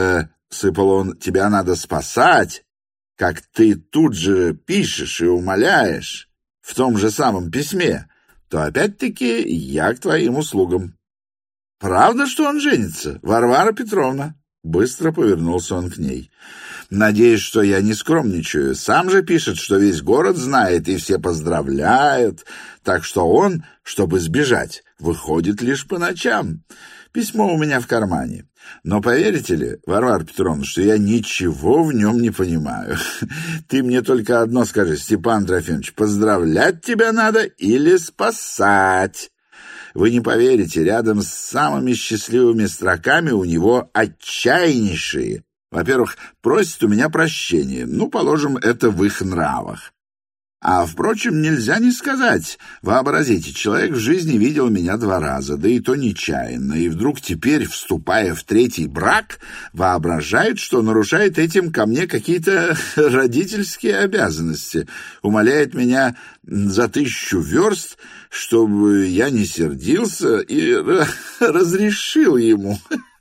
— сыпал он, — тебя надо спасать, как ты тут же пишешь и умоляешь в том же самом письме, то опять-таки я к твоим услугам. Правда, что он женится, Варвара Петровна? Быстро повернулся он к ней. Надеюсь, что я не скромничаю. Сам же пишет, что весь город знает и все поздравляют, так что он, чтобы сбежать, выходит лишь по ночам. Письмо у меня в кармане. Но поверите ли, Варвара Петровна, что я ничего в нем не понимаю. Ты мне только одно скажи, Степан Трофимович, поздравлять тебя надо или спасать? Вы не поверите, рядом с самыми счастливыми строками у него отчаяннейшие. Во-первых, просит у меня прощения. Ну, положим, это в их нравах. А, впрочем, нельзя не сказать. Вообразите, человек в жизни видел меня два раза, да и то нечаянно, и вдруг теперь, вступая в третий брак, воображает, что нарушает этим ко мне какие-то родительские обязанности, умоляет меня за тысячу верст, чтобы я не сердился и разрешил ему.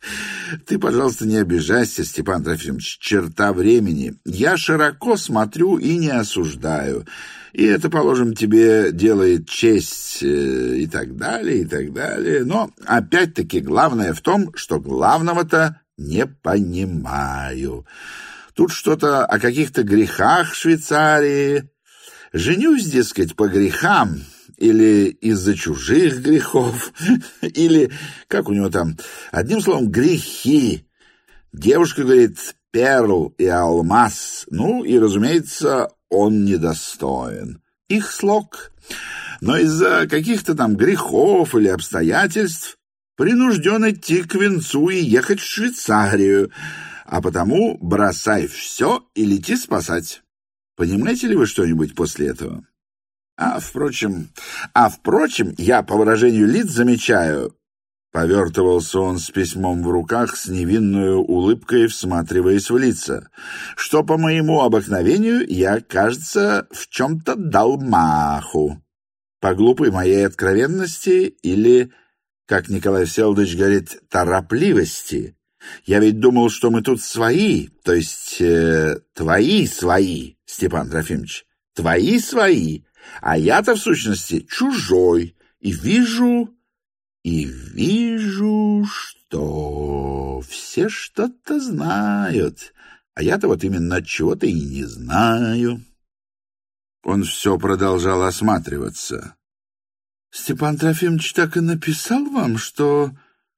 Ты, пожалуйста, не обижайся, Степан Трофимович, черта времени. Я широко смотрю и не осуждаю. И это, положим, тебе делает честь и так далее, и так далее. Но, опять-таки, главное в том, что главного-то не понимаю. Тут что-то о каких-то грехах Швейцарии. Женюсь, дескать, по грехам. Или из-за чужих грехов, или, как у него там, одним словом, грехи. Девушка говорит, перл и алмаз, ну и, разумеется, он недостоин. Их слог. Но из-за каких-то там грехов или обстоятельств принужден идти к венцу и ехать в Швейцарию, а потому бросай все и лети спасать. Понимаете ли вы что-нибудь после этого? А, впрочем, а, впрочем, я по выражению лиц замечаю, повертывался он с письмом в руках с невинной улыбкой, всматриваясь в лица, что по моему обыкновению я, кажется, в чем-то дал маху. По глупой моей откровенности или, как Николай Всеволодович говорит, торопливости. Я ведь думал, что мы тут свои, то есть э, твои свои, Степан Трофимович, твои свои. А я-то, в сущности, чужой, и вижу, и вижу, что все что-то знают, а я-то вот именно от чего-то и не знаю. Он все продолжал осматриваться. Степан Трофимович так и написал вам, что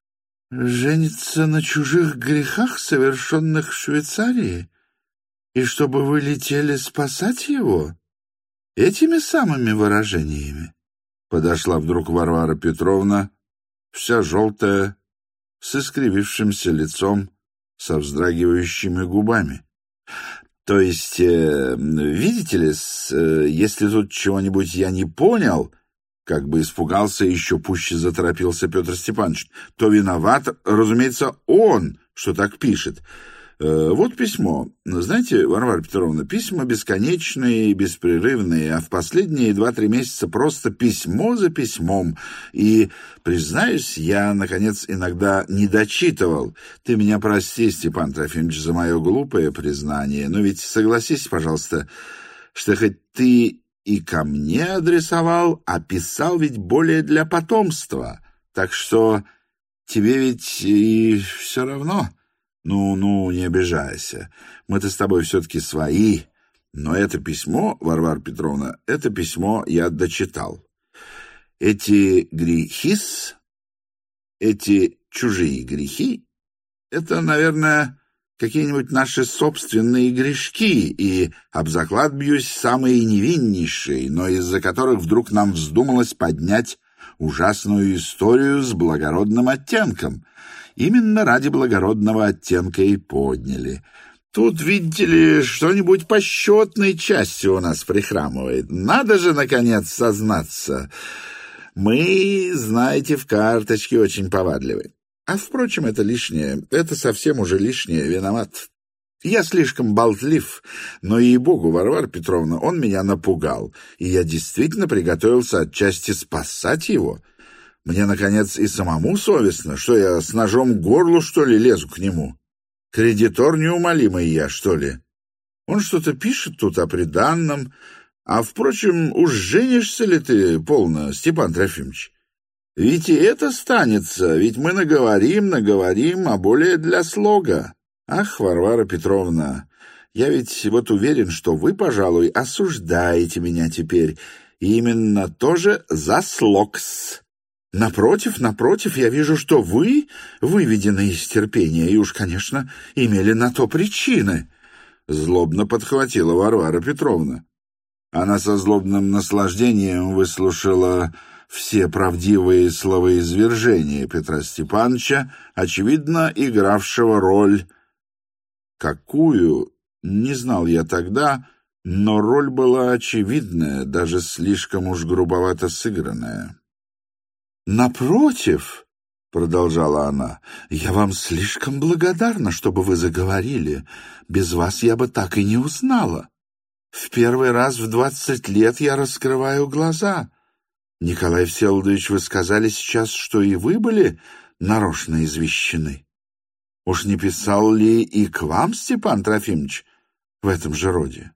женится на чужих грехах, совершенных в Швейцарии, и чтобы вы летели спасать его? Этими самыми выражениями. Подошла вдруг Варвара Петровна, вся желтая, с искривившимся лицом, со вздрагивающими губами. То есть, э, видите ли, с, э, если тут чего-нибудь я не понял, как бы испугался, еще пуще заторопился Петр Степанович, то виноват, разумеется, он, что так пишет. Вот письмо. Знаете, Варвара Петровна, письма бесконечные и беспрерывные, а в последние два-три месяца просто письмо за письмом. И, признаюсь, я, наконец, иногда не дочитывал. Ты меня прости, Степан Трофимович, за мое глупое признание, но ведь согласись, пожалуйста, что хоть ты и ко мне адресовал, а писал ведь более для потомства. Так что тебе ведь и все равно... Ну, ну, не обижайся. Мы-то с тобой все-таки свои. Но это письмо, Варвара Петровна, это письмо я дочитал. Эти грехис, эти чужие грехи, это, наверное, какие-нибудь наши собственные грешки, и об заклад бьюсь самые невиннейшие, но из-за которых вдруг нам вздумалось поднять ужасную историю с благородным оттенком. Именно ради благородного оттенка и подняли. Тут, видите ли, что-нибудь по счетной части у нас прихрамывает. Надо же, наконец, сознаться. Мы, знаете, в карточке очень повадливы. А, впрочем, это лишнее. Это совсем уже лишнее. Виноват. Я слишком болтлив, но, ей-богу, Варвара Петровна, он меня напугал, и я действительно приготовился отчасти спасать его. Мне, наконец, и самому совестно, что я с ножом к горлу, что ли, лезу к нему. Кредитор неумолимый я, что ли? Он что-то пишет тут о приданном. А, впрочем, уж женишься ли ты полно, Степан Трофимович? Ведь и это станется, ведь мы наговорим, наговорим, а более для слога. Ах, Варвара Петровна, я ведь вот уверен, что вы, пожалуй, осуждаете меня теперь именно тоже за слог-с. Напротив, напротив, я вижу, что вы выведены из терпения и уж, конечно, имели на то причины. Злобно подхватила Варвара Петровна. Она со злобным наслаждением выслушала все правдивые словоизвержения Петра Степановича, очевидно, игравшего роль. Какую, не знал я тогда, но роль была очевидная, даже слишком уж грубовато сыгранная. «Напротив», — продолжала она, — «я вам слишком благодарна, чтобы вы заговорили. Без вас я бы так и не узнала. В первый раз в двадцать лет я раскрываю глаза. Николай Всеволодович, вы сказали сейчас, что и вы были нарочно извещены. Уж не писал ли и к вам Степан Трофимович в этом же роде?»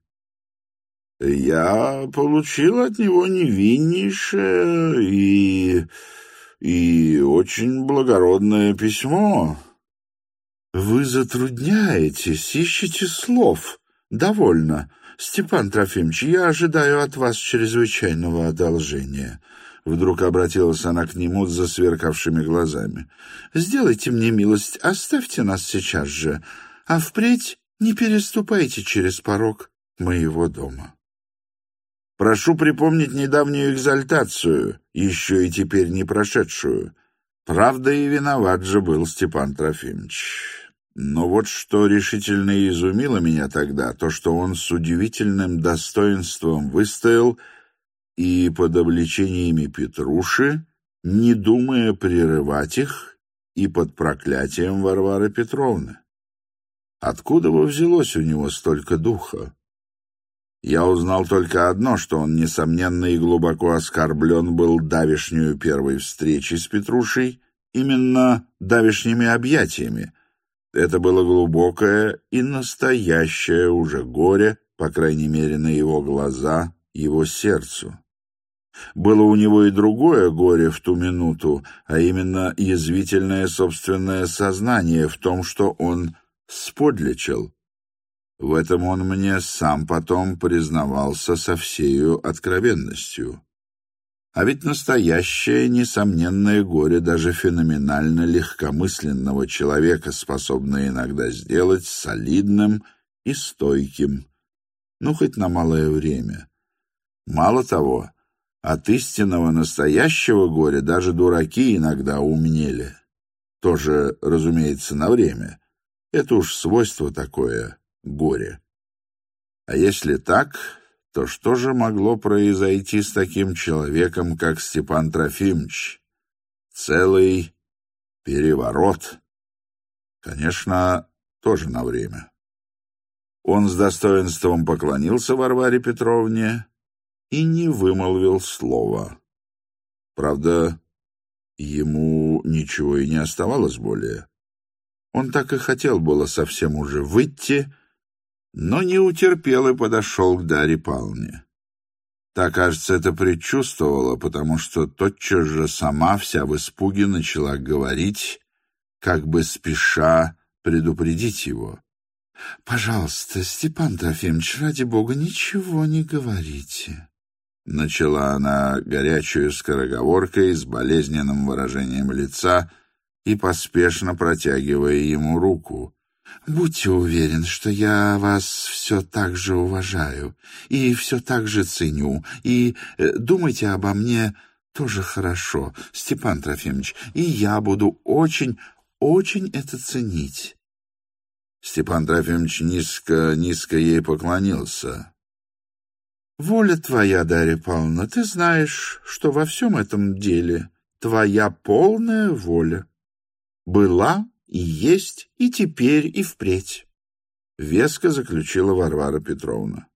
«Я получил от него невиннейшее и... и очень благородное письмо». «Вы затрудняетесь, ищете слов. Довольно. Степан Трофимович, я ожидаю от вас чрезвычайного одолжения». Вдруг обратилась она к нему с засверкавшими глазами. «Сделайте мне милость, оставьте нас сейчас же, а впредь не переступайте через порог моего дома». «Прошу припомнить недавнюю экзальтацию, еще и теперь не прошедшую. Правда, и виноват же был Степан Трофимович. Но вот что решительно изумило меня тогда, то, что он с удивительным достоинством выстоял и под обличениями Петруши, не думая прерывать их, и под проклятием Варвары Петровны. Откуда бы взялось у него столько духа? Я узнал только одно, что он, несомненно, и глубоко оскорблен был давешнюю первой встречей с Петрушей, именно давешними объятиями. Это было глубокое и настоящее уже горе, по крайней мере, на его глаза, его сердцу. Было у него и другое горе в ту минуту, а именно язвительное собственное сознание в том, что он сподличил. В этом он мне сам потом признавался со всею откровенностью. А ведь настоящее, несомненное горе даже феноменально легкомысленного человека способно иногда сделать солидным и стойким, ну, хоть на малое время. Мало того, от истинного настоящего горя даже дураки иногда умнели. Тоже, разумеется, на время. Это уж свойство такое — горе. А если так, то что же могло произойти с таким человеком, как Степан Трофимович? Целый переворот. Конечно, тоже на время. Он с достоинством поклонился Варваре Петровне и не вымолвил слова. Правда, ему ничего и не оставалось более. Он так и хотел было совсем уже выйти, но не утерпел и подошел к Дарье Павловне. Та, кажется, это предчувствовала, потому что тотчас же сама вся в испуге начала говорить, как бы спеша предупредить его. «Пожалуйста, Степан Трофимович, ради бога, ничего не говорите». Начала она горячую скороговоркой с болезненным выражением лица и поспешно протягивая ему руку. «Будьте уверены, что я вас все так же уважаю и все так же ценю, и э, думайте обо мне тоже хорошо, Степан Трофимович, и я буду очень, очень это ценить». Степан Трофимович низко-низко ей поклонился. «Воля твоя, Дарья Павловна, ты знаешь, что во всем этом деле твоя полная воля. Была и есть, и теперь, и впредь», — веско заключила Варвара Петровна.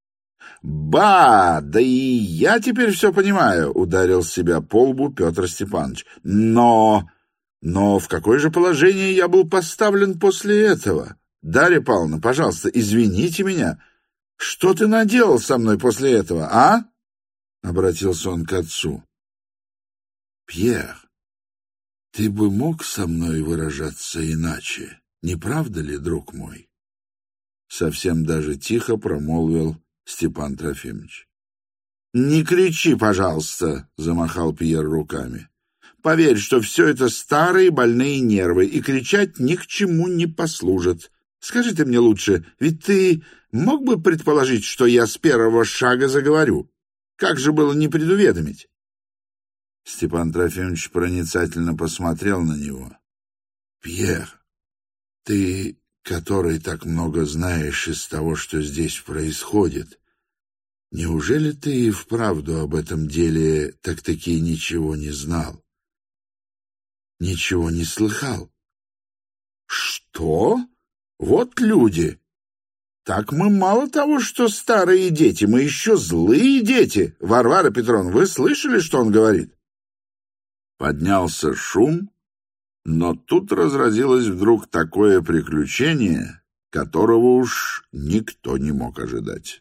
«Ба! Да и я теперь все понимаю», — ударил себя по лбу Петр Степанович. «Но... Но в какое же положение я был поставлен после этого? Дарья Павловна, пожалуйста, извините меня. Что ты наделал со мной после этого, а?» Обратился он к отцу. «Пьер, ты бы мог со мной выражаться иначе, не правда ли, друг мой?» Совсем даже тихо промолвил Степан Трофимович. «Не кричи, пожалуйста», — замахал Пьер руками. «Поверь, что все это старые больные нервы, и кричать ни к чему не послужит. Скажи ты мне лучше, ведь ты мог бы предположить, что я с первого шага заговорю? Как же было не предуведомить?» Степан Трофимович проницательно посмотрел на него. «Пьер, ты, который так много знаешь из того, что здесь происходит, неужели ты и вправду об этом деле так-таки ничего не знал? Ничего не слыхал?» «Что? Вот люди! Так мы мало того, что старые дети, мы еще злые дети! Варвара Петровна, вы слышали, что он говорит?» Поднялся шум, но тут разразилось вдруг такое приключение, которого уж никто не мог ожидать.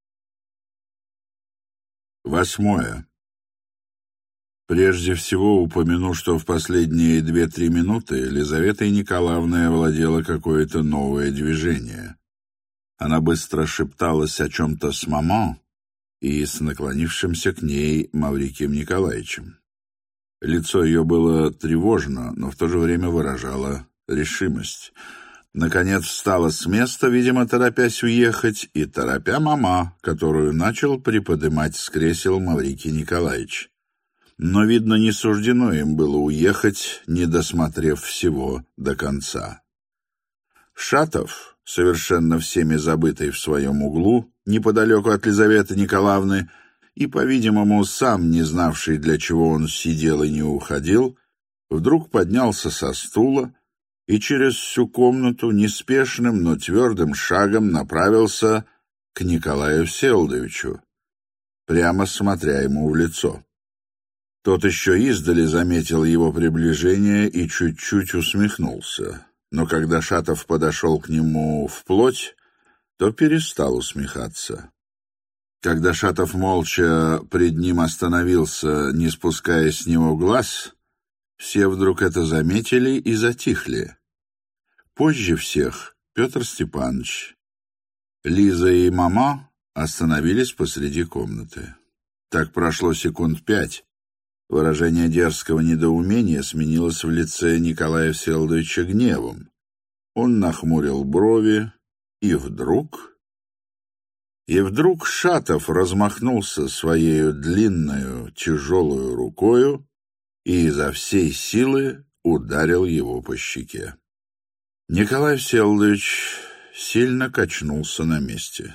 Восьмое. Прежде всего упомяну, что в последние две-три минуты Елизаветой Николаевной овладело какое-то новое движение. Она быстро шепталась о чем-то с маман и с наклонившимся к ней Маврикием Николаевичем. Лицо ее было тревожно, но в то же время выражало решимость. Наконец встала с места, видимо, торопясь уехать, и торопя мама, которую начал приподымать с кресел Маврикий Николаевич. Но, видно, не суждено им было уехать, не досмотрев всего до конца. Шатов, совершенно всеми забытый в своем углу, неподалеку от Лизаветы Николаевны, и, по-видимому, сам не знавший, для чего он сидел и не уходил, вдруг поднялся со стула и через всю комнату неспешным, но твердым шагом направился к Николаю Всеволодовичу, прямо смотря ему в лицо. Тот еще издали заметил его приближение и чуть-чуть усмехнулся, но когда Шатов подошел к нему вплоть, то перестал усмехаться. Когда Шатов молча пред ним остановился, не спуская с него глаз, все вдруг это заметили и затихли. Позже всех Петр Степанович, Лиза и мама остановились посреди комнаты. Так прошло секунд пять. Выражение дерзкого недоумения сменилось в лице Николая Всеволодовича гневом. Он нахмурил брови, и вдруг... И вдруг Шатов размахнулся своею длинную тяжелую рукою и изо всей силы ударил его по щеке. Николай Всеволодович сильно качнулся на месте.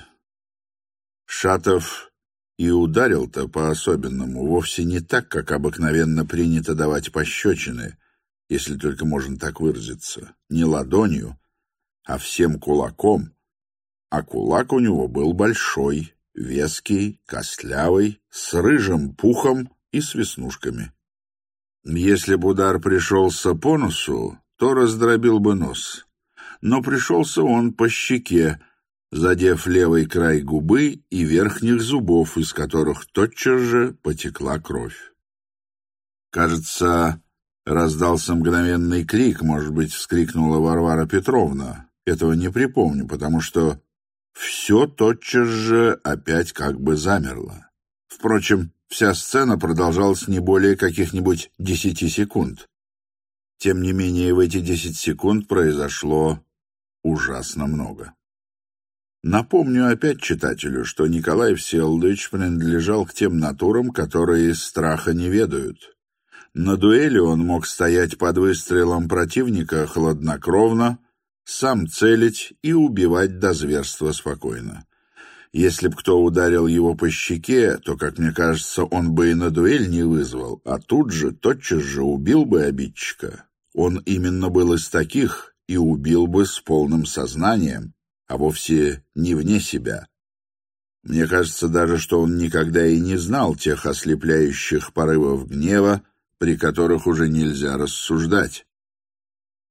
Шатов и ударил-то по-особенному, вовсе не так, как обыкновенно принято давать пощечины, если только можно так выразиться, не ладонью, а всем кулаком, а кулак у него был большой, веский, костлявый, с рыжим пухом и с веснушками. Если бы удар пришелся по носу, то раздробил бы нос, но пришелся он по щеке, задев левый край губы и верхних зубов, из которых тотчас же потекла кровь. Кажется, раздался мгновенный крик, может быть, вскрикнула Варвара Петровна. Этого не припомню, потому что все тотчас же опять как бы замерло. Впрочем, вся сцена продолжалась не более каких-нибудь десяти секунд. Тем не менее, в эти десять секунд произошло ужасно много. Напомню опять читателю, что Николай Всеволодович принадлежал к тем натурам, которые страха не ведают. На дуэли он мог стоять под выстрелом противника хладнокровно, сам целить и убивать до зверства спокойно. Если б кто ударил его по щеке, то, как мне кажется, он бы и на дуэль не вызвал, а тут же, тотчас же убил бы обидчика. Он именно был из таких и убил бы с полным сознанием, а вовсе не вне себя. Мне кажется даже, что он никогда и не знал тех ослепляющих порывов гнева, при которых уже нельзя рассуждать.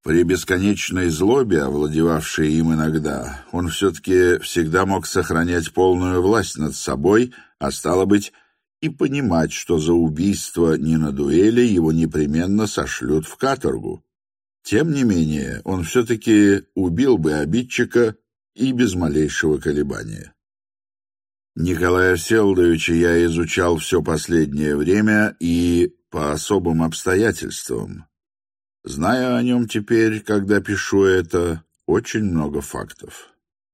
При бесконечной злобе, овладевавшей им иногда, он все-таки всегда мог сохранять полную власть над собой, а стало быть, и понимать, что за убийство не на дуэли его непременно сошлют в каторгу. Тем не менее, он все-таки убил бы обидчика и без малейшего колебания. Николая Всеволодовича я изучал все последнее время и по особым обстоятельствам. Знаю о нем теперь, когда пишу это, очень много фактов.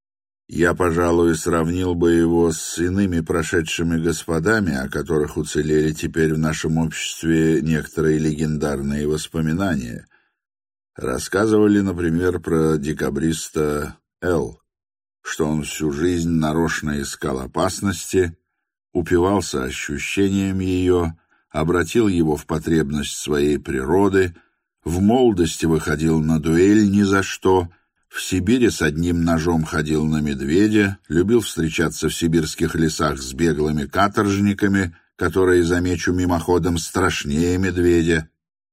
Я, пожалуй, сравнил бы его с иными прошедшими господами, о которых уцелели теперь в нашем обществе некоторые легендарные воспоминания. Рассказывали, например, про декабриста Л., что он всю жизнь нарочно искал опасности, упивался ощущением ее, обратил его в потребность своей природы, в молодости выходил на дуэль ни за что, в Сибири с одним ножом ходил на медведя, любил встречаться в сибирских лесах с беглыми каторжниками, которые, замечу мимоходом, страшнее медведя.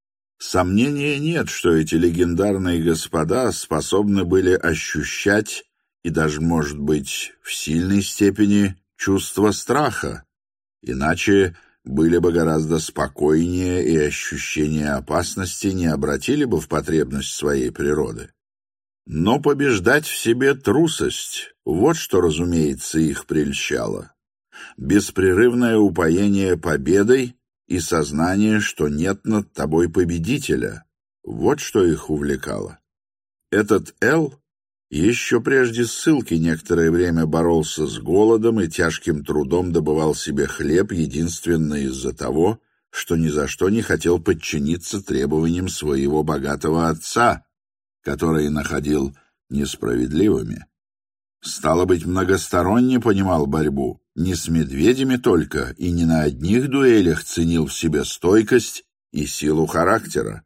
Сомнения нет, что эти легендарные господа способны были ощущать и даже, может быть, в сильной степени чувство страха, иначе были бы гораздо спокойнее и ощущение опасности не обратили бы в потребность своей природы. Но побеждать в себе трусость — вот что, разумеется, их прельщало. Беспрерывное упоение победой и сознание, что нет над тобой победителя — вот что их увлекало. Этот Л еще прежде ссылки некоторое время боролся с голодом и тяжким трудом добывал себе хлеб единственно из-за того, что ни за что не хотел подчиниться требованиям своего богатого отца, который находил несправедливыми. Стало быть, многосторонне понимал борьбу, не с медведями только, и не на одних дуэлях ценил в себе стойкость и силу характера.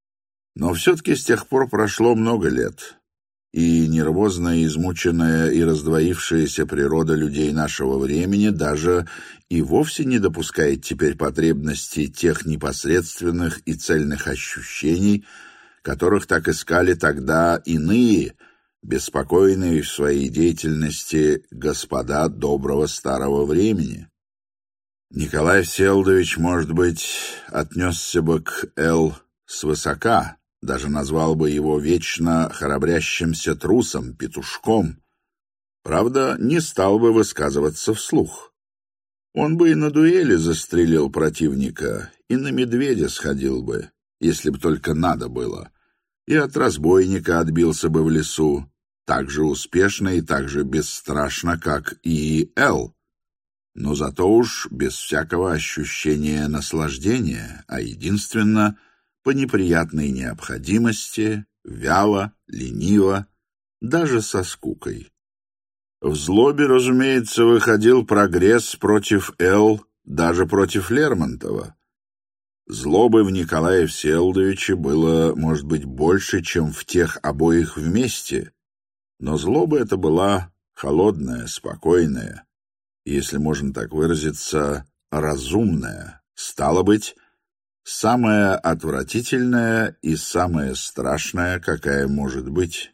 Но все-таки с тех пор прошло много лет, и нервозная, измученная и раздвоившаяся природа людей нашего времени даже и вовсе не допускает теперь потребности тех непосредственных и цельных ощущений, которых так искали тогда иные, беспокойные в своей деятельности господа доброго старого времени. Николай Всеволодович, может быть, отнесся бы к Л. свысока, даже назвал бы его вечно храбрящимся трусом, петушком. Правда, не стал бы высказываться вслух. Он бы и на дуэли застрелил противника, и на медведя сходил бы, если бы только надо было, и от разбойника отбился бы в лесу, так же успешно и так же бесстрашно, как и Л., но зато уж без всякого ощущения наслаждения, а единственно по неприятной необходимости, вяло, лениво, даже со скукой. В злобе, разумеется, выходил прогресс против Л., даже против Лермонтова. Злобы в Николае Всеволодовиче было, может быть, больше, чем в тех обоих вместе, но злоба эта была холодная, спокойная, если можно так выразиться, разумная, стало быть, самая отвратительная и самая страшная, какая может быть.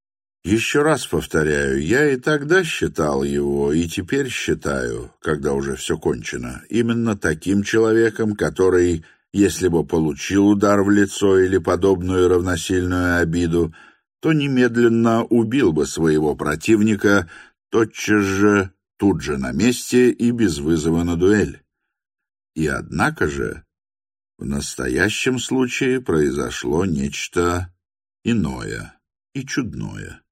Еще раз повторяю, я и тогда считал его, и теперь считаю, когда уже все кончено, именно таким человеком, который, если бы получил удар в лицо или подобную равносильную обиду, то немедленно убил бы своего противника тотчас же, тут же на месте и без вызова на дуэль. И однако же в настоящем случае произошло нечто иное и чудное.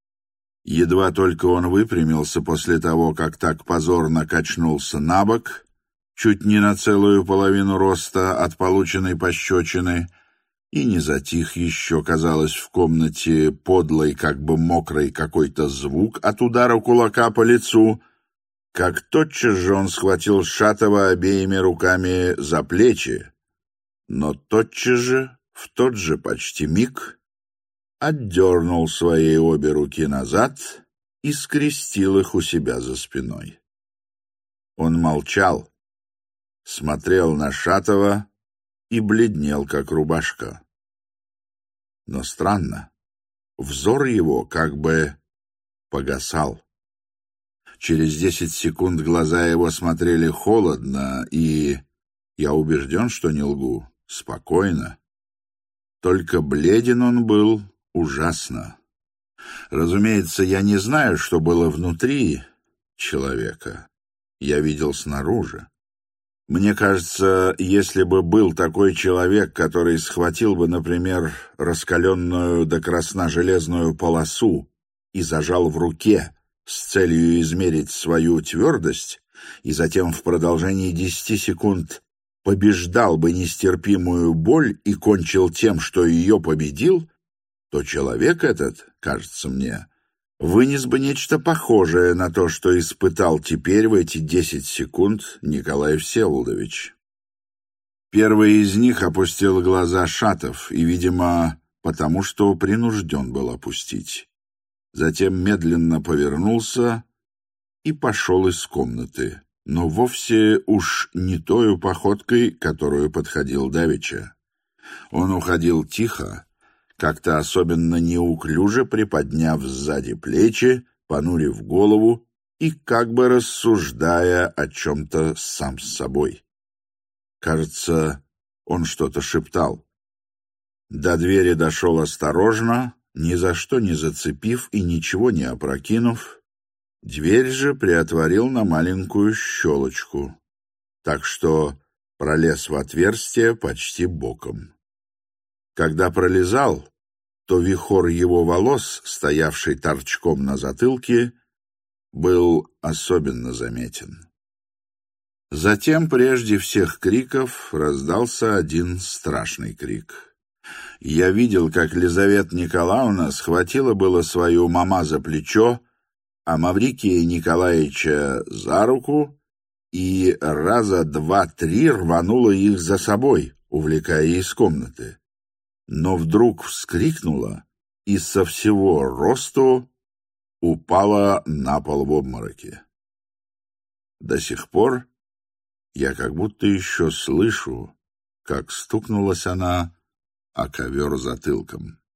Едва только он выпрямился после того, как так позорно качнулся на бок, чуть не на целую половину роста от полученной пощечины, и не затих еще, казалось, в комнате подлый, как бы мокрый какой-то звук от удара кулака по лицу, как тотчас же он схватил Шатова обеими руками за плечи, но тотчас же, в тот же почти миг, отдернул свои обе руки назад и скрестил их у себя за спиной. Он молчал, смотрел на Шатова и бледнел, как рубашка. Но странно, взор его как бы погасал. Через десять секунд глаза его смотрели холодно и, я убежден, что не лгу, спокойно. Только бледен он был ужасно. Разумеется, я не знаю, что было внутри человека. Я видел снаружи. Мне кажется, если бы был такой человек, который схватил бы, например, раскаленную до красна железную полосу и зажал в руке с целью измерить свою твердость, и затем в продолжении десяти секунд побеждал бы нестерпимую боль и кончил тем, что ее победил, то человек этот, кажется мне, вынес бы нечто похожее на то, что испытал теперь в эти десять секунд Николай Всеволодович. Первый из них опустил глаза Шатов, и, видимо, потому что принужден был опустить. Затем медленно повернулся и пошел из комнаты, но вовсе уж не тою походкой, которую подходил давеча. Он уходил тихо, как-то особенно неуклюже приподняв сзади плечи, понурив голову и как бы рассуждая о чем-то сам с собой. Кажется, он что-то шептал. До двери дошел осторожно, ни за что не зацепив и ничего не опрокинув. Дверь же приотворил на маленькую щелочку, так что пролез в отверстие почти боком. Когда пролезал, то вихор его волос, стоявший торчком на затылке, был особенно заметен. Затем, прежде всех криков, раздался один страшный крик. Я видел, как Лизавета Николаевна схватила было свою мама за плечо, а Маврикия Николаевича за руку и раза два-три рванула их за собой, увлекая из комнаты. Но вдруг вскрикнула и со всего росту упала на пол в обмороке. До сих пор я как будто еще слышу, как стукнулась она о ковер затылком.